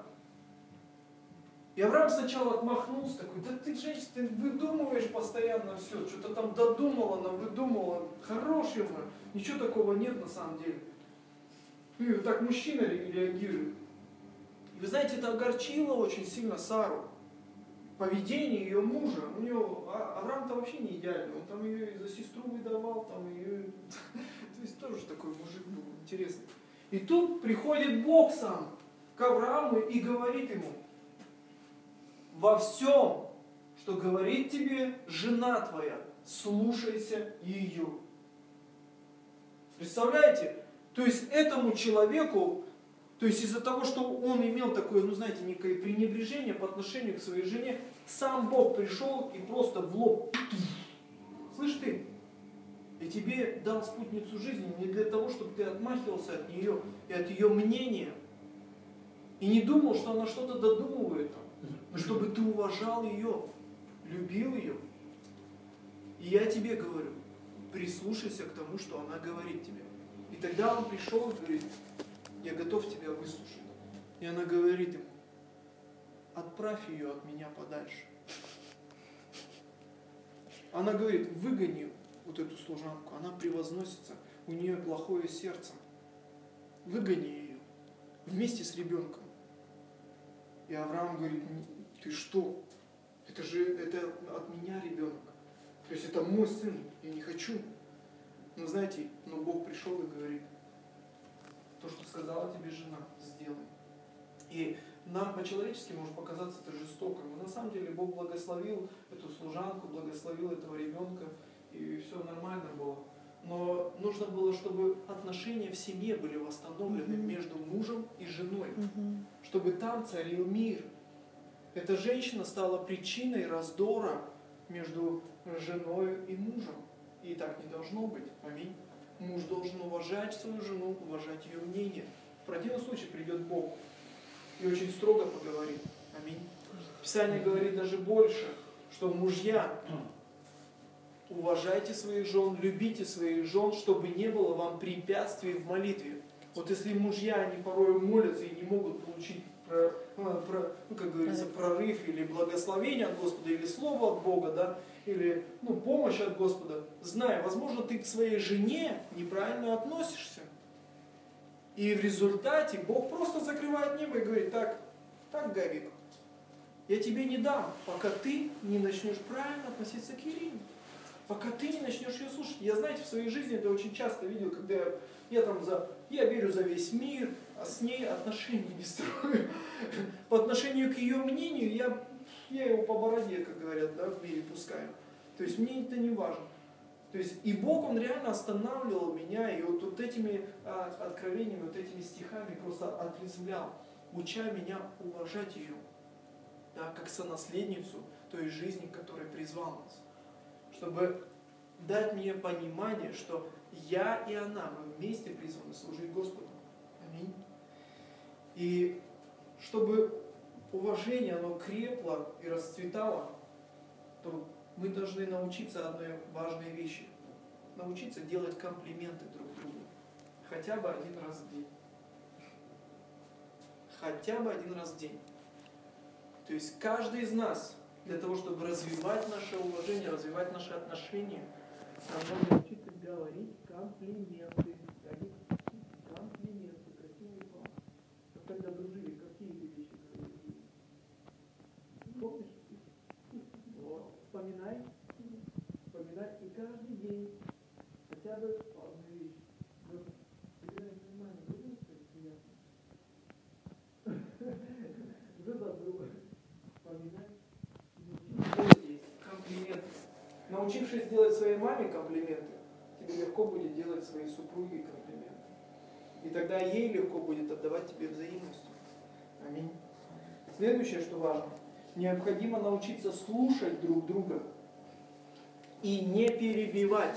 И Авраам сначала отмахнулся, такой: да ты, женщина, ты выдумываешь постоянно все, что-то там додумала, выдумала, хороший мы, ничего такого нет на самом деле. И вот так мужчина реагирует. И вы знаете, это огорчило очень сильно Сару. Поведение ее мужа. Авраам Авраам-то вообще не идеальный, он там ее и за сестру выдавал, там ее... То есть тоже такой мужик был интересный. И тут приходит Бог сам к Аврааму и говорит ему: во всем, что говорит тебе жена твоя, слушайся ее. Представляете? То есть этому человеку, то есть из-за того, что он имел такое, ну знаете, некое пренебрежение по отношению к своей жене, сам Бог пришел и просто в лоб: слышь ты, я тебе дал спутницу жизни не для того, чтобы ты отмахивался от нее и от ее мнения, и не думал, что она что-то додумывает, но чтобы ты уважал ее, любил ее. И я тебе говорю, прислушайся к тому, что она говорит тебе. И тогда он пришел и говорит: я готов тебя выслушать. И она говорит ему: отправь ее от меня подальше. Она говорит: выгони вот эту служанку, она превозносится, у нее плохое сердце. Выгони ее вместе с ребенком. И Авраам говорит: ты что? Это от меня ребенок. То есть это мой сын, я не хочу. Но знаете, Бог пришел и говорит: то, что сказала тебе жена, сделай. И нам по-человечески может показаться это жестоко, но на самом деле Бог благословил эту служанку, благословил этого ребенка, и все нормально было. Но нужно было, чтобы отношения в семье были восстановлены между мужем и женой, чтобы там царил мир. Эта женщина стала причиной раздора между женой и мужем. И так не должно быть. Аминь. Муж должен уважать свою жену, уважать ее мнение. В противном случае придет Бог и очень строго поговорит. Аминь. Писание говорит даже больше, что мужья, уважайте своих жен, любите своих жен, чтобы не было вам препятствий в молитве. Вот если мужья, они порой молятся и не могут получить, как говорится, прорыв или благословение от Господа, или слово от Бога, да, или помощь от Господа, знай, возможно, ты к своей жене неправильно относишься. И в результате Бог просто закрывает небо и говорит: так, Гавик, я тебе не дам, пока ты не начнешь правильно относиться к Ирине. Пока ты не начнешь ее слушать. Я, знаете, в своей жизни это очень часто видел, когда я верю за весь мир, а с ней отношений не строю. По отношению к ее мнению я его по бороде, как говорят, да, в мире пускаю. То есть мне это не важно. То есть и Бог, Он реально останавливал меня, и вот этими откровениями, вот этими стихами просто отрезвлял, уча меня уважать ее, да, как сонаследницу той жизни, к которой призвал нас. Чтобы дать мне понимание, что я и она, мы вместе призваны служить Господу. Аминь. И чтобы уважение, оно крепло и расцветало, то мы должны научиться одной важной вещи. Научиться делать комплименты друг другу. Хотя бы один раз в день. Хотя бы один раз в день. То есть каждый из нас, для того, чтобы развивать наше уважение, развивать наши отношения, нам нужно научиться говорить комплименты. Комплименты, красивые слова. Когда дружили, какие ты вещи говорили? Помнишь? Вот. Вспоминай. И каждый день хотя бы по одной вещи. Собираешь внимание, будем сказать приятно? Уже забыл. Вспоминай. Комплименты. Научившись делать своей маме комплименты, тебе легко будет делать своей супруге комплименты. И тогда ей легко будет отдавать тебе взаимностью. Аминь. Следующее, что важно. Необходимо научиться слушать друг друга и не перебивать.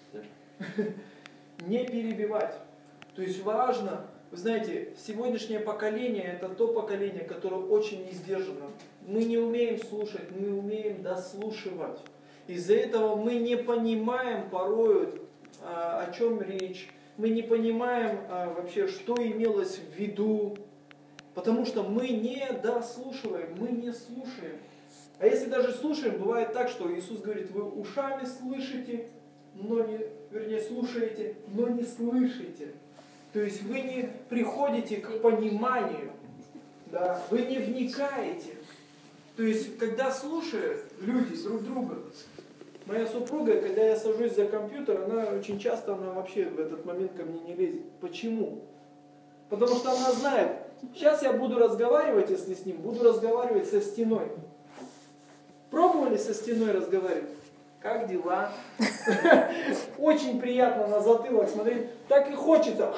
Не перебивать. То есть важно, вы знаете, сегодняшнее поколение – это то поколение, которое очень несдержанно. Мы не умеем слушать, мы умеем дослушивать. Из-за этого мы не понимаем порой, о чем речь. Мы не понимаем вообще, что имелось в виду. Потому что мы не дослушиваем, мы не слушаем. А если даже слушаем, бывает так, что Иисус говорит: вы ушами слышите, слушаете, но не слышите. То есть вы не приходите к пониманию, да, вы не вникаете. То есть, когда слушают люди друг друга, Моя супруга, когда я сажусь за компьютер, она очень часто, она вообще в этот момент ко мне не лезет. Почему? Потому что она знает, сейчас я буду разговаривать, если с ним, буду разговаривать со стеной. Пробовали со стеной разговаривать? Как дела? Очень приятно на затылок смотреть. Так и хочется,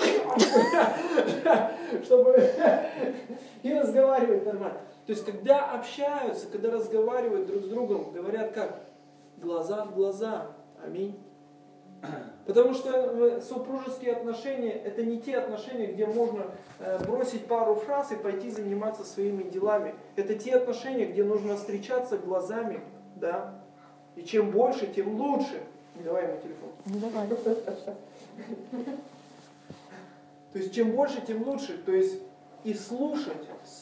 чтобы и разговаривать нормально. То есть, когда общаются, когда разговаривают друг с другом, говорят как? Глаза в глаза. Аминь. Потому что супружеские отношения — это не те отношения, где можно бросить пару фраз и пойти заниматься своими делами. Это те отношения, где нужно встречаться глазами, да. И чем больше, тем лучше. Не давай ему телефон. Не давай. То есть чем больше, тем лучше. То есть и слушать.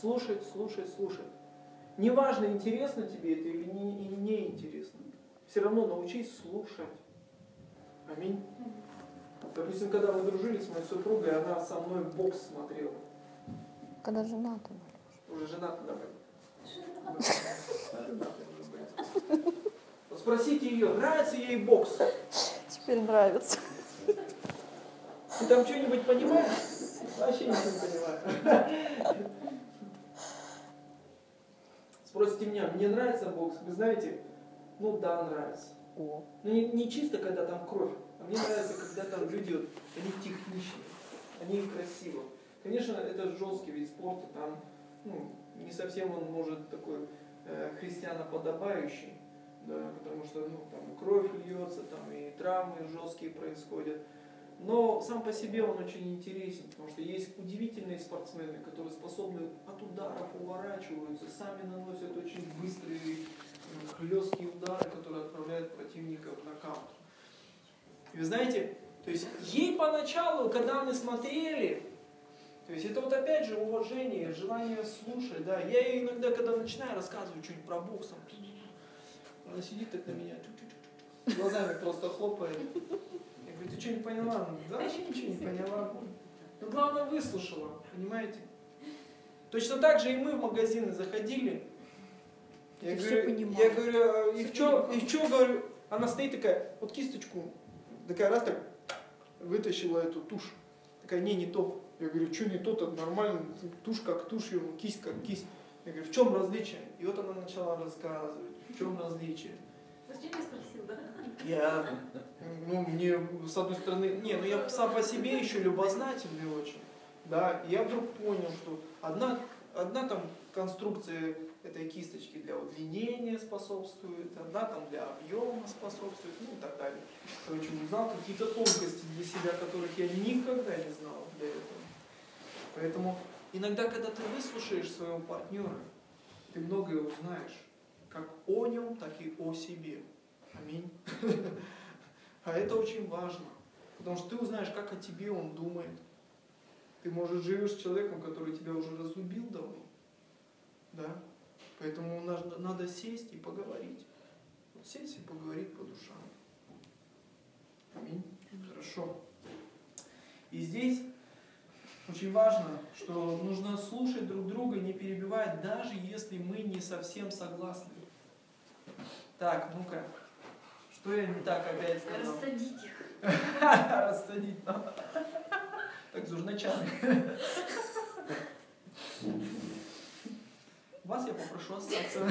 Неважно, интересно тебе это или не интересно. Все равно научись слушать. Аминь. Допустим, когда мы дружили с моей супругой, она со мной бокс смотрела. Когда женаты. Уже женаты давай. Спросите ее, нравится ей бокс? Теперь нравится. Ты там что-нибудь понимаешь? Вообще ничего не понимаю. Спросите меня, мне нравится бокс? Вы знаете, ну да, нравится. О. Ну не чисто, когда там кровь, а мне нравится, когда там люди, вот, они техничные, они красивые. Конечно, это жесткий вид спорта, там не совсем он может такой христианоподобающий, да, потому что там кровь льется, там и травмы жесткие происходят. Но сам по себе он очень интересен, потому что есть удивительные спортсмены, которые способны от ударов уворачиваются, сами наносят очень быстрые, хлесткие удары, которые отправляют противника в нокаут. И вы знаете, то есть ей поначалу, когда мы смотрели, то есть это вот опять же уважение, желание слушать, да. Я ей иногда, когда начинаю рассказывать что-нибудь про бокс, там, она сидит так на меня, глазами просто хлопает. Я говорю, ты что, не поняла? Да, вообще ничего не поняла. Но главное, выслушала, понимаете? Точно так же и мы в магазины заходили. Я говорю, и в чё, говорю, она стоит такая, вот кисточку, такая раз так, вытащила эту тушь. Такая, не то. Я говорю, что не то, так нормально, тушь как тушь, кисть как кисть. Я говорю, в чем различие? И вот она начала рассказывать, в чем различие. Зачем я спросил, да? Мне с одной стороны, я сам по себе еще любознательный очень. Да, и я вдруг понял, что одна там конструкция этой кисточки для удлинения способствует, одна там для объема способствует, и так далее. Короче, узнал какие-то тонкости для себя, которых я никогда не знал до этого. Поэтому иногда, когда ты выслушаешь своего партнера, ты многое узнаешь, как о нем, так и о себе. Аминь. А это очень важно, потому что ты узнаешь, как о тебе он думает. Ты, может, живешь с человеком, который тебя уже разлюбил давно. Да? Поэтому надо сесть и поговорить. Вот сесть и поговорить по душам. Аминь. Хорошо. И здесь очень важно, что нужно слушать друг друга, не перебивать, даже если мы не совсем согласны. Так, ну-ка. Что я не так опять сказал? Рассадить их. Рассадить надо. Так, зужначаны. Вас я попрошу остаться.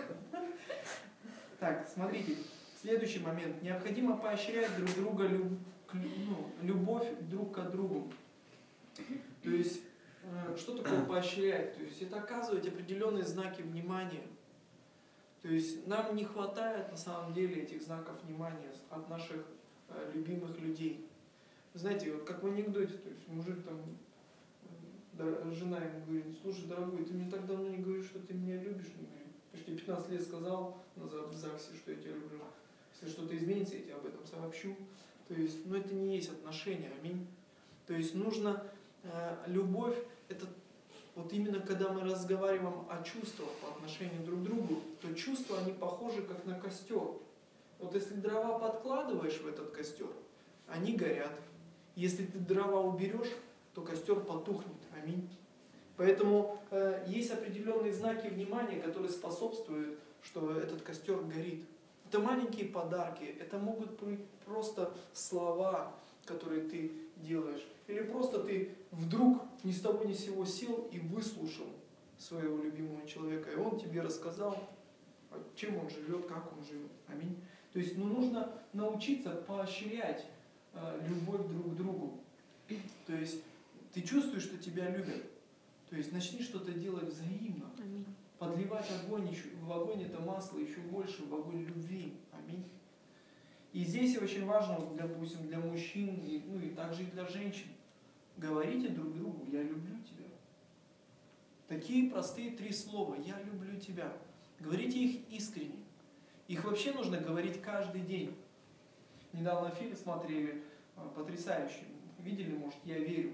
Так, смотрите. Следующий момент. Необходимо поощрять друг друга любовь друг к другу. То есть, что такое поощрять? То есть, это оказывать определенные знаки внимания. То есть, нам не хватает на самом деле этих знаков внимания от наших любимых людей. Знаете, вот как в анекдоте, то есть, мужик там, жена ему говорит, слушай, дорогой, ты мне так давно не говоришь, что ты меня любишь, не говорит. Я же тебе 15 лет сказал назад в ЗАГСе, что я тебя люблю. Если что-то изменится, я тебе об этом сообщу. То есть, это не есть отношения, аминь. То есть, нужно любовь, это вот именно когда мы разговариваем о чувствах по отношению друг к другу, то чувства, они похожи как на костер. Вот если дрова подкладываешь в этот костер, они горят. Если ты дрова уберешь, то костер потухнет. Аминь. Поэтому есть определенные знаки внимания, которые способствуют, что этот костер горит. Это маленькие подарки, это могут быть просто слова, которые ты делаешь. Или просто ты вдруг ни с того ни с сего сел и выслушал своего любимого человека, и он тебе рассказал, чем он живет, как он живет. Аминь. То есть нужно научиться поощрять любовь друг к другу. То есть ты чувствуешь, что тебя любят. То есть начни что-то делать взаимно. Аминь. Подливать в огонь это масло еще больше, в огонь любви. Аминь. И здесь очень важно, допустим, для мужчин, и также и для женщин, говорите друг другу: я люблю тебя. Такие простые 3 слова: я люблю тебя. Говорите их искренне. Их вообще нужно говорить каждый день. Недавно фильм смотрели, потрясающий. Видели, может, «Я верю».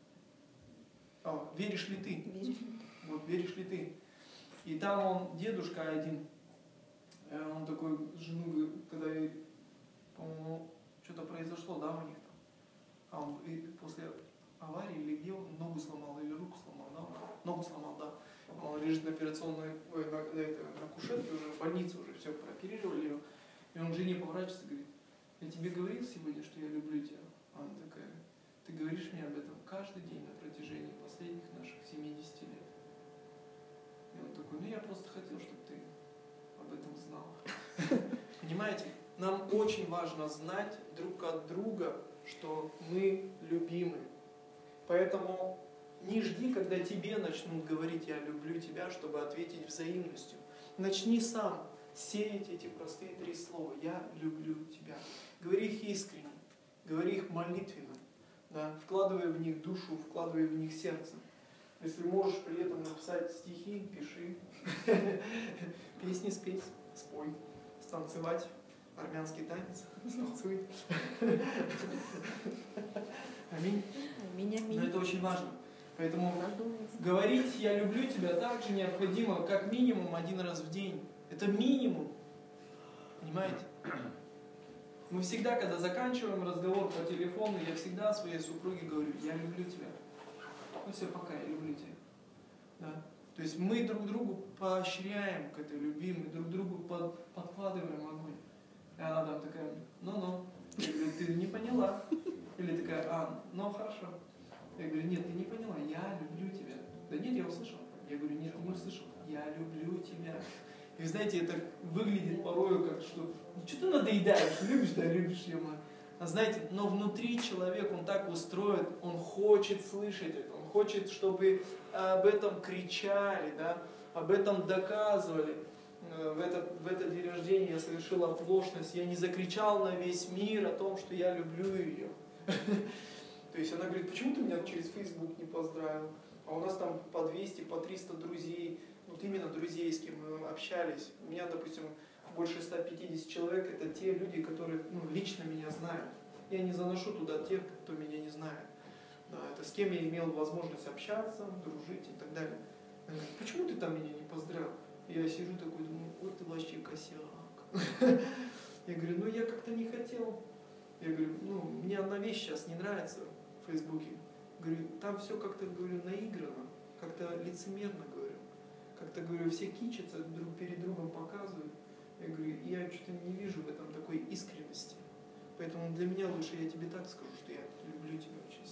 Веришь ли ты? Веришь? Вот, веришь ли ты? И там он, дедушка один, он такой жену говорит, когда, по-моему, что-то произошло, да, у них там. А он после аварии или где он ногу сломал, или руку сломал, да? Ногу сломал, да. Он лежит на операционной, на кушетке уже, в больнице уже, все, прооперировали его. И он жене поворачивается и говорит: я тебе говорил сегодня, что я люблю тебя? А она такая: ты говоришь мне об этом каждый день на протяжении последних наших 70 лет. И он такой: я просто хотел, чтобы ты об этом знал. Понимаете? Нам очень важно знать друг от друга, что мы любимы. Поэтому не жди, когда тебе начнут говорить: я люблю тебя, чтобы ответить взаимностью. Начни сам сеять эти простые 3 слова: я люблю тебя. Говори их искренне, говори их молитвенно, да? Вкладывай в них душу, вкладывай в них сердце. Если можешь при этом написать стихи, пиши. Песни спеть, спой. Станцевать армянский танец, станцуй. Аминь. Аминь, аминь. Но это очень важно. Поэтому говорить «я люблю тебя» также необходимо как минимум 1 раз в день. Это минимум. Понимаете? Мы всегда, когда заканчиваем разговор по телефону, я всегда своей супруге говорю: я люблю тебя. Ну все, пока, я люблю тебя. Да? То есть мы друг другу поощряем к этой любви, мы друг другу подкладываем огонь. И она там такая: ну-ну. Я говорю: ты не поняла. Или такая: ну хорошо. Я говорю: нет, ты не поняла, я люблю тебя. Да нет, я услышал. Я говорю: нет, ты не услышал, я люблю тебя. И вы знаете, это выглядит порою как, что ты надоедаешь, любишь, да, любишь ее. А знаете, но внутри человек, он так устроен, он хочет слышать это, он хочет, чтобы об этом кричали, да, об этом доказывали. В этот день рождения я совершил оплошность, я не закричал на весь мир о том, что я люблю ее. То есть она говорит: почему ты меня через Facebook не поздравил? А у нас там по 200, по 300 друзей, вот именно друзей, с кем мы общались. У меня, допустим, больше 150 человек, это те люди, которые лично меня знают. Я не заношу туда тех, кто меня не знает. Да, это с кем я имел возможность общаться, дружить и так далее. Она говорит: почему ты там меня не поздравил? Я сижу такой, думаю: вот ты вообще косяк. Я говорю: я как-то не хотел. Я говорю: мне одна вещь сейчас не нравится в Фейсбуке. Говорю: там все как-то, говорю, наиграно, как-то лицемерно, говорю. Как-то, говорю, все кичатся, друг перед другом показывают. Я говорю: я что-то не вижу в этом такой искренности. Поэтому для меня лучше я тебе так скажу, что я люблю тебя очень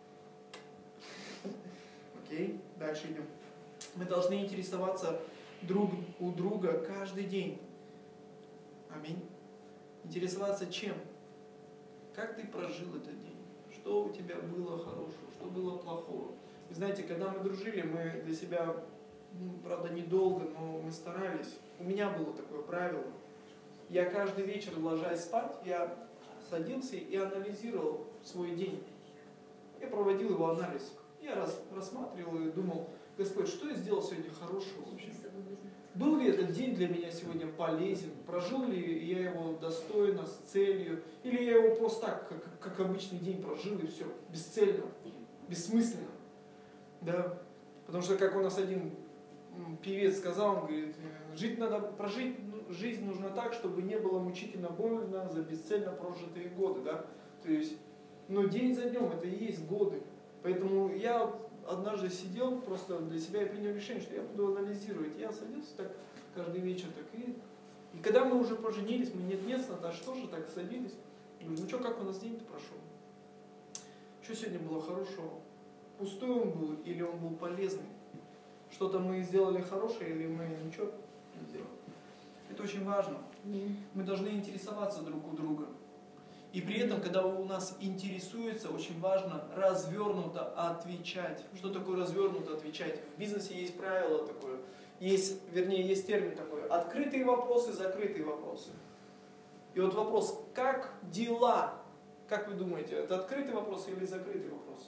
сильно. Окей, дальше идем. Мы должны интересоваться друг у друга каждый день. Аминь. Интересоваться чем? Как ты прожил этот день? Что у тебя было хорошего? Что было плохого? Вы знаете, когда мы дружили, мы для себя, правда, недолго, но мы старались. У меня было такое правило. Я каждый вечер, ложась спать, я садился и анализировал свой день. Я проводил его анализ. Я рассматривал и думал: Господь, что я сделал сегодня хорошего вообще? Был ли этот день для меня сегодня полезен? Прожил ли я его достойно, с целью? Или я его просто так, как обычный день прожил, и все, бесцельно, бессмысленно? Да? Потому что, как у нас один певец сказал, он говорит: прожить жизнь нужно так, чтобы не было мучительно больно за бесцельно прожитые годы. Да? То есть, день за днем это и есть годы. Поэтому я однажды сидел просто для себя и принял решение, что я буду анализировать. Я садился так каждый вечер так и И когда мы уже поженились, мы нет-нет, с Наташей тоже так садились. Говорю, ну что, как у нас день-то прошел? Что сегодня было хорошего? Пустой он был или он был полезный? Что-то мы сделали хорошее или мы ничего не сделали? Это очень важно. Мы должны интересоваться друг у друга. И при этом, когда у нас интересуется, очень важно развернуто отвечать. Что такое развернуто отвечать? В бизнесе есть правило такое, есть термин такой: открытые вопросы, закрытые вопросы. И вот вопрос, как дела? Как вы думаете, это открытый вопрос или закрытый вопрос?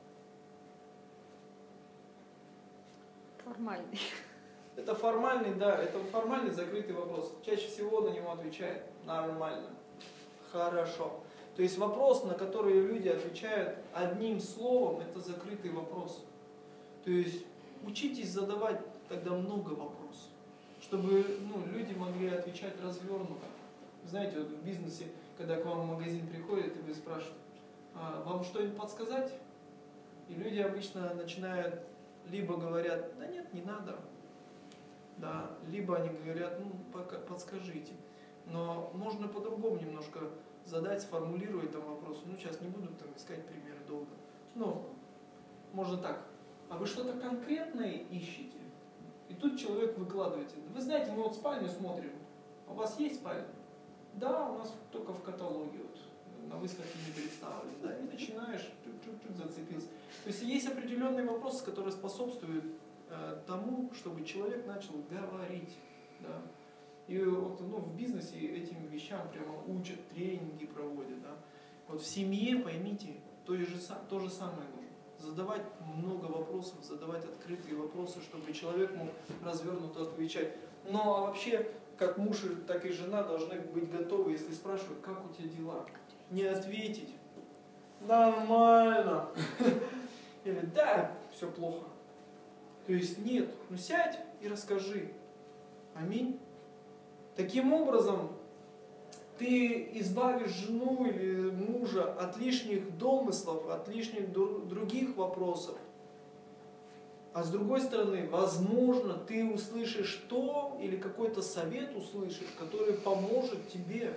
Формальный. Это формальный, да, это формальный закрытый вопрос. Чаще всего на него отвечают нормально, хорошо. То есть вопрос, на который люди отвечают одним словом, это закрытый вопрос. То есть учитесь задавать тогда много вопросов, чтобы люди могли отвечать развернуто. Знаете, вот в бизнесе, когда к вам в магазин приходят и вы спрашиваете, вам что-нибудь подсказать? И люди обычно начинают, либо говорят, да нет, не надо, да, либо они говорят, пока подскажите. Но можно по-другому немножко задать, сформулировать там вопрос. Сейчас не буду там искать примеры долго. Можно так. А вы что-то конкретное ищете? И тут человек выкладывает. Вы знаете, мы вот спальню смотрим. У вас есть спальня? Да, у нас только в каталоге, на выставке не представлен. Да, и начинаешь, зацепился. То есть есть определенные вопросы, которые способствуют тому, чтобы человек начал говорить. Да. И вот, в бизнесе этим вещам прямо учат, тренинги проводят. Да. Вот в семье, поймите, то же самое нужно. Задавать много вопросов, задавать открытые вопросы, чтобы человек мог развернуто отвечать. Ну а вообще, как муж, так и жена должны быть готовы, если спрашивают, как у тебя дела, не ответить нормально. Или да, все плохо. То есть нет, сядь и расскажи. Аминь. Таким образом, ты избавишь жену или мужа от лишних домыслов, от лишних других вопросов. А с другой стороны, возможно, ты услышишь то, или какой-то совет услышишь, который поможет тебе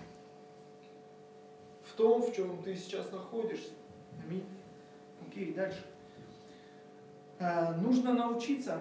в том, в чем ты сейчас находишься. Аминь. Окей, дальше. Нужно научиться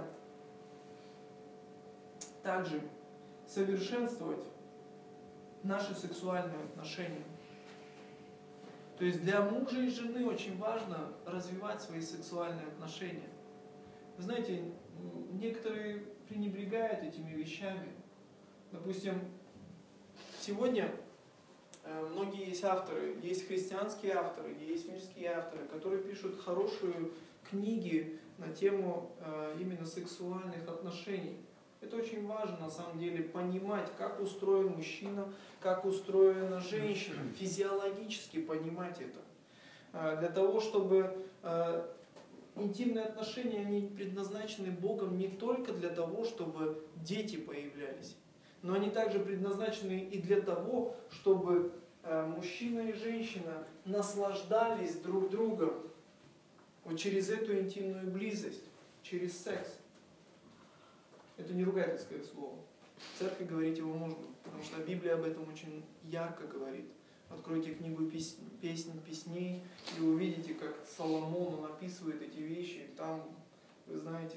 также совершенствовать наши сексуальные отношения. То есть для мужа и жены очень важно развивать свои сексуальные отношения. Вы знаете, некоторые пренебрегают этими вещами. Допустим, сегодня многие есть авторы, есть христианские авторы, есть мирские авторы, которые пишут хорошие книги на тему именно сексуальных отношений. Это очень важно, на самом деле, понимать, как устроен мужчина, как устроена женщина, физиологически понимать это. Для того, чтобы интимные отношения, они предназначены Богом не только для того, чтобы дети появлялись, но они также предназначены и для того, чтобы мужчина и женщина наслаждались друг другом вот через эту интимную близость, через секс. Это не ругательское слово. В церкви говорить его можно, потому что Библия об этом очень ярко говорит. Откройте книгу песен, песней, и вы увидите, как Соломон, он описывает эти вещи. Там, вы знаете,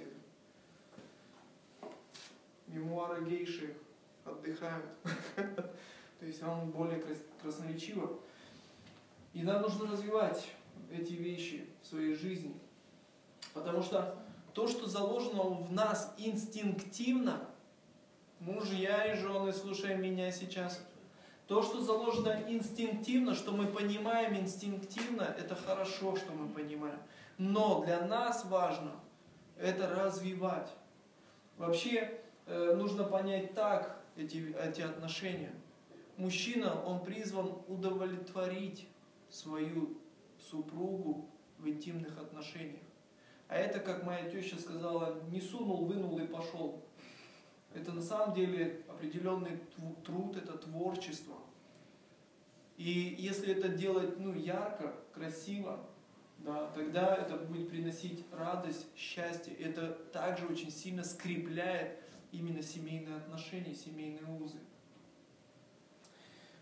мемуары гейши отдыхают. То есть он более красноречиво. И нам нужно развивать эти вещи в своей жизни. Потому что то, что заложено в нас инстинктивно, мужья и жены, слушай меня сейчас, то, что заложено инстинктивно, что мы понимаем инстинктивно, это хорошо, что мы понимаем. Но для нас важно это развивать. Вообще нужно понять так эти отношения. Мужчина, он призван удовлетворить свою супругу в интимных отношениях. А это, как моя теща сказала, не сунул, вынул и пошел. Это на самом деле определенный труд, это творчество. И если это делать ярко, красиво, да, тогда это будет приносить радость, счастье. Это также очень сильно скрепляет именно семейные отношения, семейные узы.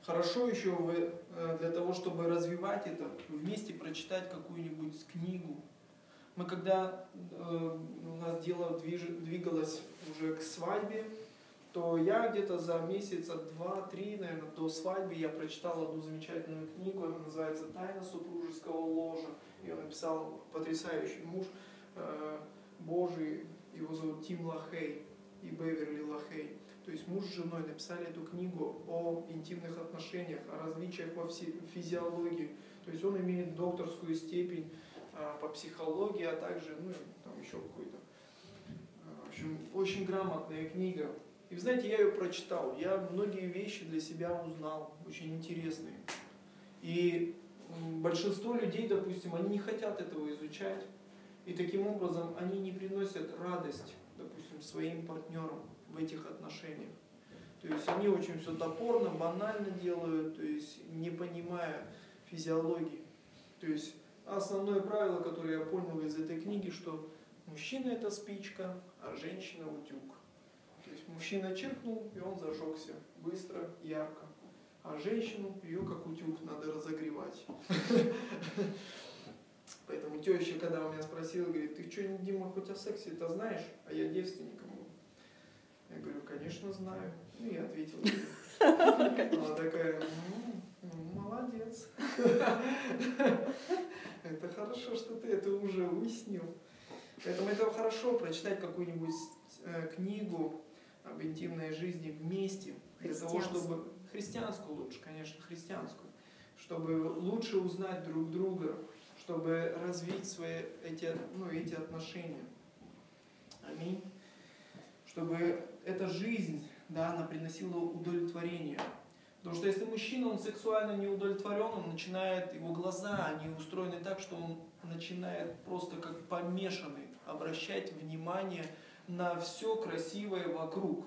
Хорошо еще для того, чтобы развивать это, вместе прочитать какую-нибудь книгу. Мы когда у нас дело двигалось уже к свадьбе, то я где-то за месяца 2-3, наверное, до свадьбы я прочитал одну замечательную книгу, она называется «Тайна супружеского ложа». Ее написал потрясающий муж Божий, его зовут Тим Лахей и Беверли Лахей. То есть муж с женой написали эту книгу о интимных отношениях, о различиях во физиологии. То есть он имеет докторскую степень по психологии, а также, ну, там еще какой-то. В общем, очень грамотная книга. И вы знаете, я ее прочитал, я многие вещи для себя узнал, очень интересные. И большинство людей, допустим, они не хотят этого изучать. И таким образом они не приносят радость, допустим, своим партнерам в этих отношениях. То есть они очень все топорно, банально делают, то есть не понимая физиологии. То есть основное правило, которое я понял из этой книги, что мужчина это спичка, а женщина утюг. То есть мужчина чиркнул, и он зажегся быстро, ярко. А женщину, ее как утюг, надо разогревать. Поэтому теща, когда у меня спросила, говорит, ты что, Дима, хоть о сексе это знаешь? А я девственником был. Я говорю, конечно, знаю. Ну, я ответил. Она такая, молодец. Это хорошо, что ты это уже выяснил. Поэтому это хорошо прочитать какую-нибудь книгу об интимной жизни вместе. Для того, чтобы... Христианскую лучше, конечно, христианскую. Чтобы лучше узнать друг друга, чтобы развить эти отношения. Аминь. Чтобы эта жизнь, да, она приносила удовлетворение. Потому что если мужчина, он сексуально не удовлетворен, он начинает, его глаза, они устроены так, что он начинает просто как помешанный обращать внимание на все красивое вокруг.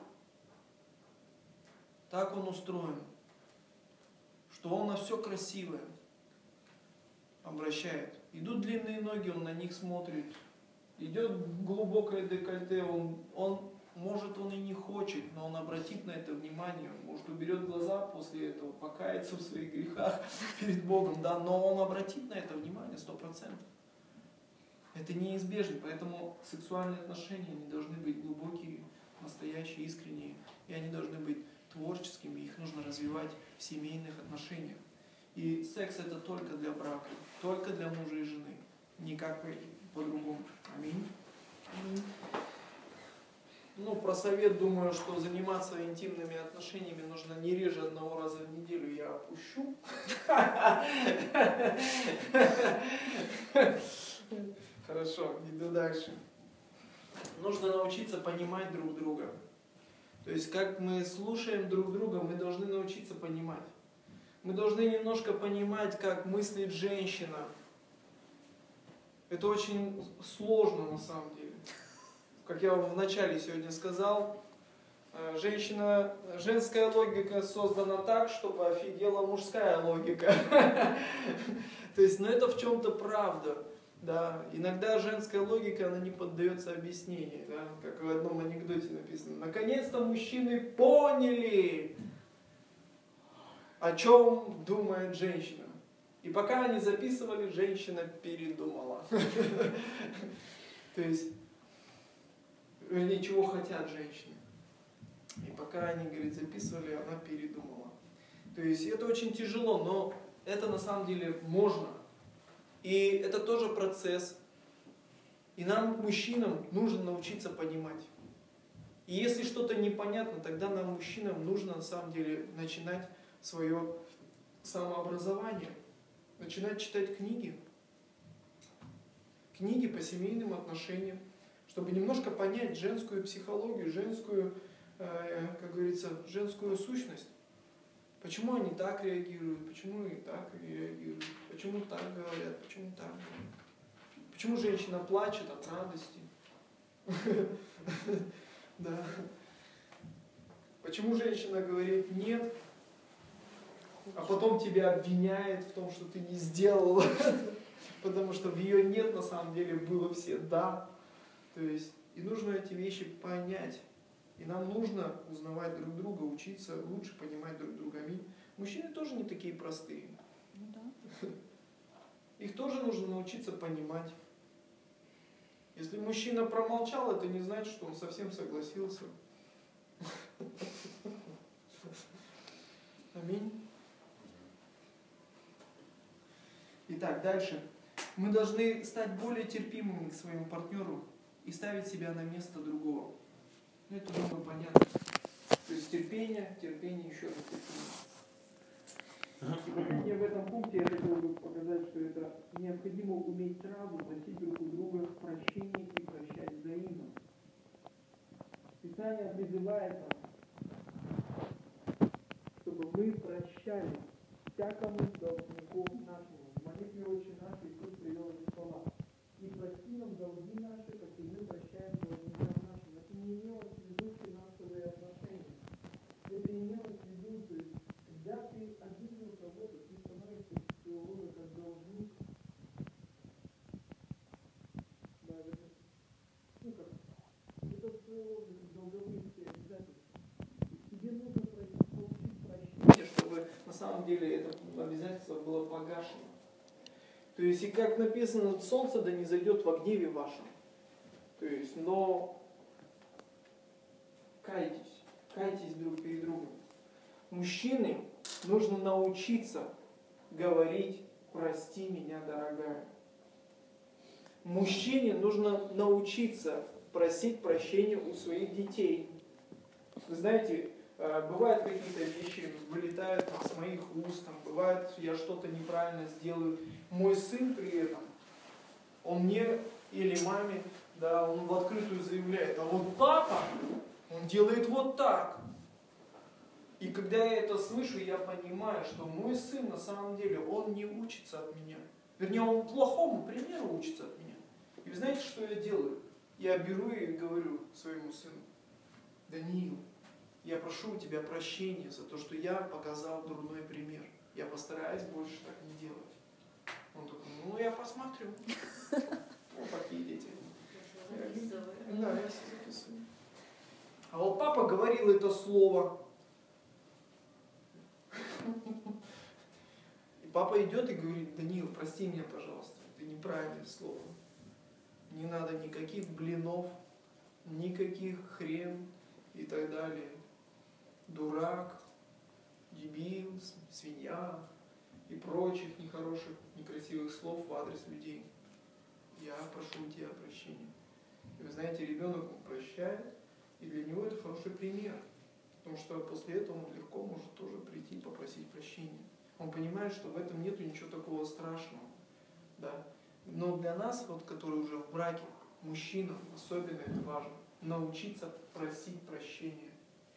Так он устроен, что он на все красивое обращает. Идут длинные ноги, он на них смотрит. Идет глубокое декольте, может, он и не хочет, но он обратит на это внимание, может, уберет глаза после этого, покается в своих грехах перед Богом, да, но он обратит на это внимание 100%. Это неизбежно, поэтому сексуальные отношения, они должны быть глубокие, настоящие, искренние, и они должны быть творческими, их нужно развивать в семейных отношениях. И секс это только для брака, только для мужа и жены, никак по-другому. Аминь. Аминь. Ну, про совет, думаю, что заниматься интимными отношениями нужно не реже 1 раза в неделю, я опущу. Хорошо, иду дальше. Нужно научиться понимать друг друга. То есть, как мы слушаем друг друга, мы должны научиться понимать. Мы должны немножко понимать, как мыслит женщина. Это очень сложно на самом деле. Как я вам вначале сегодня сказал, женская логика создана так, чтобы офигела мужская логика. То есть, ну это в чем-то правда. Да, иногда женская логика, она не поддается объяснению, да, как в одном анекдоте написано. Наконец-то мужчины поняли, о чем думает женщина. И пока они записывали, женщина передумала. То есть, вернее, чего хотят женщины. И пока они, говорит, записывали, она передумала. То есть, это очень тяжело, но это на самом деле можно. И это тоже процесс. И нам, мужчинам, нужно научиться понимать. И если что-то непонятно, тогда нам, мужчинам, нужно на самом деле начинать свое самообразование. Начинать читать книги. Книги по семейным отношениям. Чтобы немножко понять женскую психологию, женскую, как говорится, женскую сущность. Почему они так реагируют, почему они так реагируют, почему так говорят, почему так говорят. Почему женщина плачет от радости? Да. Почему женщина говорит нет, а потом тебя обвиняет в том, что ты не сделала, потому что в ее нет на самом деле было все да. То есть, и нужно эти вещи понять. И нам нужно узнавать друг друга, учиться лучше понимать друг друга. Аминь. Мужчины тоже не такие простые. Ну да. Их тоже нужно научиться понимать. Если мужчина промолчал, это не значит, что он совсем согласился. Аминь. Итак, дальше. Мы должны стать более терпимыми к своему партнеру и ставить себя на место другого. Ну, это, думаю, понятно. То есть терпение, еще раз терпение. И последнее в этом пункте я хотел бы показать, что это необходимо уметь сразу просить друг у друга прощения и прощать взаимно. Писание призывает нас, чтобы мы прощали всякому должнику нашему. В молитве «Отче наш» Иисус привел эти слова. «И прости нам долги наши, как и мы прощаем должникам нашим». Это не имелось в виду финансовые отношения. Это имелось в виду, то есть, когда ты обидел кого-то, ты становишься своего рода как должник. Да, это своего рода долговые все обязательства. Тебе нужно получить прощение, чтобы на самом деле это обязательство было погашено. То есть, и как написано, солнце да не зайдет во гневе вашем. То есть, но кайтесь друг перед другом. Мужчине нужно научиться говорить «прости меня, дорогая». Мужчине нужно научиться просить прощения у своих детей. Вы знаете, бывают какие-то вещи, вылетают с моих уст, бывает, я что-то неправильно сделаю. Мой сын при этом, он мне или маме, да, он в открытую заявляет, а вот папа, он делает вот так. И когда я это слышу, я понимаю, что мой сын на самом деле, он не учится от меня. Вернее, он плохому примеру учится от меня. И вы знаете, что я делаю? Я беру и говорю своему сыну: Даниил, я прошу у тебя прощения за то, что я показал дурной пример. Я постараюсь больше так не делать. Он такой: ну я посмотрю. Вот такие дети. Да, я все записываю. А вот папа говорил это слово. И папа идет и говорит: Даниил, прости меня, пожалуйста, это неправильное слово. Не надо никаких блинов, никаких хрен и так далее. Дурак, дебил, свинья и прочих нехороших, некрасивых слов в адрес людей. Я прошу у тебя прощения. И вы знаете, ребенок прощает, и для него это хороший пример. Потому что после этого он легко может тоже прийти и попросить прощения. Он понимает, что в этом нету ничего такого страшного. Да? Но для нас, вот, которые уже в браке, мужчинам особенно это важно, научиться просить прощения.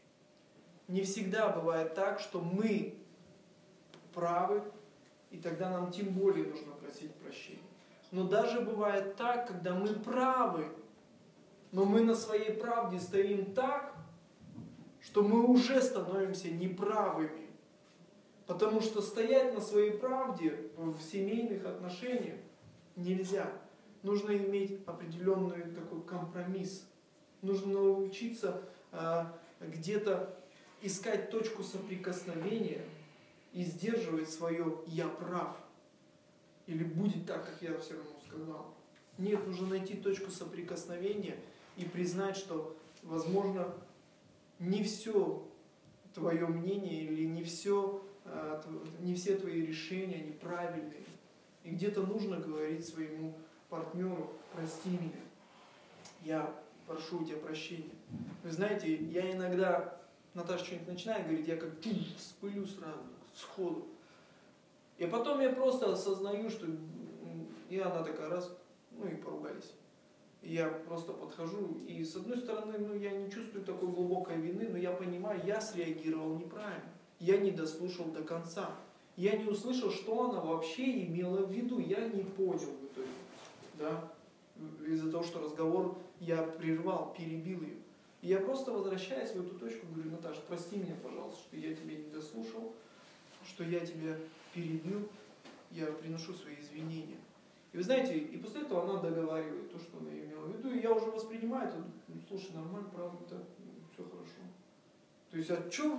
Не всегда бывает так, что мы правы, и тогда нам тем более нужно просить прощения. Но даже бывает так, когда мы правы, но мы на своей правде стоим так, что мы уже становимся неправыми. Потому что стоять на своей правде в семейных отношениях нельзя. Нужно иметь определенный такой компромисс. Нужно научиться где-то искать точку соприкосновения и сдерживать свое «я прав». Или будет так, как я все равно сказал. Нет, нужно найти точку соприкосновения и признать, что, возможно, не все твое мнение или не все твои решения неправильные. И где-то нужно говорить своему партнеру: прости меня, я прошу у тебя прощения. Вы знаете, я иногда, Наташа что-нибудь начинает говорить, я как вспылю сразу, сходу. И потом я просто осознаю, что... И она такая раз, ну и поругались. И я просто подхожу, и с одной стороны, я не чувствую такой глубокой вины, но я понимаю, я среагировал неправильно. Я не дослушал до конца. Я не услышал, что она вообще имела в виду. Я не понял в итоге. Да? Из-за того, что разговор я прервал, перебил ее. И я просто возвращаюсь в эту точку, говорю: Наташа, прости меня, пожалуйста, что я тебя не дослушал, что я тебя перебил. Я приношу свои извинения. И вы знаете, и после этого она договаривает то, что она имела в виду, и я уже воспринимаю это: слушай, нормально, правда, все хорошо. То есть, а что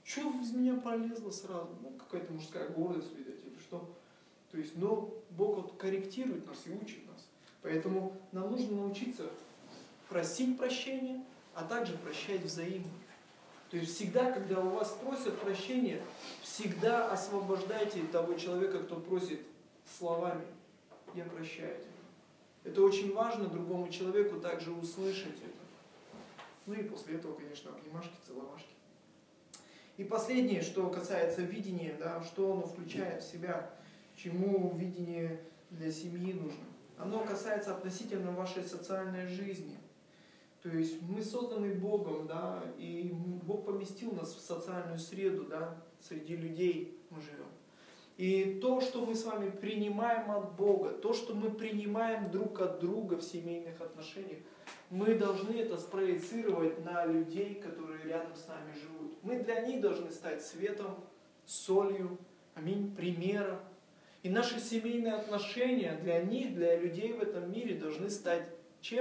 что из меня полезло сразу? Ну, какая-то мужская гордость, видать, или что. То есть, но Бог вот корректирует нас и учит нас. Поэтому нам нужно научиться просить прощения, а также прощать взаимно. То есть всегда, когда у вас просят прощения, всегда освобождайте того человека, кто просит словами «я прощаю тебя». Это очень важно другому человеку также услышать это. Ну и после этого, конечно, обнимашки, целовашки. И последнее, что касается видения, да, что оно включает в себя, чему видение для семьи нужно. Оно касается относительно вашей социальной жизни. То есть мы созданы Богом, да, и Бог поместил нас в социальную среду, да, среди людей мы живем. И то, что мы с вами принимаем от Бога, то, что мы принимаем друг от друга в семейных отношениях, мы должны это спроецировать на людей, которые рядом с нами живут. Мы для них должны стать светом, солью, аминь, примером. И наши семейные отношения для них, для людей в этом мире должны стать чем?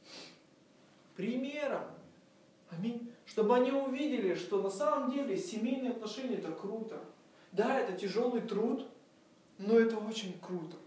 Примером. Аминь. Чтобы они увидели, что на самом деле семейные отношения это круто. Да, это тяжелый труд, но это очень круто.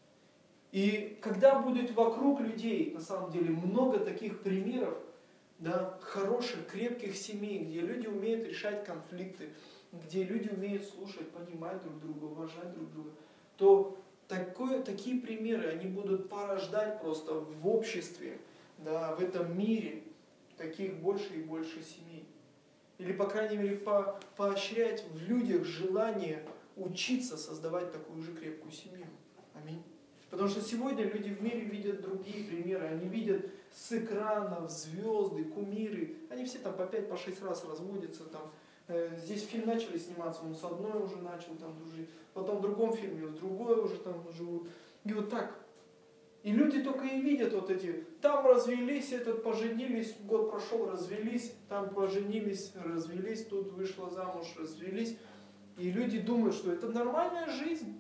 И когда будет вокруг людей, на самом деле, много таких примеров, да, хороших, крепких семей, где люди умеют решать конфликты, где люди умеют слушать, понимать друг друга, уважать друг друга, то такие примеры, они будут порождать просто в обществе, да, в этом мире таких больше и больше семей. Или, по крайней мере, поощрять в людях желание учиться создавать такую же крепкую семью. Аминь. Потому что сегодня люди в мире видят другие примеры. Они видят с экранов звезды, кумиры. Они все там по 5-6 раз разводятся. Там. Здесь фильм начали сниматься, он с одной уже начал там дружить. Потом в другом фильме с другой уже там живут. И вот так. И люди только и видят вот эти, там развелись, поженились, год прошел, развелись, там поженились, развелись, тут вышла замуж, развелись. И люди думают, что это нормальная жизнь.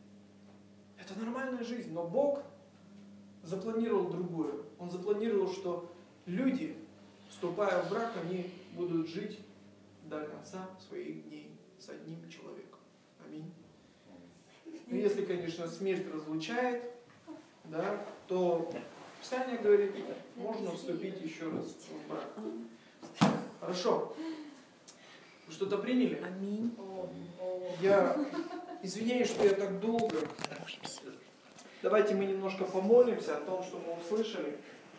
Это нормальная жизнь. Но Бог запланировал другое. Он запланировал, что люди, вступая в брак, они будут жить до конца своих дней с одним человеком. Аминь. Ну, если, конечно, смерть разлучает, да, то Писание говорит, можно вступить еще раз в брак. Хорошо. Вы что-то приняли? Аминь. Я извиняюсь, что я так долго. Давайте мы немножко помолимся о том, что мы услышали.